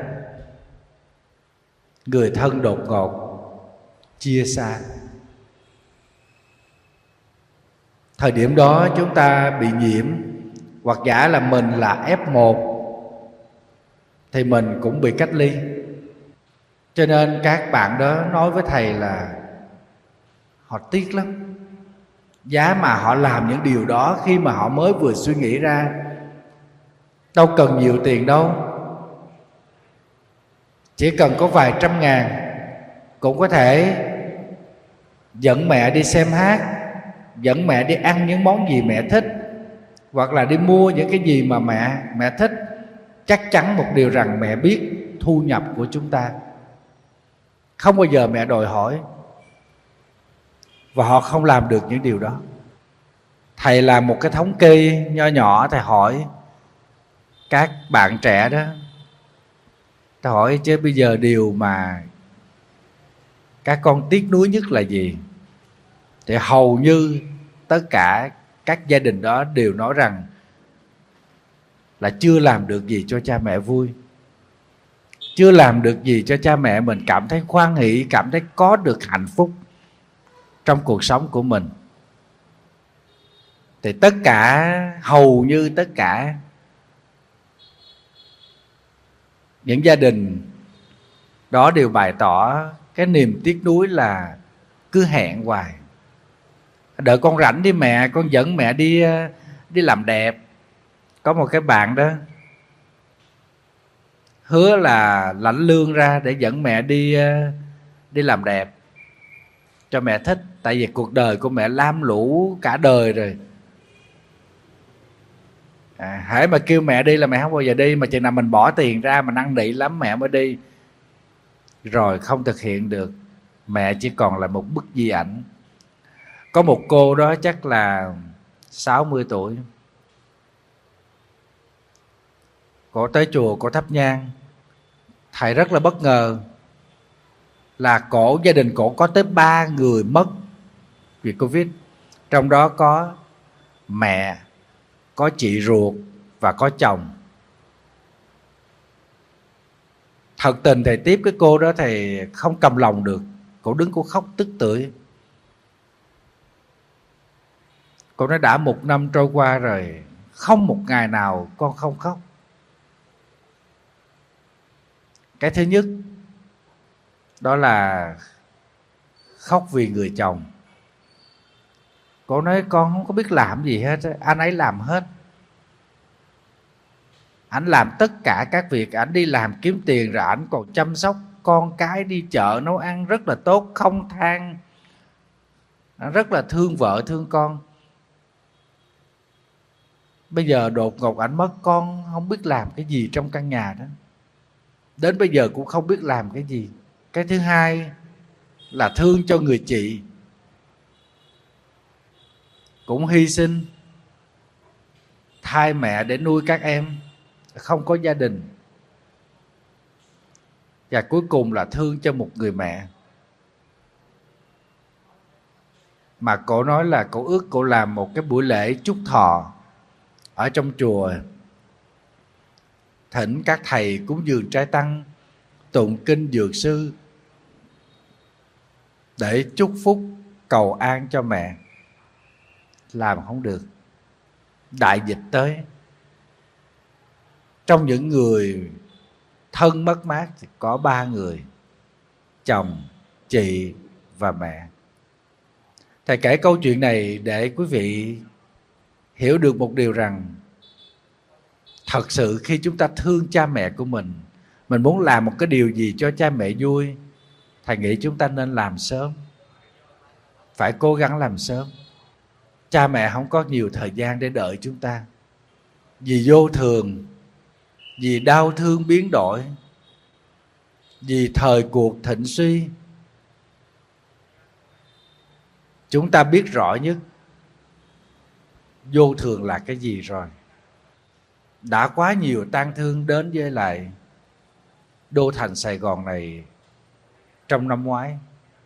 người thân đột ngột chia xa. Thời điểm đó chúng ta bị nhiễm, hoặc giả là mình là F1 thì mình cũng bị cách ly. Cho nên các bạn đó nói với thầy là họ tiếc lắm. Giá mà họ làm những điều đó khi mà họ mới vừa suy nghĩ ra, đâu cần nhiều tiền đâu, chỉ cần có vài trăm ngàn cũng có thể dẫn mẹ đi xem hát, dẫn mẹ đi ăn những món gì mẹ thích, hoặc là đi mua những cái gì mà mẹ thích. Chắc chắn một điều rằng mẹ biết thu nhập của chúng ta, không bao giờ mẹ đòi hỏi, và họ không làm được những điều đó. Thầy làm một cái thống kê nho nhỏ, thầy hỏi các bạn trẻ đó, thầy hỏi chứ bây giờ điều mà các con tiếc nuối nhất là gì? Thì hầu như tất cả các gia đình đó đều nói rằng là chưa làm được gì cho cha mẹ vui, chưa làm được gì cho cha mẹ mình cảm thấy hoan hỷ, cảm thấy có được hạnh phúc trong cuộc sống của mình. Thì tất cả, hầu như tất cả những gia đình đó đều bày tỏ cái niềm tiếc nuối là cứ hẹn hoài. Đợi con rảnh đi mẹ, con dẫn mẹ đi làm đẹp. Có một cái bạn đó hứa là lãnh lương ra để dẫn mẹ đi làm đẹp cho mẹ thích. Tại vì cuộc đời của mẹ lam lũ cả đời rồi. Hễ mà kêu mẹ đi là mẹ không bao giờ đi, mà chừng nào mình bỏ tiền ra mà năn nỉ lắm mẹ mới đi. Rồi không thực hiện được, mẹ chỉ còn là một bức di ảnh. Có một cô đó chắc là 60 tuổi, cổ tới chùa cổ thắp nhang. Thầy rất là bất ngờ là gia đình cổ có tới 3 người mất vì Covid. Trong đó có mẹ, có chị ruột và có chồng. Thật tình thầy tiếp cái cô đó thầy không cầm lòng được. Cổ đứng cổ khóc tức tưởi. Cô nói đã 1 năm trôi qua rồi, không một ngày nào con không khóc. Cái thứ nhất đó là khóc vì người chồng. Cô nói con không có biết làm gì hết, anh ấy làm hết. Anh làm tất cả các việc, anh đi làm kiếm tiền rồi anh còn chăm sóc con cái, đi chợ nấu ăn rất là tốt, không than, rất là thương vợ thương con. Bây giờ đột ngột ảnh mất, con không biết làm cái gì trong căn nhà đó, đến bây giờ cũng không biết làm cái gì. Cái thứ hai là thương cho người chị, cũng hy sinh thai mẹ để nuôi các em, không có gia đình. Và cuối cùng là thương cho một người mẹ mà cổ nói là cổ ước cổ làm một cái buổi lễ chúc thọ ở trong chùa, thỉnh các thầy cúng dường trai tăng, tụng kinh dược sư để chúc phúc cầu an cho mẹ. Làm không được. Đại dịch tới, trong những người thân mất mát thì có 3 người: chồng, chị và mẹ. Thầy kể câu chuyện này để quý vị hiểu được một điều rằng thật sự khi chúng ta thương cha mẹ của mình muốn làm một cái điều gì cho cha mẹ vui, thầy nghĩ chúng ta nên làm sớm, phải cố gắng làm sớm. Cha mẹ không có nhiều thời gian để đợi chúng ta, vì vô thường, vì đau thương biến đổi, vì thời cuộc thịnh suy. Chúng ta biết rõ nhất vô thường là cái gì rồi. Đã quá nhiều tang thương đến với lại đô thành Sài Gòn này trong năm ngoái.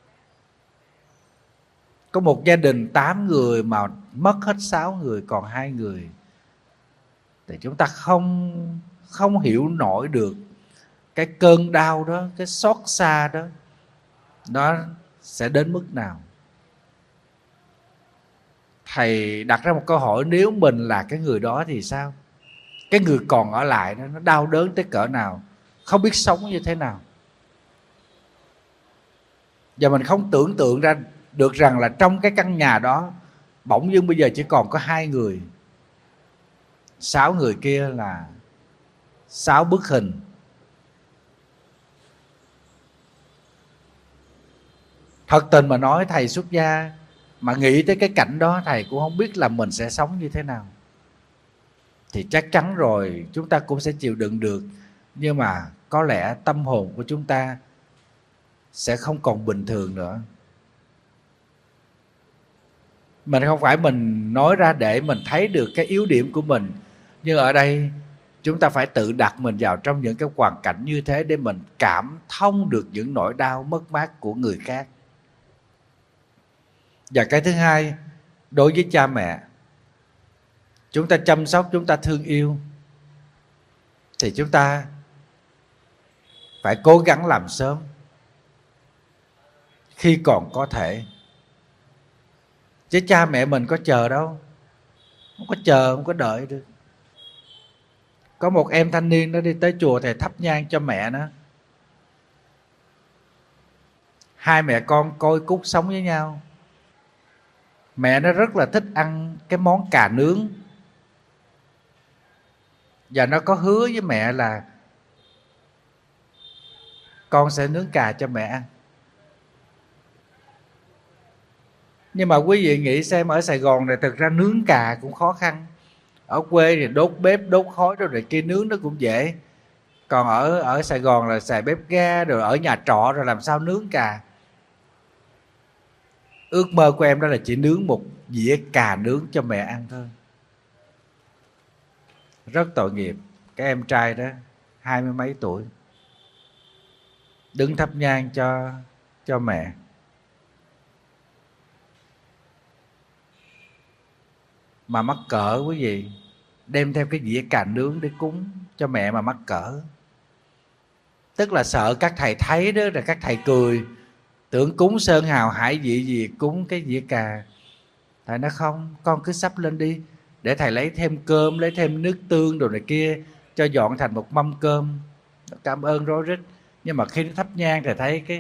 Có một gia đình 8 người mà mất hết 6 người, còn 2 người. Thì chúng ta không hiểu nổi được cái cơn đau đó, cái xót xa đó, nó sẽ đến mức nào. Thầy đặt ra một câu hỏi: nếu mình là cái người đó thì sao? Cái người còn ở lại đó, nó đau đớn tới cỡ nào, không biết sống như thế nào. Và mình không tưởng tượng ra được rằng là trong cái căn nhà đó bỗng dưng bây giờ chỉ còn có 2 người. 6 người kia là 6 bức hình. Thật tình mà nói, thầy xuất gia mà nghĩ tới cái cảnh đó, thầy cũng không biết là mình sẽ sống như thế nào. Thì chắc chắn rồi chúng ta cũng sẽ chịu đựng được, nhưng mà có lẽ tâm hồn của chúng ta sẽ không còn bình thường nữa. Mình không phải mình nói ra để mình thấy được cái yếu điểm của mình, nhưng ở đây chúng ta phải tự đặt mình vào trong những cái hoàn cảnh như thế để mình cảm thông được những nỗi đau mất mát của người khác. Và cái thứ hai, đối với cha mẹ, chúng ta chăm sóc, chúng ta thương yêu thì chúng ta phải cố gắng làm sớm khi còn có thể. Chứ cha mẹ mình có chờ đâu, không có chờ, không có đợi được. Có một em thanh niên nó đi tới chùa, thầy thắp nhang cho mẹ nó. 2 mẹ con coi cút sống với nhau. Mẹ nó rất là thích ăn cái món cà nướng, và nó có hứa với mẹ là con sẽ nướng cà cho mẹ ăn. Nhưng mà quý vị nghĩ xem, ở Sài Gòn này thực ra nướng cà cũng khó khăn. Ở quê thì đốt bếp, đốt khói rồi kia nướng nó cũng dễ. Còn ở Sài Gòn là xài bếp ga, rồi ở nhà trọ rồi làm sao nướng cà. Ước mơ của em đó là chỉ nướng một dĩa cà nướng cho mẹ ăn thôi. Rất tội nghiệp. Cái em trai đó 20 mấy tuổi đứng thắp nhang cho mẹ. Mà mắc cỡ quý vị, đem theo cái dĩa cà nướng để cúng cho mẹ mà mắc cỡ. Tức là sợ các thầy thấy đó, rồi các thầy cười, Tưởng cúng sơn hào hải vị gì, cúng cái dĩa cà. Thầy nói không, con cứ sắp lên đi, để thầy lấy thêm cơm, lấy thêm nước tương đồ này kia, cho dọn thành một mâm cơm. Cảm ơn rối rít. Nhưng mà khi nó thắp nhang thì thấy cái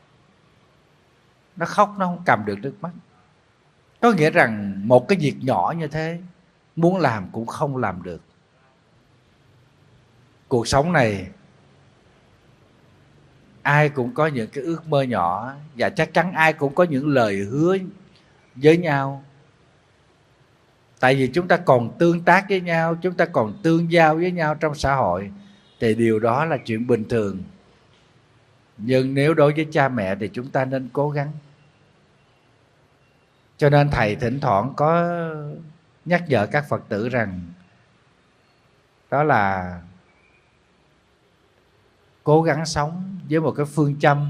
nó khóc, nó không cầm được nước mắt. Có nghĩa rằng một cái việc nhỏ như thế, muốn làm cũng không làm được. Cuộc sống này ai cũng có những cái ước mơ nhỏ, và chắc chắn ai cũng có những lời hứa với nhau. Tại vì chúng ta còn tương tác với nhau, chúng ta còn tương giao với nhau trong xã hội, thì điều đó là chuyện bình thường. Nhưng nếu đối với cha mẹ thì chúng ta nên cố gắng. Cho nên thầy thỉnh thoảng có nhắc nhở các Phật tử rằng đó là cố gắng sống với một cái phương châm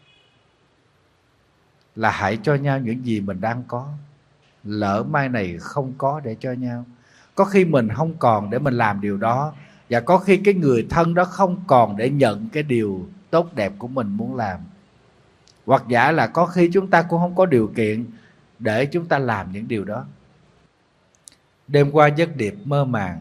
là hãy cho nhau những gì mình đang có. Lỡ mai này không có để cho nhau, có khi mình không còn để mình làm điều đó, và có khi cái người thân đó không còn để nhận cái điều tốt đẹp của mình muốn làm. Hoặc giả là có khi chúng ta cũng không có điều kiện để chúng ta làm những điều đó. Đêm qua giấc điệp mơ màng,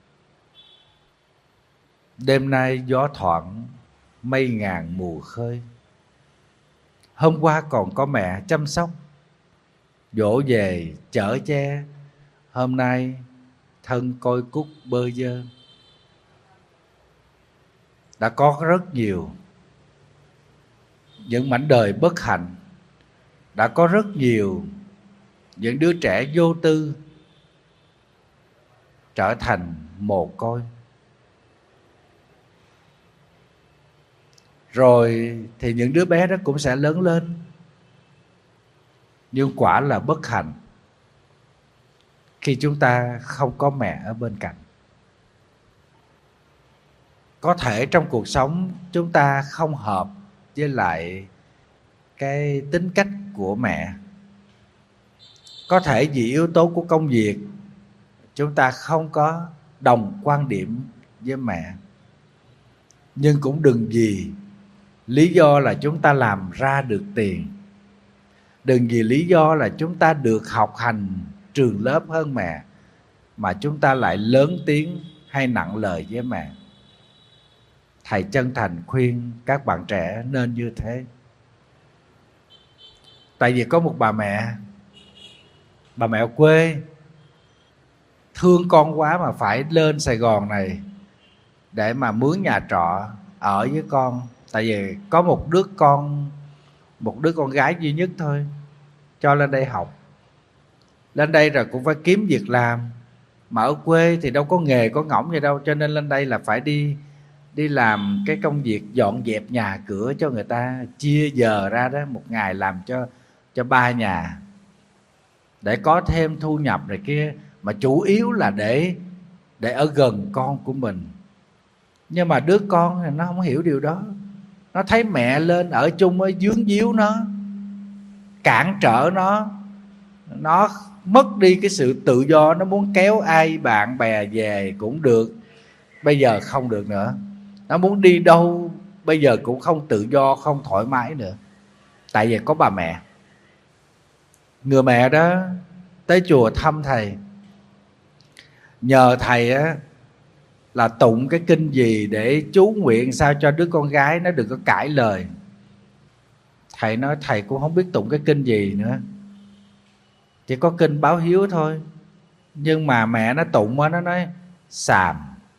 đêm nay gió thoảng, mây ngàn mù khơi. Hôm qua còn có mẹ chăm sóc, dỗ về chở che. Hôm nay thân côi cút bơ vơ. Đã có rất nhiều những mảnh đời bất hạnh, đã có rất nhiều những đứa trẻ vô tư trở thành mồ côi. Rồi thì những đứa bé đó cũng sẽ lớn lên. Nhưng quả là bất hạnh khi chúng ta không có mẹ ở bên cạnh. Có thể trong cuộc sống chúng ta không hợp với lại cái tính cách của mẹ. Có thể vì yếu tố của công việc chúng ta không có đồng quan điểm với mẹ. Nhưng cũng đừng vì lý do là chúng ta làm ra được tiền, đừng vì lý do là chúng ta được học hành trường lớp hơn mẹ mà chúng ta lại lớn tiếng hay nặng lời với mẹ. Thầy chân thành khuyên các bạn trẻ nên như thế. Tại vì có một bà mẹ ở quê thương con quá mà phải lên Sài Gòn này để mà mướn nhà trọ ở với con. Tại vì có một đứa con gái duy nhất thôi, cho lên đây học. Lên đây rồi cũng phải kiếm việc làm, mà ở quê thì đâu có nghề có ngỗng gì đâu, cho nên lên đây là phải đi làm cái công việc dọn dẹp nhà cửa cho người ta, chia giờ ra đó, một ngày làm cho 3 nhà để có thêm thu nhập này kia, mà chủ yếu là để ở gần con của mình. Nhưng mà đứa con thì nó không hiểu điều đó. Nó thấy mẹ lên ở chung ở dướng díu nó, cản trở nó mất đi cái sự tự do. Nó muốn kéo ai bạn bè về cũng được, bây giờ không được nữa. Nó muốn đi đâu bây giờ cũng không tự do, không thoải mái nữa. Tại vì có bà mẹ. Người mẹ đó tới chùa thăm thầy, nhờ thầy á là tụng cái kinh gì để chú nguyện sao cho đứa con gái nó đừng có cãi lời. Thầy nói thầy cũng không biết tụng cái kinh gì nữa, chỉ có kinh báo hiếu thôi. Nhưng mà mẹ nó tụng á, nó nói xàm.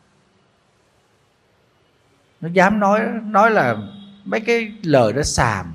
Nó dám nói là mấy cái lời đó xàm.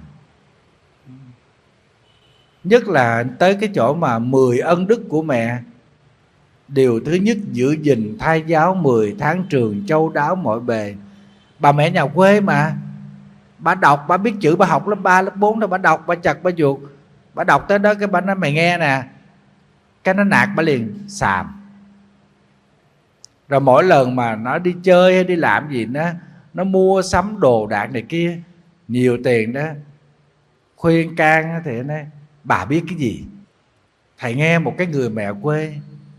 Nhất là tới cái chỗ mà 10 ân đức của mẹ. Điều thứ nhất, giữ gìn thai giáo 10 tháng trường, châu đáo mọi bề. Bà mẹ nhà quê mà, bà đọc, bà biết chữ, bà học lớp 3, lớp 4 đó, bà đọc, bà chặt, bà vuột. Bà đọc tới đó cái bà nói mày nghe nè, cái nó nạt bà liền xàm. Rồi mỗi lần mà nó đi chơi hay đi làm gì nó mua sắm đồ đạc này kia nhiều tiền đó, khuyên can thì nói bà biết cái gì. Thầy nghe một cái người mẹ quê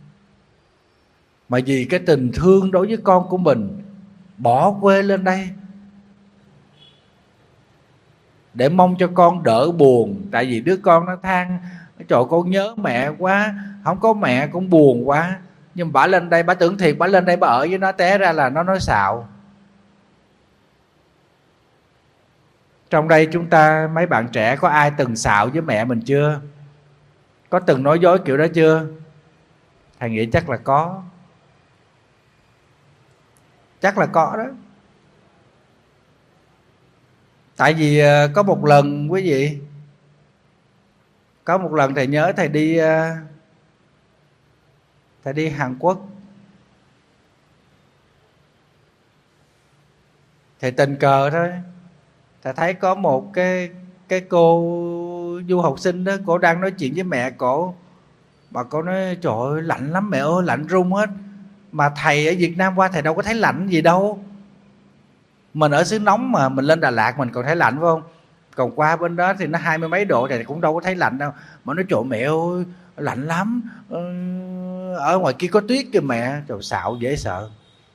mà vì cái tình thương đối với con của mình bỏ quê lên đây để mong cho con đỡ buồn. Tại vì đứa con nó than: trời, con nhớ mẹ quá, không có mẹ cũng buồn quá. Nhưng bả lên đây, bả tưởng thiệt bả lên đây bả ở với nó, té ra là nó nói xạo. Trong đây chúng ta, mấy bạn trẻ, có ai từng xạo với mẹ mình chưa? Có từng nói dối kiểu đó chưa? Thầy nghĩ chắc là có. Chắc là có đó. Tại vì có một lần quý vị, có một lần thầy nhớ thầy đi Hàn Quốc. Thầy tình cờ thôi, thầy thấy có một cái cô du học sinh đó, cổ đang nói chuyện với mẹ cổ. Bà cổ nói: trời ơi, lạnh lắm mẹ ơi, lạnh run hết. Mà thầy ở Việt Nam qua thầy đâu có thấy lạnh gì đâu. Mình ở xứ nóng mà, mình lên Đà Lạt mình còn thấy lạnh phải không? Còn qua bên đó thì nó 20 mấy độ thì cũng đâu có thấy lạnh đâu. Mà nói: trời mẹ ơi, lạnh lắm, ở ngoài kia có tuyết kìa mẹ. Trời, xạo dễ sợ.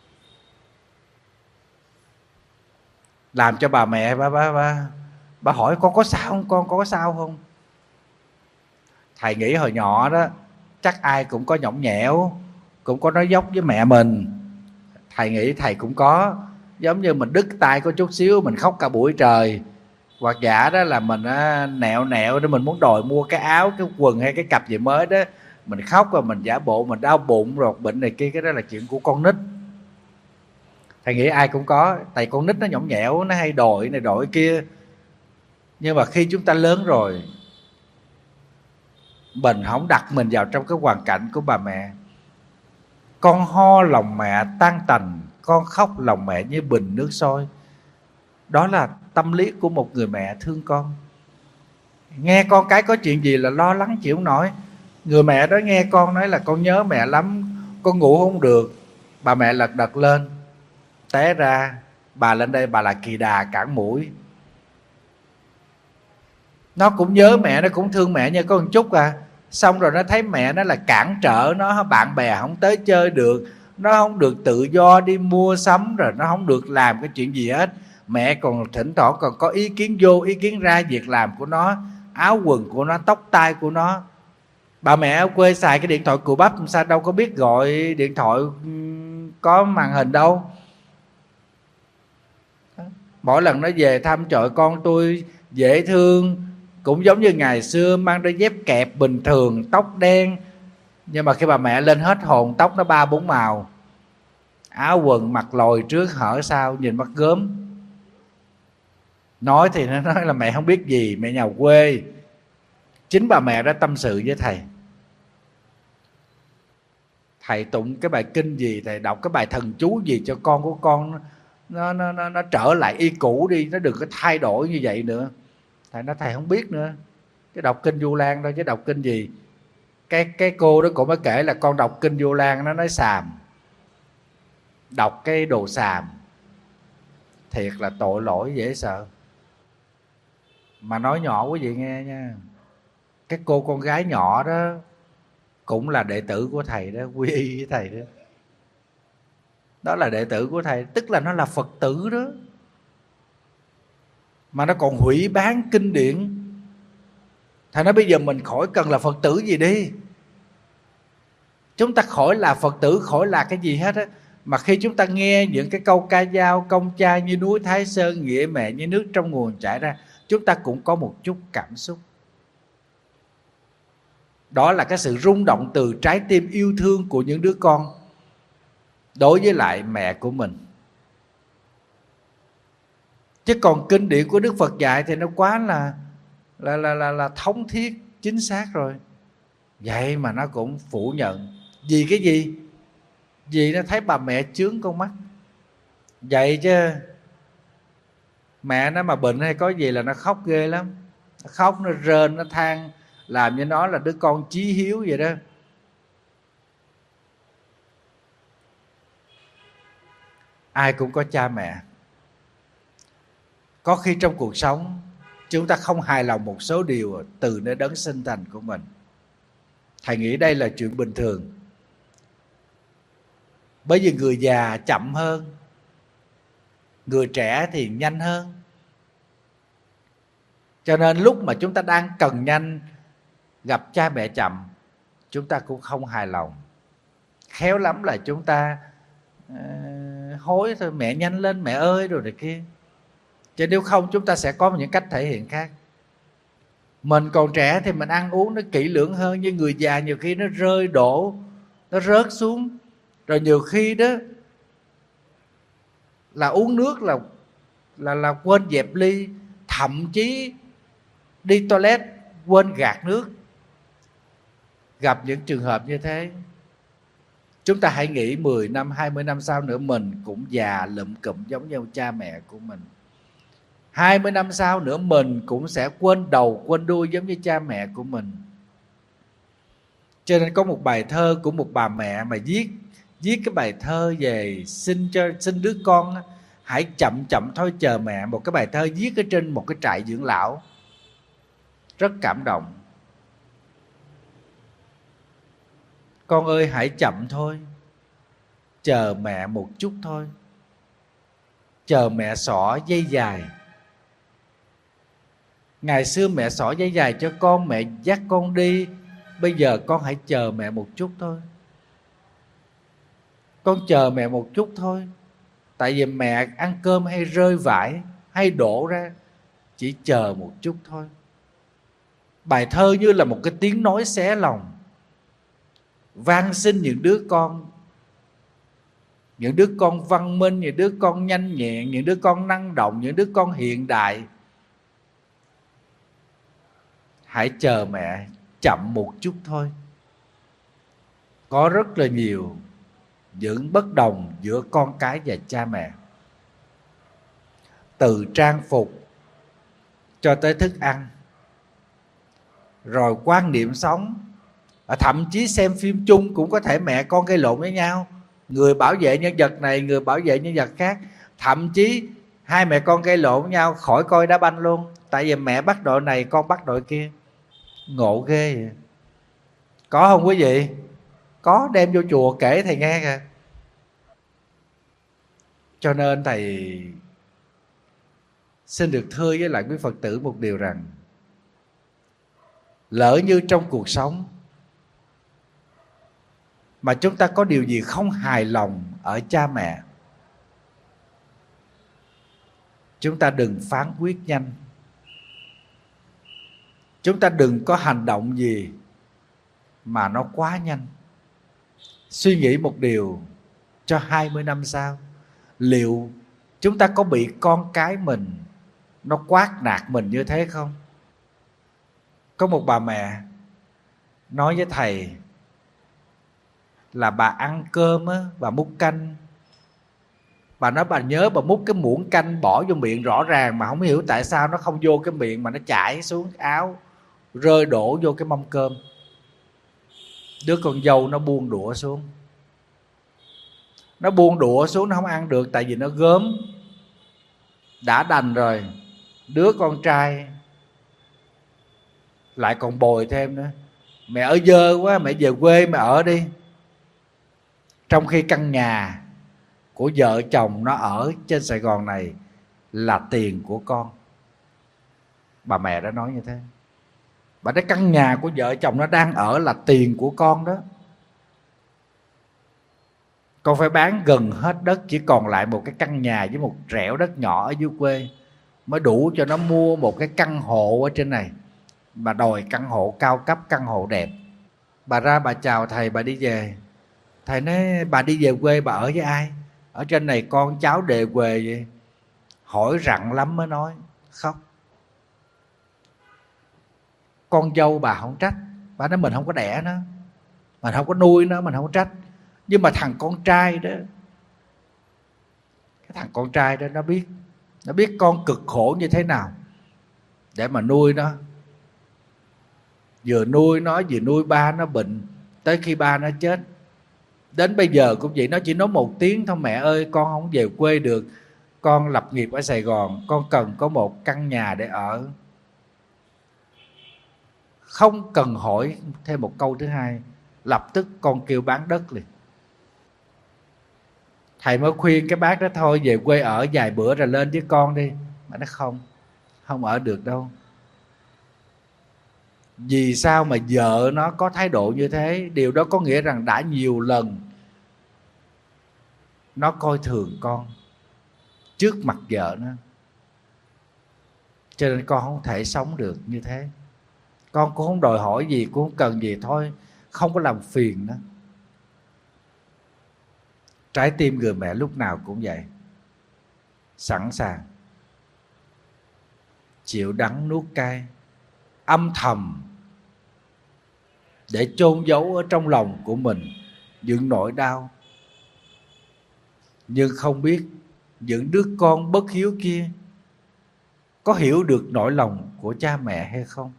Làm cho bà mẹ bà hỏi: con có sao không, con có sao không? Thầy nghĩ hồi nhỏ đó chắc ai cũng có nhõng nhẽo, cũng có nói dốc với mẹ mình. Thầy nghĩ thầy cũng có. Giống như mình đứt tay có chút xíu mình khóc cả buổi trời. Hoặc giả đó là mình nẹo để mình muốn đòi mua cái áo, cái quần hay cái cặp gì mới đó, mình khóc và mình giả bộ mình đau bụng rồi bệnh này kia. Cái đó là chuyện của con nít. Thầy nghĩ ai cũng có. Tại con nít nó nhõng nhẽo, nó hay đòi này đòi kia. Nhưng mà khi chúng ta lớn rồi, mình không đặt mình vào trong cái hoàn cảnh của bà mẹ. Con ho lòng mẹ tan tành, con khóc lòng mẹ như bình nước sôi. Đó là tâm lý của một người mẹ thương con. Nghe con cái có chuyện gì là lo lắng chịu không nổi. Người mẹ đó nghe con nói là con nhớ mẹ lắm, con ngủ không được. Bà mẹ lật đật lên, té ra bà lên đây bà là kỳ đà cản mũi. Nó cũng nhớ mẹ, nó cũng thương mẹ như có một chút à. Xong rồi nó thấy mẹ nó là cản trở nó, bạn bè không tới chơi được, nó không được tự do đi mua sắm, rồi nó không được làm cái chuyện gì hết. Mẹ còn thỉnh thoảng còn có ý kiến vô ý kiến ra việc làm của nó, áo quần của nó, tóc tai của nó. Bà mẹ ở quê xài cái điện thoại cùi bắp, sao đâu có biết gọi điện thoại có màn hình đâu. Mỗi lần nó về thăm: trời, con tôi dễ thương, cũng giống như ngày xưa, mang đôi dép kẹp bình thường, tóc đen. Nhưng mà khi bà mẹ lên hết hồn, tóc nó 3-4 màu, áo quần mặc lồi trước hở sau, nhìn mắt gớm. Nói thì nó nói là mẹ không biết gì, mẹ nhà quê. Chính bà mẹ đã tâm sự với thầy. Thầy tụng cái bài kinh gì, thầy đọc cái bài thần chú gì cho con của con nó trở lại y cũ đi, nó đừng có thay đổi như vậy nữa. Thầy nói thầy không biết nữa, chứ đọc kinh Vu Lan thôi chứ đọc kinh gì. Cái cô đó cũng mới kể là con đọc kinh Vu Lan, nó nói xàm, đọc cái đồ xàm, thiệt là tội lỗi dễ sợ. Mà nói nhỏ quý vị nghe nha, cái cô con gái nhỏ đó cũng là đệ tử của thầy đó, quy y với thầy đó. Đó là đệ tử của thầy, tức là nó là Phật tử đó. Mà nó còn hủy bán kinh điển. Thầy nói bây giờ mình khỏi cần là Phật tử gì đi. Chúng ta khỏi là Phật tử, khỏi là cái gì hết á. Mà khi chúng ta nghe những cái câu ca dao, công cha như núi Thái Sơn, nghĩa mẹ như nước trong nguồn chảy ra, chúng ta cũng có một chút cảm xúc. Đó là cái sự rung động từ trái tim yêu thương của những đứa con đối với lại mẹ của mình. Chứ còn kinh điển của Đức Phật dạy thì nó quá là thống thiết, chính xác rồi. Vậy mà nó cũng phủ nhận. Vì cái gì? Vì nó thấy bà mẹ chướng con mắt. Vậy chứ mẹ nó mà bệnh hay có gì là nó khóc ghê lắm. Nó khóc, nó rên, nó than, làm như nó là đứa con chí hiếu vậy đó. Ai cũng có cha mẹ. Có khi trong cuộc sống chúng ta không hài lòng một số điều từ nơi đấng sinh thành của mình. Thầy nghĩ đây là chuyện bình thường. Bởi vì người già chậm hơn, người trẻ thì nhanh hơn. Cho nên lúc mà chúng ta đang cần nhanh gặp cha mẹ chậm, chúng ta cũng không hài lòng. Khéo lắm là chúng ta hối thôi, mẹ nhanh lên mẹ ơi rồi này kia. Chứ nếu không chúng ta sẽ có những cách thể hiện khác. Mình còn trẻ thì mình ăn uống nó kỹ lưỡng hơn, nhưng người già nhiều khi nó rơi đổ, nó rớt xuống. Rồi nhiều khi đó là uống nước là quên dẹp ly, thậm chí đi toilet quên gạt nước. Gặp những trường hợp như thế, chúng ta hãy nghĩ 10 năm, 20 năm sau nữa mình cũng già lụm cụm giống như cha mẹ của mình. 20 năm sau nữa mình cũng sẽ quên đầu quên đuôi giống như cha mẹ của mình. Cho nên có một bài thơ của một bà mẹ mà viết cái bài thơ về xin đứa con hãy chậm chậm thôi chờ mẹ. Một cái bài thơ viết ở trên một cái trại dưỡng lão, rất cảm động. Con ơi hãy chậm thôi, chờ mẹ một chút thôi. Chờ mẹ xỏ dây dài. Ngày xưa mẹ xỏ dây dài cho con, mẹ dắt con đi. Bây giờ con hãy chờ mẹ một chút thôi. Con chờ mẹ một chút thôi. Tại vì mẹ ăn cơm hay rơi vải hay đổ ra, chỉ chờ một chút thôi. Bài thơ như là một cái tiếng nói xé lòng, van xin những đứa con, những đứa con văn minh, những đứa con nhanh nhẹn, những đứa con năng động, những đứa con hiện đại. Hãy chờ mẹ chậm một chút thôi. Có rất là nhiều những bất đồng giữa con cái và cha mẹ. Từ trang phục cho tới thức ăn, rồi quan niệm sống, thậm chí xem phim chung cũng có thể mẹ con gây lộn với nhau. Người bảo vệ nhân vật này, người bảo vệ nhân vật khác. Thậm chí hai mẹ con gây lộn với nhau khỏi coi đá banh luôn. Tại vì mẹ bắt đội này, con bắt đội kia. Ngộ ghê vậy. Có không quý vị? Có, đem vô chùa kể thầy nghe kìa. Cho nên thầy xin được thưa với lại quý Phật tử một điều rằng, lỡ như trong cuộc sống mà chúng ta có điều gì không hài lòng ở cha mẹ, chúng ta đừng phán quyết nhanh. Chúng ta đừng có hành động gì mà nó quá nhanh. Suy nghĩ một điều cho 20 năm sau, liệu chúng ta có bị con cái mình nó quát nạt mình như thế không? Có một bà mẹ nói với thầy là bà ăn cơm á, bà múc canh. Bà nói bà nhớ bà múc cái muỗng canh bỏ vô miệng rõ ràng, mà không hiểu tại sao nó không vô cái miệng mà nó chảy xuống áo, rơi đổ vô cái mâm cơm. Đứa con dâu nó buông đũa xuống. Nó buông đũa xuống, nó không ăn được tại vì nó gớm. Đã đành rồi, đứa con trai lại còn bồi thêm nữa: mẹ ở dơ quá, mẹ về quê mẹ ở đi. Trong khi căn nhà của vợ chồng nó ở trên Sài Gòn này là tiền của con. Bà mẹ đã nói như thế. Bà nói căn nhà của vợ chồng nó đang ở là tiền của con đó. Con phải bán gần hết đất, chỉ còn lại một cái căn nhà với một rẻo đất nhỏ ở dưới quê mới đủ cho nó mua một cái căn hộ ở trên này. Bà đòi căn hộ cao cấp, căn hộ đẹp. Bà ra bà chào thầy, bà đi về. Thầy nói bà đi về quê bà ở với ai? Ở trên này con cháu đề quê vậy. Hỏi rặn lắm mới nói, khóc. Con dâu bà không trách. Bà nói mình không có đẻ nó, mình không có nuôi nó, mình không có trách. Nhưng mà thằng con trai đó, cái thằng con trai đó nó biết con cực khổ như thế nào để mà nuôi nó. Vừa nuôi nó, vừa nuôi ba nó bệnh, tới khi ba nó chết. Đến bây giờ cũng vậy, nó chỉ nói một tiếng thôi: mẹ ơi con không về quê được, con lập nghiệp ở Sài Gòn, con cần có một căn nhà để ở. Không cần hỏi thêm một câu thứ hai, lập tức con kêu bán đất liền. Thầy mới khuyên cái bác đó thôi về quê ở vài bữa rồi lên với con đi. Mà nó không ở được đâu. Vì sao mà vợ nó có thái độ như thế? Điều đó có nghĩa rằng đã nhiều lần nó coi thường con trước mặt vợ nó, cho nên con không thể sống được như thế. Con cũng không đòi hỏi gì, cũng không cần gì, thôi không có làm phiền nó. Trái tim người mẹ lúc nào cũng vậy, sẵn sàng chịu đắng nuốt cay, âm thầm để chôn giấu ở trong lòng của mình những nỗi đau. Nhưng không biết những đứa con bất hiếu kia có hiểu được nỗi lòng của cha mẹ hay không?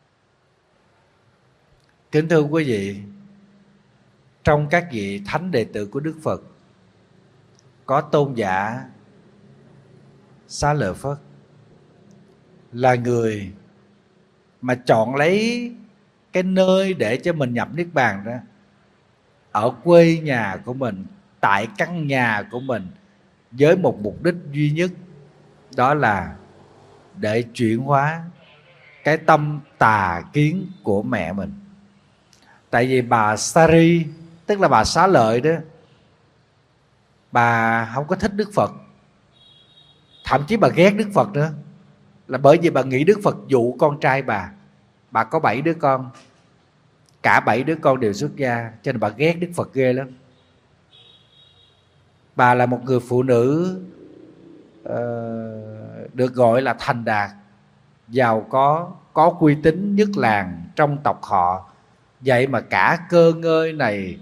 Kính thưa quý vị, trong các vị thánh đệ tử của Đức Phật có Tôn giả Xá Lợi Phất, là người mà chọn lấy cái nơi để cho mình nhập Niết Bàn đó ở quê nhà của mình, tại căn nhà của mình, với một mục đích duy nhất, đó là để chuyển hóa cái tâm tà kiến của mẹ mình. Tại vì bà Sari, tức là bà Xá Lợi đó, bà không có thích Đức Phật, thậm chí bà ghét Đức Phật nữa, là bởi vì bà nghĩ Đức Phật dụ con trai bà có 7 đứa con, cả 7 đứa con đều xuất gia, cho nên bà ghét Đức Phật ghê lắm. Bà là một người phụ nữ được gọi là thành đạt, giàu có uy tín nhất làng trong tộc họ. Vậy mà cả cơ ngơi này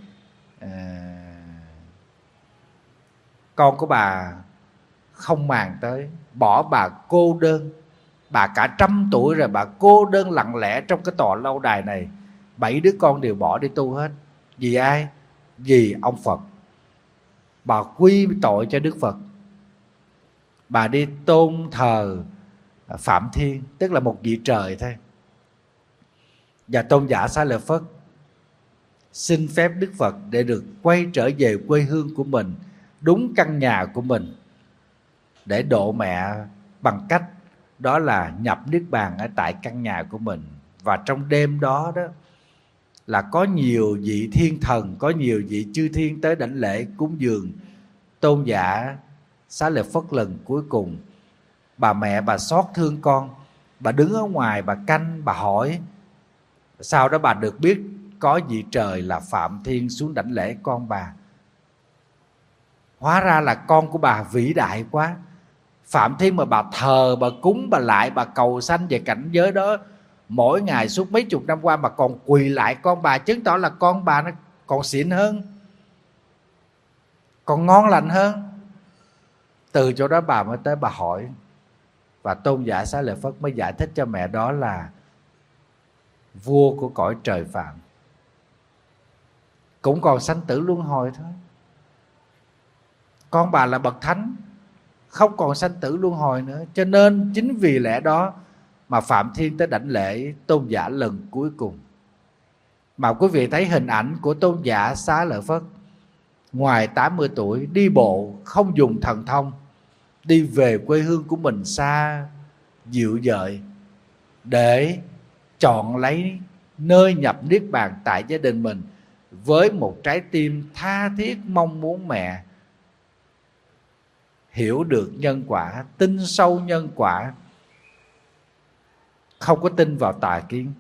con của bà không màng tới, bỏ bà cô đơn. Bà cả 100 tuổi rồi, bà cô đơn lặng lẽ trong cái tòa lâu đài này. 7 đứa con đều bỏ đi tu hết. Vì ai? Vì ông Phật. Bà quy tội cho Đức Phật. Bà đi tôn thờ Phạm Thiên, tức là một vị trời thôi. Và Tôn giả Xá Lợi Phất xin phép Đức Phật để được quay trở về quê hương của mình, đúng căn nhà của mình, để độ mẹ bằng cách đó là nhập Niết Bàn ở tại căn nhà của mình. Và trong đêm đó đó là có nhiều vị thiên thần, có nhiều vị chư thiên tới đảnh lễ cúng dường Tôn giả Xá Lợi Phất lần cuối cùng. Bà mẹ bà xót thương con, bà đứng ở ngoài bà canh, bà hỏi. Sau đó bà được biết có vị trời là Phạm Thiên xuống đảnh lễ con bà. Hóa ra là con của bà vĩ đại quá. Phạm Thiên mà bà thờ, bà cúng, bà lại, bà cầu sanh về cảnh giới đó mỗi ngày suốt mấy chục năm qua, mà còn quỳ lại con bà, chứng tỏ là con bà nó còn xịn hơn, còn ngon lành hơn. Từ chỗ đó bà mới tới bà hỏi, và Tôn giả Xá Lợi Phất mới giải thích cho mẹ đó là vua của cõi trời Phạm, cũng còn sanh tử luân hồi thôi. Con bà là bậc thánh, không còn sanh tử luân hồi nữa. Cho nên chính vì lẽ đó mà Phạm Thiên tới đảnh lễ Tôn giả lần cuối cùng. Mà quý vị thấy hình ảnh của Tôn giả Xá Lợi Phất, ngoài 80 tuổi, đi bộ, không dùng thần thông, đi về quê hương của mình xa dịu dợi, để chọn lấy nơi nhập Niết Bàn tại gia đình mình, với một trái tim tha thiết mong muốn mẹ hiểu được nhân quả, tin sâu nhân quả, không có tin vào tà kiến.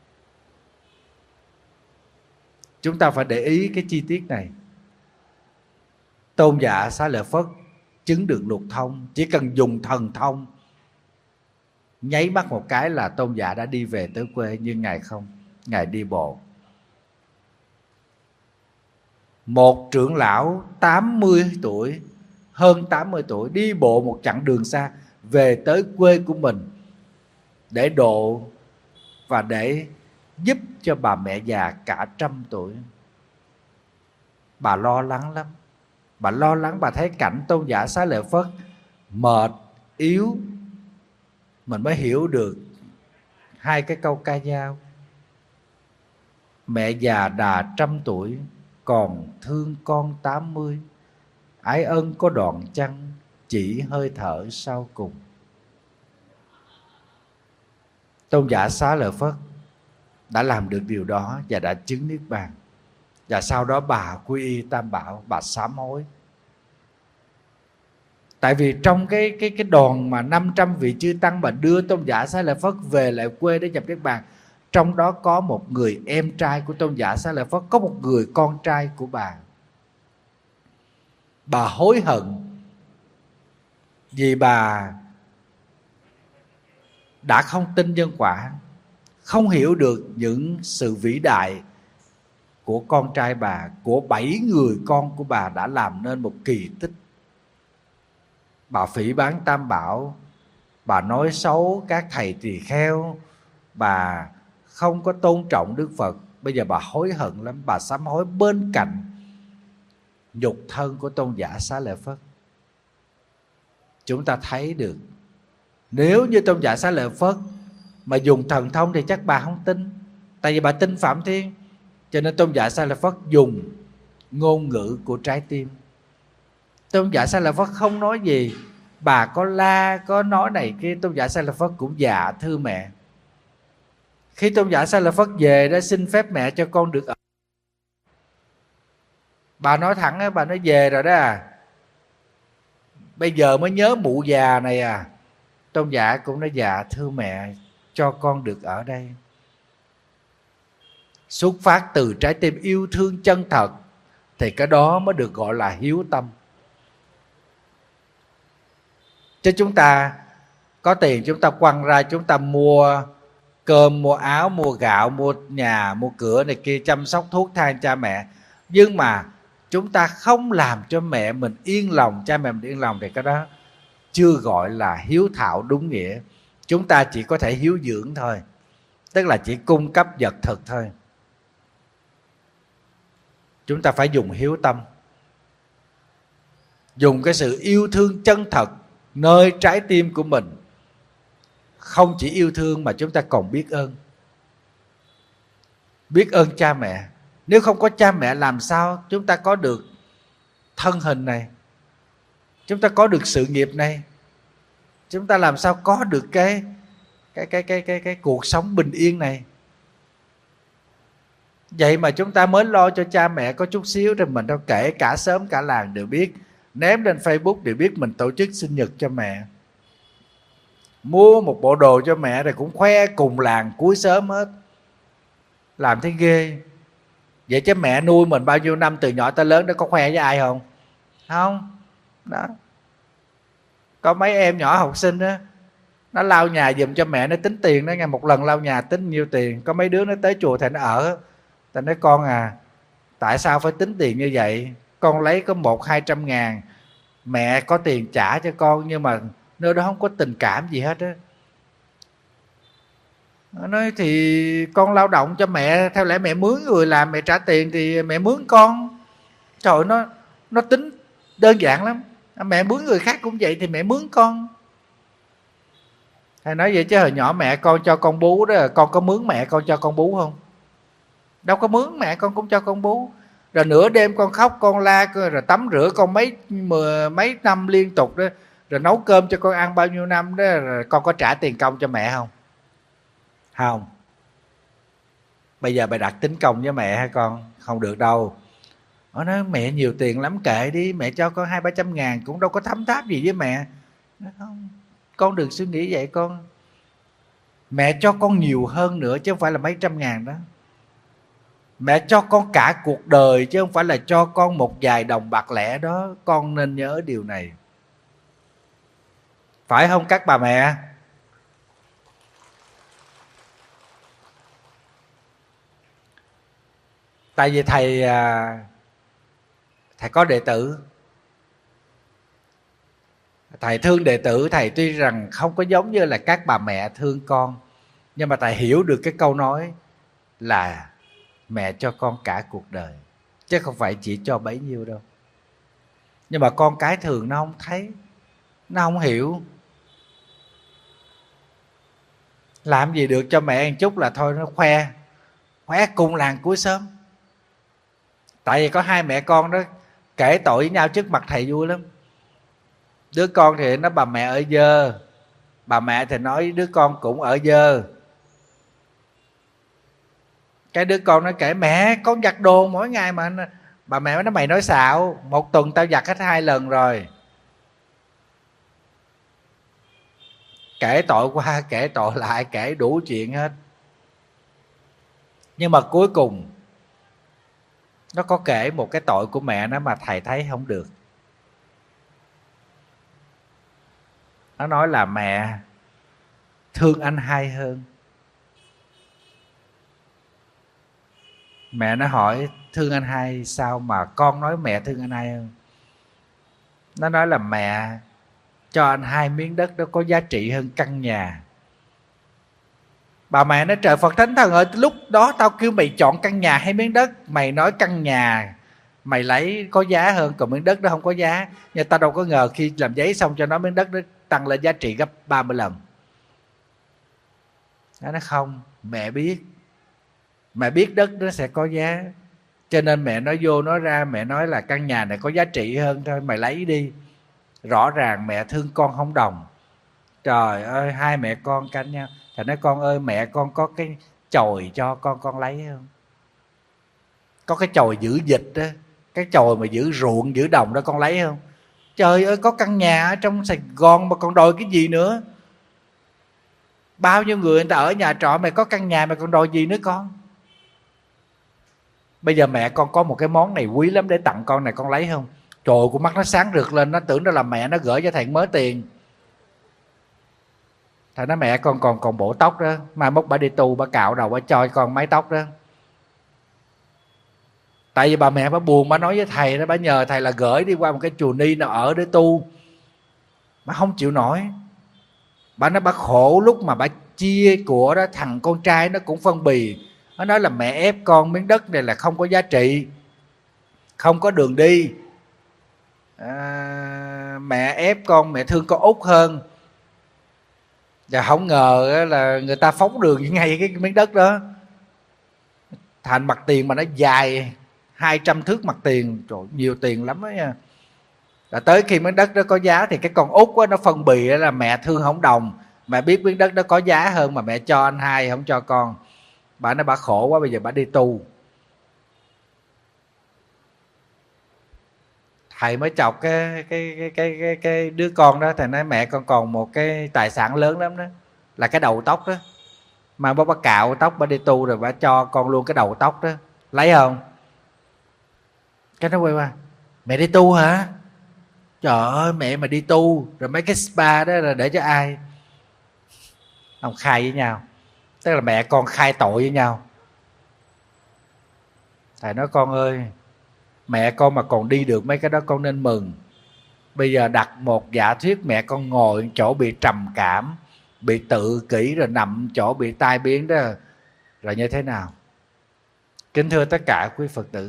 Chúng ta phải để ý cái chi tiết này. Tôn giả Xá Lợi Phất chứng được lục thông, chỉ cần dùng thần thông, nháy mắt một cái là tôn giả đã đi về tới quê. Nhưng Ngài không, Ngài đi bộ. Một trưởng lão 80 tuổi, hơn 80 tuổi, đi bộ một chặng đường xa về tới quê của mình để độ và để giúp cho bà mẹ già cả 100 tuổi. Bà lo lắng lắm. Bà lo lắng, bà thấy cảnh Tôn giả Xá Lợi Phất mệt, yếu. Mình mới hiểu được hai cái câu ca dao: mẹ già đà 100 tuổi, còn thương con 80. Ái ân có đoạn chăng, chỉ hơi thở sau cùng. Tôn giả Xá Lợi Phất đã làm được điều đó và đã chứng niết bàn. Và sau đó bà quy y Tam Bảo, bà sám hối. Tại vì trong cái đoàn mà 500 vị chư tăng mà đưa Tôn giả Xá Lợi Phất về lại quê để nhập niết bàn, trong đó có một người em trai của Tôn giả Xá Lợi Phất, có một người con trai của bà. Bà hối hận vì bà đã không tin nhân quả, không hiểu được những sự vĩ đại của con trai bà, của 7 người con của bà đã làm nên một kỳ tích. Bà phỉ báng Tam Bảo, bà nói xấu các thầy tỳ kheo, bà không có tôn trọng Đức Phật. Bây giờ bà hối hận lắm, bà sám hối bên cạnh nhục thân của Tôn giả Xá Lợi Phất. Chúng ta thấy được, nếu như Tôn giả Xá Lợi Phất mà dùng thần thông thì chắc bà không tin. Tại vì bà tin Phạm Thiên. Cho nên Tôn giả Xá Lợi Phất dùng ngôn ngữ của trái tim. Tôn giả Xá Lợi Phất không nói gì, bà có la, có nói này kia, Tôn giả Xá Lợi Phất cũng dạ thưa mẹ. Khi Tôn giả Xá Lợi Phất về đó, xin phép mẹ cho con được ở. Bà nói thẳng, bà nói về rồi đó à, bây giờ mới nhớ mụ già này à. Tôn giả cũng nói dạ thưa mẹ, cho con được ở đây. Xuất phát từ trái tim yêu thương chân thật thì cái đó mới được gọi là hiếu tâm. Chứ chúng ta có tiền, chúng ta quăng ra, chúng ta mua cơm, mua áo, mua gạo, mua nhà, mua cửa này kia, chăm sóc thuốc thang cha mẹ, nhưng mà chúng ta không làm cho mẹ mình yên lòng, cha mẹ mình yên lòng, thì cái đó chưa gọi là hiếu thảo đúng nghĩa. Chúng ta chỉ có thể hiếu dưỡng thôi, tức là chỉ cung cấp vật thực thôi. Chúng ta phải dùng hiếu tâm, dùng cái sự yêu thương chân thật nơi trái tim của mình. Không chỉ yêu thương mà chúng ta còn biết ơn. Biết ơn cha mẹ. Nếu không có cha mẹ làm sao chúng ta có được thân hình này, chúng ta có được sự nghiệp này, chúng ta làm sao có được cái cuộc sống bình yên này. Vậy mà chúng ta mới lo cho cha mẹ có chút xíu rồi mình đâu kể cả xóm cả làng đều biết, ném lên Facebook đều biết mình tổ chức sinh nhật cho mẹ, mua một bộ đồ cho mẹ rồi cũng khoe cùng làng cuối xóm hết. Làm thấy ghê. Vậy chứ mẹ nuôi mình bao nhiêu năm từ nhỏ tới lớn đó có khoe với ai không? Không. Đó. Có mấy em nhỏ học sinh đó, nó lau nhà giùm cho mẹ, nó tính tiền đó nghe, một lần lau nhà tính nhiêu tiền. Có mấy đứa nó tới chùa thầy nó ở, thầy nói con à, tại sao phải tính tiền như vậy? Con lấy có 100-200 ngàn, mẹ có tiền trả cho con, nhưng mà nơi đó không có tình cảm gì hết á. Nó nói thì con lao động cho mẹ, theo lẽ mẹ mướn người làm, mẹ trả tiền thì mẹ mướn con. Trời, nó tính đơn giản lắm. Mẹ mướn người khác cũng vậy thì mẹ mướn con. Thầy nói vậy chứ hồi nhỏ mẹ con cho con bú đó, con có mướn mẹ con cho con bú không? Đâu có mướn, mẹ con cũng cho con bú. Rồi nửa đêm con khóc, con la, rồi tắm rửa con mấy năm liên tục đó, rồi nấu cơm cho con ăn bao nhiêu năm đó, rồi con có trả tiền công cho mẹ không? Không. Bây giờ mày đặt tính công với mẹ hả con? Không được đâu. Nó nói mẹ nhiều tiền lắm, kệ đi, mẹ cho con 200-300 ngàn cũng đâu có thấm tháp gì với mẹ. Nói không, con đừng suy nghĩ vậy con. Mẹ cho con nhiều hơn nữa chứ không phải là mấy trăm ngàn đó. Mẹ cho con cả cuộc đời chứ không phải là cho con một vài đồng bạc lẻ đó. Con nên nhớ điều này. Phải không các bà mẹ? Tại vì thầy có đệ tử, thầy thương đệ tử. Thầy tuy rằng không có giống như là các bà mẹ thương con, nhưng mà thầy hiểu được cái câu nói là mẹ cho con cả cuộc đời, chứ không phải chỉ cho bấy nhiêu đâu. Nhưng mà con cái thường nó không thấy, nó không hiểu. Làm gì được cho mẹ một chút là thôi nó khoe cùng làng cuối xóm. Tại vì có hai mẹ con đó kể tội với nhau trước mặt thầy vui lắm. Đứa con thì nó bà mẹ ở dơ, bà mẹ thì nói đứa con cũng ở dơ. Cái đứa con nó kể: mẹ con giặt đồ mỗi ngày mà. Bà mẹ nói: mày nói xạo, 1 tuần tao giặt hết 2 lần rồi. Kể tội qua kể tội lại, kể đủ chuyện hết. Nhưng mà cuối cùng nó có kể một cái tội của mẹ nó mà thầy thấy không được. Nó nói là mẹ thương anh hai hơn. Mẹ nó hỏi: thương anh hai sao mà con nói mẹ thương anh hai hơn? Nó nói là mẹ cho anh 2 miếng đất đó có giá trị hơn căn nhà. Bà mẹ nói: trời Phật Thánh Thần ơi, lúc đó tao kêu mày chọn căn nhà hay miếng đất, mày nói căn nhà mày lấy có giá hơn, còn miếng đất đó không có giá. Nhưng tao đâu có ngờ khi làm giấy xong cho nó miếng đất đó tăng lên giá trị gấp 30 lần. Nó nói: không, mẹ biết đất nó sẽ có giá, cho nên mẹ nói vô nói ra, mẹ nói là căn nhà này có giá trị hơn thôi, mày lấy đi. Rõ ràng mẹ thương con không đồng. Trời ơi, 2 mẹ con canh nhau. Thầy nói: con ơi, mẹ con có cái chòi cho con lấy không? Có cái chòi giữ dịch đó, cái chòi mà giữ ruộng giữ đồng đó, con lấy không? Trời ơi, có căn nhà ở trong Sài Gòn mà còn đòi cái gì nữa? Bao nhiêu người ta ở nhà trọ, mày có căn nhà mày còn đòi gì nữa con? Bây giờ mẹ con có một cái món này quý lắm để tặng con này, con lấy không? Trời ơi, con mắt nó sáng rực lên, nó tưởng đó là mẹ nó gửi cho thầy mớ tiền. Thầy nói: mẹ con còn bộ tóc đó, mai mốt bà đi tu bà cạo đầu bà cho con mái tóc đó. Tại vì bà mẹ bà buồn, bà nói với thầy đó, bà nhờ thầy là gửi đi qua một cái chùa ni nào ở để tu. Bà không chịu nổi. Bà nói bà khổ lúc mà bà chia của đó, thằng con trai nó cũng phân bì. Nó nói là mẹ ép con miếng đất này là không có giá trị, không có đường đi. Mẹ ép con, mẹ thương con út hơn. Và không ngờ là người ta phóng đường ngay cái miếng đất đó. Thành mặt tiền mà nó dài 200 thước mặt tiền. Trời, nhiều tiền lắm đó nha. Là tới khi miếng đất đó có giá thì cái con út đó, nó phân bì là mẹ thương không đồng, mẹ biết miếng đất đó có giá hơn mà mẹ cho anh hai không cho con. Bà nói bà khổ quá, bây giờ bà đi tu. Thầy mới chọc cái đứa con đó. Thầy nói: mẹ con còn một cái tài sản lớn lắm đó, là cái đầu tóc đó. Mà bà cạo tóc bà đi tu rồi bà cho con luôn cái đầu tóc đó, lấy không? Cái nó quay qua: mẹ đi tu hả? Trời ơi, mẹ mà đi tu rồi mấy cái spa đó là để cho ai? Ông khai với nhau, tức là mẹ con khai tội với nhau. Thầy nói: con ơi, mẹ con mà còn đi được mấy cái đó con nên mừng. Bây giờ đặt một giả thuyết mẹ con ngồi chỗ bị trầm cảm, bị tự kỷ, rồi nằm chỗ bị tai biến đó, rồi như thế nào? Kính thưa tất cả quý Phật tử,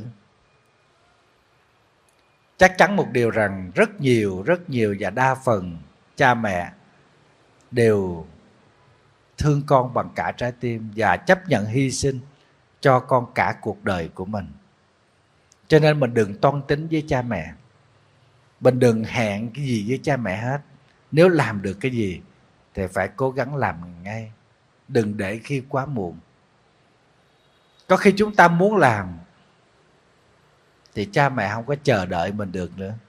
chắc chắn một điều rằng rất nhiều và đa phần cha mẹ đều thương con bằng cả trái tim và chấp nhận hy sinh cho con cả cuộc đời của mình. Cho nên mình đừng toan tính với cha mẹ, mình đừng hẹn cái gì với cha mẹ hết. Nếu làm được cái gì thì phải cố gắng làm ngay, đừng để khi quá muộn. Có khi chúng ta muốn làm thì cha mẹ không có chờ đợi mình được nữa.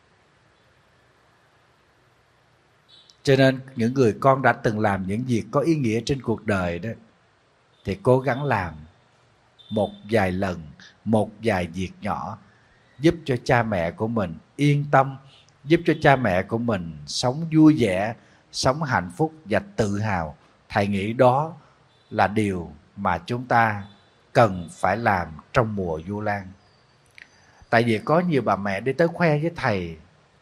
Cho nên những người con đã từng làm những việc có ý nghĩa trên cuộc đời đó thì cố gắng làm một vài lần, một vài việc nhỏ, giúp cho cha mẹ của mình yên tâm, giúp cho cha mẹ của mình sống vui vẻ, sống hạnh phúc và tự hào. Thầy nghĩ đó là điều mà chúng ta cần phải làm trong mùa Vu Lan. Tại vì có nhiều bà mẹ đi tới khoe với thầy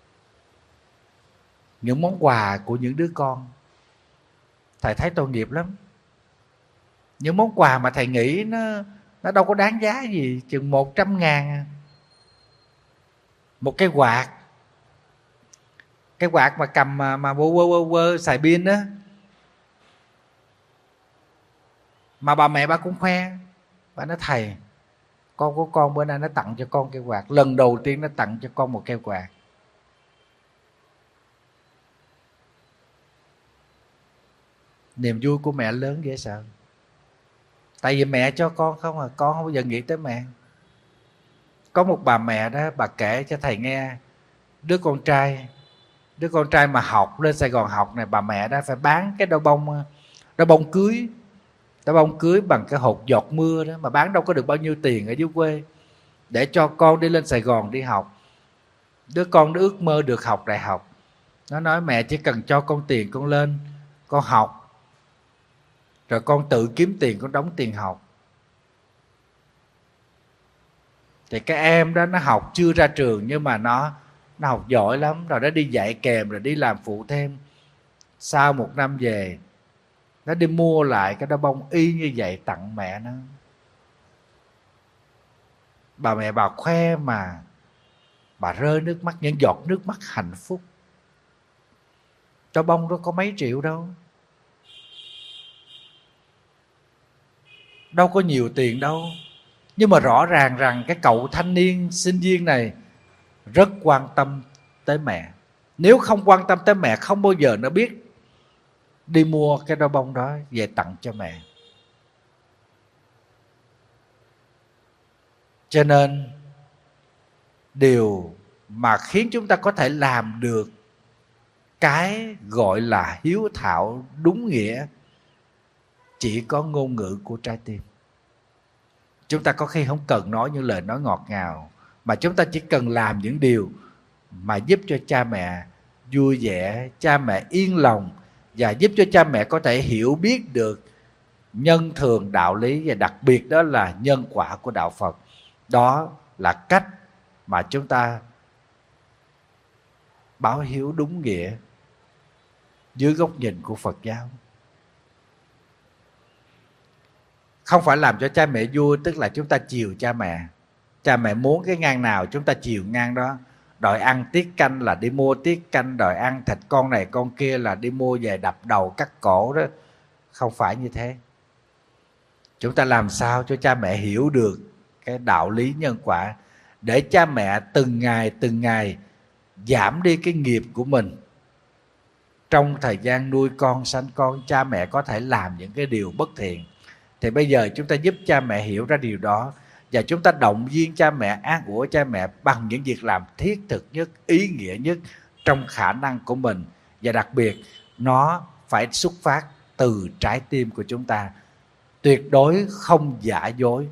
những món quà của những đứa con. Thầy thấy tội nghiệp lắm. Những món quà mà thầy nghĩ nó đâu có đáng giá gì, chừng 100.000. Một cái quạt mà cầm mà quơ xài pin đó. Mà bà mẹ bà cũng khoe. Bà nói: thầy, con của con bữa nay nó tặng cho con cây quạt. Lần đầu tiên nó tặng cho con một cây quạt. Niềm vui của mẹ lớn dễ sợ. Tại vì mẹ cho con không à, con không bao giờ nghĩ tới mẹ. Có một bà mẹ đó, bà kể cho thầy nghe, đứa con trai mà học lên Sài Gòn học này, bà mẹ đó phải bán cái đôi bông cưới bằng cái hột giọt mưa đó, mà bán đâu có được bao nhiêu tiền ở dưới quê, để cho con đi lên Sài Gòn đi học. Đứa con nó ước mơ được học đại học. Nó nói mẹ chỉ cần cho con tiền con lên, con học, rồi con tự kiếm tiền, con đóng tiền học. Thì cái em đó nó học chưa ra trường, nhưng mà nó học giỏi lắm, rồi nó đi dạy kèm, rồi đi làm phụ thêm. Sau 1 năm về, nó đi mua lại cái đôi bông y như vậy tặng mẹ nó. Bà mẹ bà khoe mà bà rơi nước mắt, những giọt nước mắt hạnh phúc. Đôi bông đó có mấy triệu đâu, đâu có nhiều tiền đâu. Nhưng mà rõ ràng rằng cái cậu thanh niên sinh viên này rất quan tâm tới mẹ. Nếu không quan tâm tới mẹ, không bao giờ nó biết đi mua cái đôi bông đó về tặng cho mẹ. Cho nên điều mà khiến chúng ta có thể làm được cái gọi là hiếu thảo đúng nghĩa chỉ có ngôn ngữ của trái tim. Chúng ta có khi không cần nói những lời nói ngọt ngào, mà chúng ta chỉ cần làm những điều mà giúp cho cha mẹ vui vẻ, cha mẹ yên lòng, và giúp cho cha mẹ có thể hiểu biết được nhân thường đạo lý, và đặc biệt đó là nhân quả của đạo Phật. Đó là cách mà chúng ta báo hiếu đúng nghĩa dưới góc nhìn của Phật giáo. Không phải làm cho cha mẹ vui, tức là chúng ta chiều cha mẹ. Cha mẹ muốn cái ngang nào chúng ta chiều ngang đó. Đòi ăn tiết canh là đi mua tiết canh, đòi ăn thịt con này con kia là đi mua về đập đầu cắt cổ đó. Không phải như thế. Chúng ta làm sao cho cha mẹ hiểu được cái đạo lý nhân quả, để cha mẹ từng ngày giảm đi cái nghiệp của mình. Trong thời gian nuôi con, sanh con, cha mẹ có thể làm những cái điều bất thiện. Thì bây giờ chúng ta giúp cha mẹ hiểu ra điều đó, và chúng ta động viên cha mẹ, an ủi cha mẹ bằng những việc làm thiết thực nhất, ý nghĩa nhất trong khả năng của mình. Và đặc biệt nó phải xuất phát từ trái tim của chúng ta, tuyệt đối không giả dối.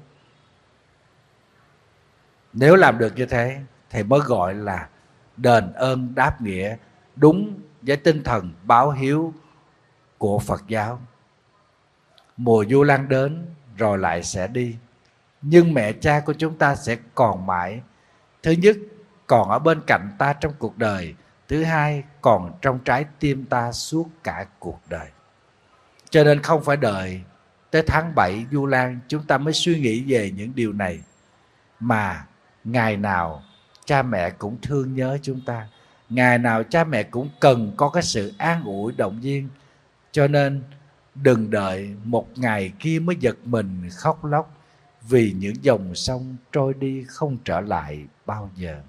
Nếu làm được như thế thì mới gọi là đền ơn đáp nghĩa, đúng với tinh thần báo hiếu của Phật giáo. Mùa Vu Lan đến rồi lại sẽ đi, nhưng mẹ cha của chúng ta sẽ còn mãi. Thứ nhất, còn ở bên cạnh ta trong cuộc đời. Thứ hai, còn trong trái tim ta suốt cả cuộc đời. Cho nên không phải đợi tới tháng 7 Vu Lan chúng ta mới suy nghĩ về những điều này, mà ngày nào cha mẹ cũng thương nhớ chúng ta, ngày nào cha mẹ cũng cần có cái sự an ủi động viên. Cho nên đừng đợi một ngày kia mới giật mình khóc lóc vì những dòng sông trôi đi không trở lại bao giờ.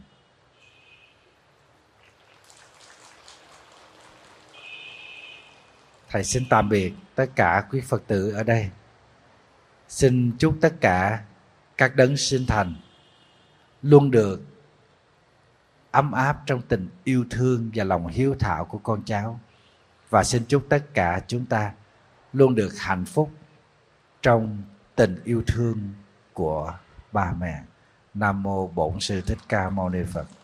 Thầy xin tạm biệt tất cả quý Phật tử ở đây. Xin chúc tất cả các đấng sinh thành luôn được ấm áp trong tình yêu thương và lòng hiếu thảo của con cháu. Và xin chúc tất cả chúng ta luôn được hạnh phúc trong tình yêu thương của ba mẹ. Nam mô Bổn Sư Thích Ca Mâu Ni Phật.